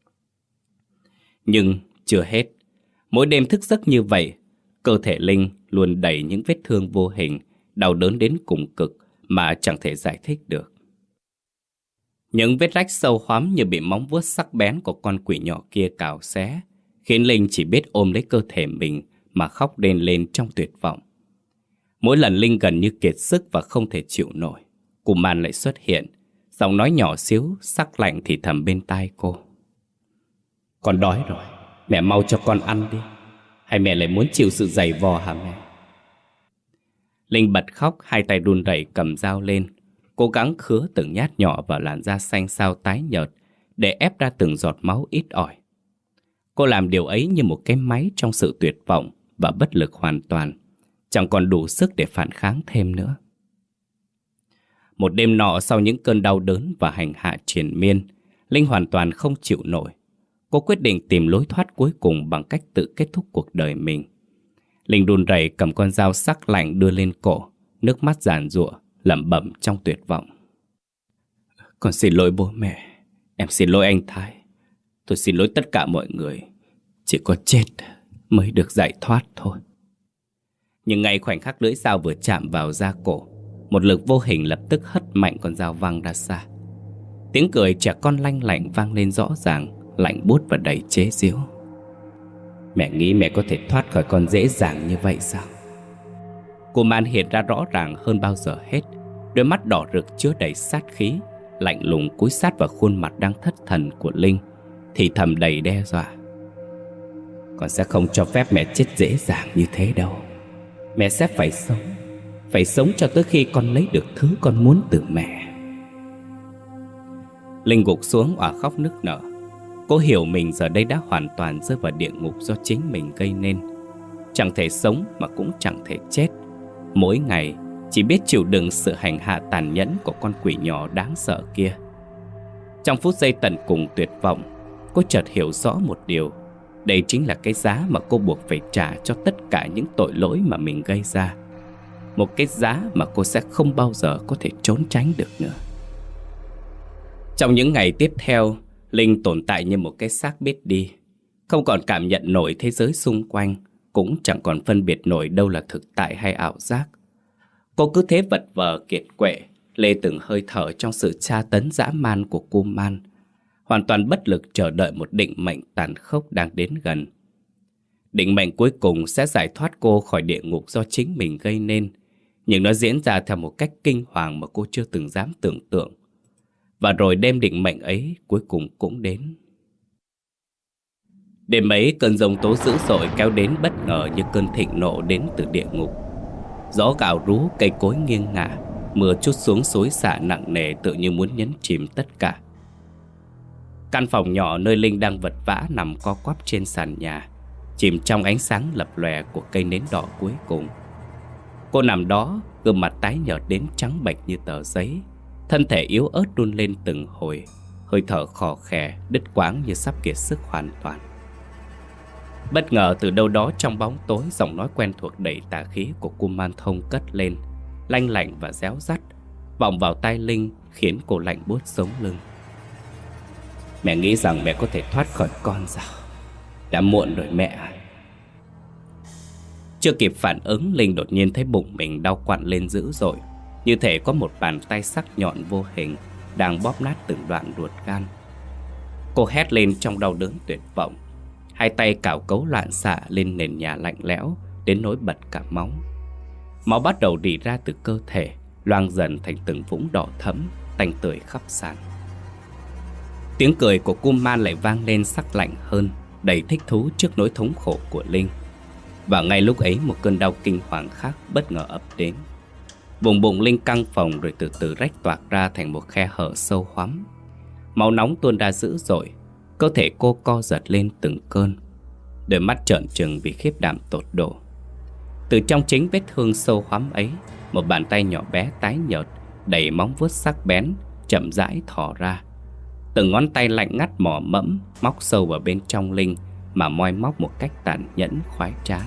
Nhưng chưa hết, mỗi đêm thức giấc như vậy, cơ thể Linh luôn đầy những vết thương vô hình, đau đớn đến cùng cực mà chẳng thể giải thích được. Những vết rách sâu hoắm như bị móng vuốt sắc bén của con quỷ nhỏ kia cào xé, khiến Linh chỉ biết ôm lấy cơ thể mình mà khóc đền lên trong tuyệt vọng. Mỗi lần Linh gần như kiệt sức và không thể chịu nổi, Kuman lại xuất hiện, giọng nói nhỏ xíu, sắc lạnh thì thầm bên tai cô. Con đói rồi, mẹ mau cho con ăn đi. Hay mẹ lại muốn chịu sự giày vò hả mẹ? Linh bật khóc, hai tay run rẩy cầm dao lên, cố gắng khứa từng nhát nhỏ vào làn da xanh xao tái nhợt để ép ra từng giọt máu ít ỏi. Cô làm điều ấy như một cái máy trong sự tuyệt vọng và bất lực hoàn toàn, chẳng còn đủ sức để phản kháng thêm nữa. Một đêm nọ, sau những cơn đau đớn và hành hạ triền miên, Linh hoàn toàn không chịu nổi. Cô quyết định tìm lối thoát cuối cùng bằng cách tự kết thúc cuộc đời mình. Linh run rẩy cầm con dao sắc lạnh đưa lên cổ, nước mắt giàn giụa, lẩm bẩm trong tuyệt vọng. Con xin lỗi bố mẹ, em xin lỗi anh Thái, tôi xin lỗi tất cả mọi người. Chỉ có chết mới được giải thoát thôi. Nhưng ngay khoảnh khắc lưỡi dao vừa chạm vào da cổ, một lực vô hình lập tức hất mạnh con dao văng ra xa. Tiếng cười trẻ con lanh lảnh vang lên rõ ràng, lạnh buốt và đầy chế giễu. Mẹ nghĩ mẹ có thể thoát khỏi con dễ dàng như vậy sao? Cô Man hiện ra rõ ràng hơn bao giờ hết. Đôi mắt đỏ rực chứa đầy sát khí, lạnh lùng cúi sát vào khuôn mặt đang thất thần của Linh, thì thầm đầy đe dọa. Con sẽ không cho phép mẹ chết dễ dàng như thế đâu. Mẹ sẽ phải sống, phải sống cho tới khi con lấy được thứ con muốn từ mẹ. Linh gục xuống òa khóc nức nở. Cô hiểu mình giờ đây đã hoàn toàn rơi vào địa ngục do chính mình gây nên. Chẳng thể sống mà cũng chẳng thể chết. Mỗi ngày chỉ biết chịu đựng sự hành hạ tàn nhẫn của con quỷ nhỏ đáng sợ kia. Trong phút giây tận cùng tuyệt vọng, cô chợt hiểu rõ một điều. Đây chính là cái giá mà cô buộc phải trả cho tất cả những tội lỗi mà mình gây ra. Một cái giá mà cô sẽ không bao giờ có thể trốn tránh được nữa. Trong những ngày tiếp theo, Linh tồn tại như một cái xác biết đi. Không còn cảm nhận nổi thế giới xung quanh, cũng chẳng còn phân biệt nổi đâu là thực tại hay ảo giác. Cô cứ thế vật vờ kiệt quệ, lê từng hơi thở trong sự tra tấn dã man của cô Man, hoàn toàn bất lực chờ đợi một định mệnh tàn khốc đang đến gần. Định mệnh cuối cùng sẽ giải thoát cô khỏi địa ngục do chính mình gây nên, nhưng nó diễn ra theo một cách kinh hoàng mà cô chưa từng dám tưởng tượng. Và rồi đêm định mệnh ấy cuối cùng cũng đến. Đêm ấy, cơn giông tố dữ dội kéo đến bất ngờ như cơn thịnh nộ đến từ địa ngục. Gió gào rú, cây cối nghiêng ngả, mưa trút xuống xối xả nặng nề tự như muốn nhấn chìm tất cả. Căn phòng nhỏ nơi Linh đang vật vã nằm co quắp trên sàn nhà, chìm trong ánh sáng lập lòe của cây nến đỏ cuối cùng. Cô nằm đó, gương mặt tái nhợt đến trắng bệch như tờ giấy, thân thể yếu ớt run lên từng hồi, hơi thở khò khè, đứt quãng như sắp kiệt sức hoàn toàn. Bất ngờ từ đâu đó trong bóng tối, giọng nói quen thuộc đầy tà khí của cô Man Thông cất lên, lanh lảnh và réo rắt, vọng vào tai Linh khiến cô lạnh buốt sống lưng. Mẹ nghĩ rằng mẹ có thể thoát khỏi con sao? Đã muộn rồi mẹ à. Chưa kịp phản ứng, Linh đột nhiên thấy bụng mình đau quặn lên dữ dội, như thể có một bàn tay sắc nhọn vô hình đang bóp nát từng đoạn ruột gan. Cô hét lên trong đau đớn tuyệt vọng, hai tay cào cấu loạn xạ lên nền nhà lạnh lẽo đến nỗi bật cả máu. Máu bắt đầu rỉ ra từ cơ thể, loang dần thành từng vũng đỏ thẫm, tanh tưởi khắp sàn. Tiếng cười của cô Man lại vang lên sắc lạnh hơn, đầy thích thú trước nỗi thống khổ của Linh. Và ngay lúc ấy, một cơn đau kinh hoàng khác bất ngờ ập đến. Vùng bụng Linh căng phồng rồi từ từ rách toạc ra thành một khe hở sâu hoắm. Máu nóng tuôn ra dữ dội, cơ thể cô co giật lên từng cơn, đôi mắt trợn trừng vì khiếp đảm tột độ. Từ trong chính vết thương sâu hoắm ấy, một bàn tay nhỏ bé tái nhợt, đầy móng vuốt sắc bén, chậm rãi thò ra. Từng ngón tay lạnh ngắt mò mẫm, móc sâu vào bên trong Linh mà moi móc một cách tàn nhẫn khoái trá.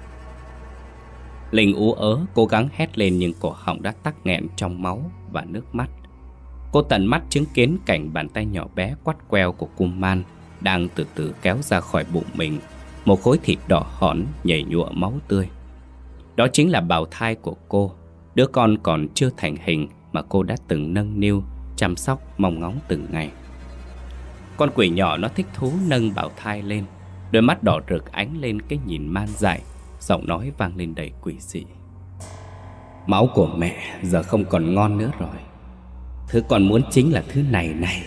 Linh ú ớ cố gắng hét lên, nhưng cổ họng đã tắc nghẹn trong máu và nước mắt. Cô tận mắt chứng kiến cảnh bàn tay nhỏ bé quắt queo của cô Man đang từ từ kéo ra khỏi bụng mình một khối thịt đỏ hỏn nhầy nhụa máu tươi. Đó chính là bào thai của cô, đứa con còn chưa thành hình mà cô đã từng nâng niu, chăm sóc, mong ngóng từng ngày. Con quỷ nhỏ nó thích thú nâng bào thai lên, đôi mắt đỏ rực ánh lên cái nhìn man dại, giọng nói vang lên đầy quỷ dị. Máu của mẹ giờ không còn ngon nữa rồi. Thứ con muốn chính là thứ này này.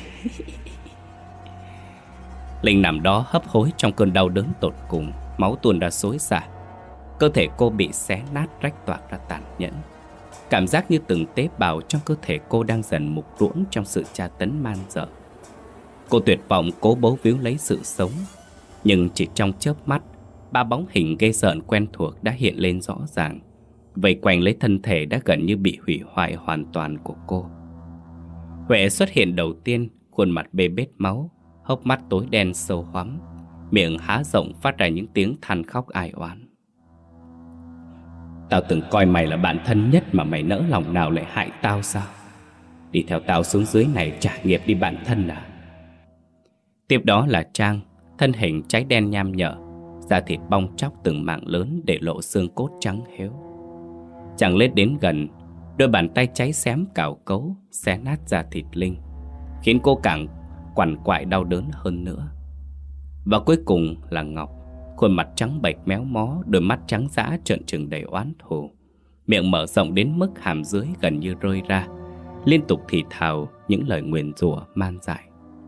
Linh nằm đó hấp hối trong cơn đau đớn tột cùng, máu tuôn ra xối xả. Cơ thể cô bị xé nát rách toạc ra tàn nhẫn. Cảm giác như từng tế bào trong cơ thể cô đang dần mục ruỗng trong sự tra tấn man dợ. Cô tuyệt vọng cố bấu víu lấy sự sống, nhưng chỉ trong chớp mắt, ba bóng hình ghê rợn quen thuộc đã hiện lên rõ ràng, vây quanh lấy thân thể đã gần như bị hủy hoại hoàn toàn của cô. Huệ xuất hiện đầu tiên, khuôn mặt bê bết máu, hốc mắt tối đen sâu hoắm, miệng há rộng phát ra những tiếng than khóc ai oán. Tao từng coi mày là bạn thân nhất mà mày nỡ lòng nào lại hại tao sao? Đi theo tao xuống dưới này trả nghiệp đi bạn thân à? Tiếp đó là Trang, thân hình cháy đen nham nhở, da thịt bong tróc từng mảng lớn để lộ xương cốt trắng héo. Chàng lết đến gần, đôi bàn tay cháy xém cào cấu, xé nát da thịt Linh, khiến cô càng quằn quại đau đớn hơn nữa. Và cuối cùng là Ngọc, khuôn mặt trắng bệch méo mó, đôi mắt trắng dã trợn trừng đầy oán thù, miệng mở rộng đến mức hàm dưới gần như rơi ra, liên tục thì thào những lời nguyền rủa man dại.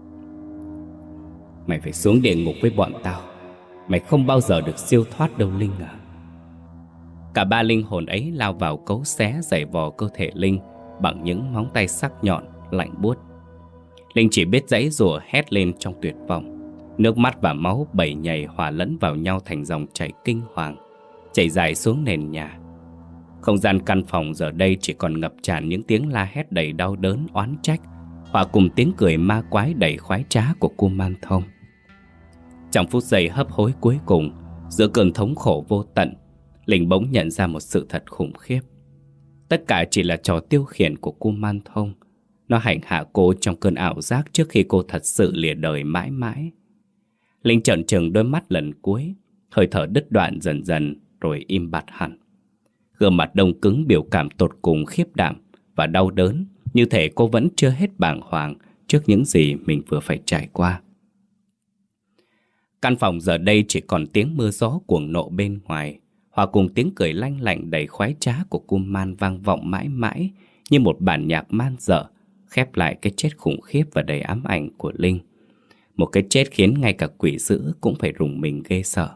Mày phải xuống địa ngục với bọn tao, mày không bao giờ được siêu thoát đâu Linh à. Cả ba linh hồn ấy lao vào cấu xé giày vò cơ thể Linh bằng những móng tay sắc nhọn, lạnh buốt. Linh chỉ biết giãy giụa hét lên trong tuyệt vọng. Nước mắt và máu bầy nhầy hòa lẫn vào nhau thành dòng chảy kinh hoàng, chảy dài xuống nền nhà. Không gian căn phòng giờ đây chỉ còn ngập tràn những tiếng la hét đầy đau đớn oán trách, hòa cùng tiếng cười ma quái đầy khoái trá của cô Man Thông. Trong phút giây hấp hối cuối cùng, giữa cơn thống khổ vô tận, Linh bỗng nhận ra một sự thật khủng khiếp. Tất cả chỉ là trò tiêu khiển của cô Man Thông. Nó hành hạ cô trong cơn ảo giác trước khi cô thật sự lìa đời mãi mãi. Linh trợn trừng đôi mắt lần cuối, hơi thở đứt đoạn dần dần rồi im bặt hẳn. Gương mặt đông cứng biểu cảm tột cùng khiếp đảm và đau đớn, như thể cô vẫn chưa hết bàng hoàng trước những gì mình vừa phải trải qua. Căn phòng giờ đây chỉ còn tiếng mưa gió cuồng nộ bên ngoài, hòa cùng tiếng cười lanh lảnh đầy khoái trá của cô Man vang vọng mãi mãi như một bản nhạc man dợ, khép lại cái chết khủng khiếp và đầy ám ảnh của Linh. Một cái chết khiến ngay cả quỷ dữ cũng phải rùng mình ghê sợ.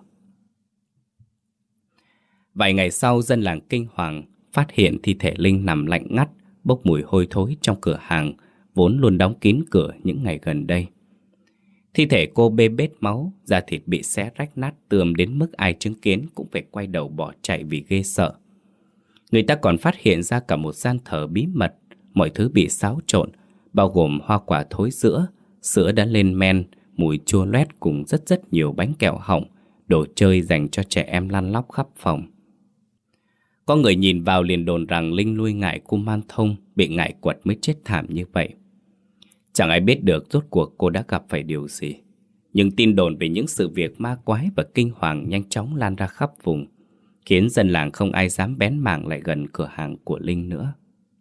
Vài ngày sau, dân làng kinh hoàng phát hiện thi thể Linh nằm lạnh ngắt, bốc mùi hôi thối trong cửa hàng vốn luôn đóng kín cửa những ngày gần đây. Thi thể cô bê bết máu, da thịt bị xé rách nát tươm đến mức ai chứng kiến cũng phải quay đầu bỏ chạy vì ghê sợ. Người ta còn phát hiện ra cả một gian thờ bí mật, mọi thứ bị xáo trộn, bao gồm hoa quả thối rữa, sữa đã lên men, mùi chua loét cùng rất rất nhiều bánh kẹo hỏng, đồ chơi dành cho trẻ em lăn lóc khắp phòng. Có người nhìn vào liền đồn rằng Linh nuôi ngải cô Man Thông bị ngải quật mới chết thảm như vậy. Chẳng ai biết được rốt cuộc cô đã gặp phải điều gì. Nhưng tin đồn về những sự việc ma quái và kinh hoàng nhanh chóng lan ra khắp vùng, khiến dân làng không ai dám bén mảng lại gần cửa hàng của Linh nữa.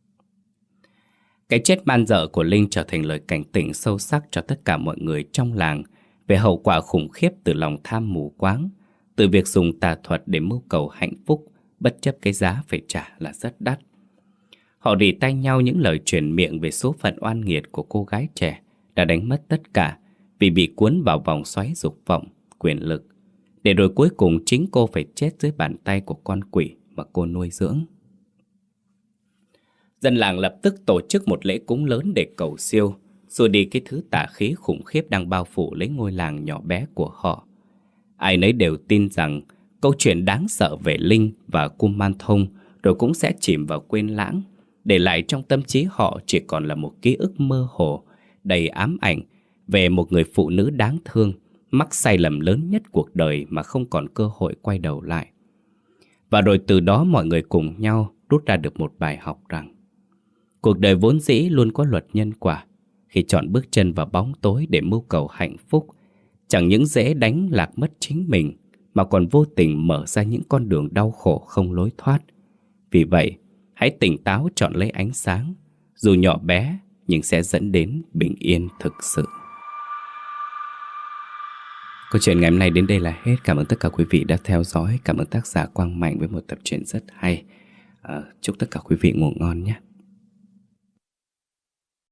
Cái chết man dợ của Linh trở thành lời cảnh tỉnh sâu sắc cho tất cả mọi người trong làng về hậu quả khủng khiếp từ lòng tham mù quáng, từ việc dùng tà thuật để mưu cầu hạnh phúc bất chấp cái giá phải trả là rất đắt. Họ rỉ tay nhau những lời truyền miệng về số phận oan nghiệt của cô gái trẻ đã đánh mất tất cả vì bị cuốn vào vòng xoáy dục vọng, quyền lực, để rồi cuối cùng chính cô phải chết dưới bàn tay của con quỷ mà cô nuôi dưỡng. Dân làng lập tức tổ chức một lễ cúng lớn để cầu siêu, xua đi cái thứ tà khí khủng khiếp đang bao phủ lấy ngôi làng nhỏ bé của họ. Ai nấy đều tin rằng câu chuyện đáng sợ về Linh và cô Man Thông rồi cũng sẽ chìm vào quên lãng, để lại trong tâm trí họ chỉ còn là một ký ức mơ hồ, đầy ám ảnh về một người phụ nữ đáng thương, mắc sai lầm lớn nhất cuộc đời mà không còn cơ hội quay đầu lại. Và rồi từ đó mọi người cùng nhau rút ra được một bài học rằng cuộc đời vốn dĩ luôn có luật nhân quả. Khi chọn bước chân vào bóng tối để mưu cầu hạnh phúc, chẳng những dễ đánh lạc mất chính mình, mà còn vô tình mở ra những con đường đau khổ không lối thoát. Vì vậy, hãy tỉnh táo chọn lấy ánh sáng, dù nhỏ bé nhưng sẽ dẫn đến bình yên thực sự. Câu chuyện ngày hôm nay đến đây là hết. Cảm ơn tất cả quý vị đã theo dõi. Cảm ơn tác giả Quang Mạnh với một tập truyện rất hay. à, Chúc tất cả quý vị ngủ ngon nhé.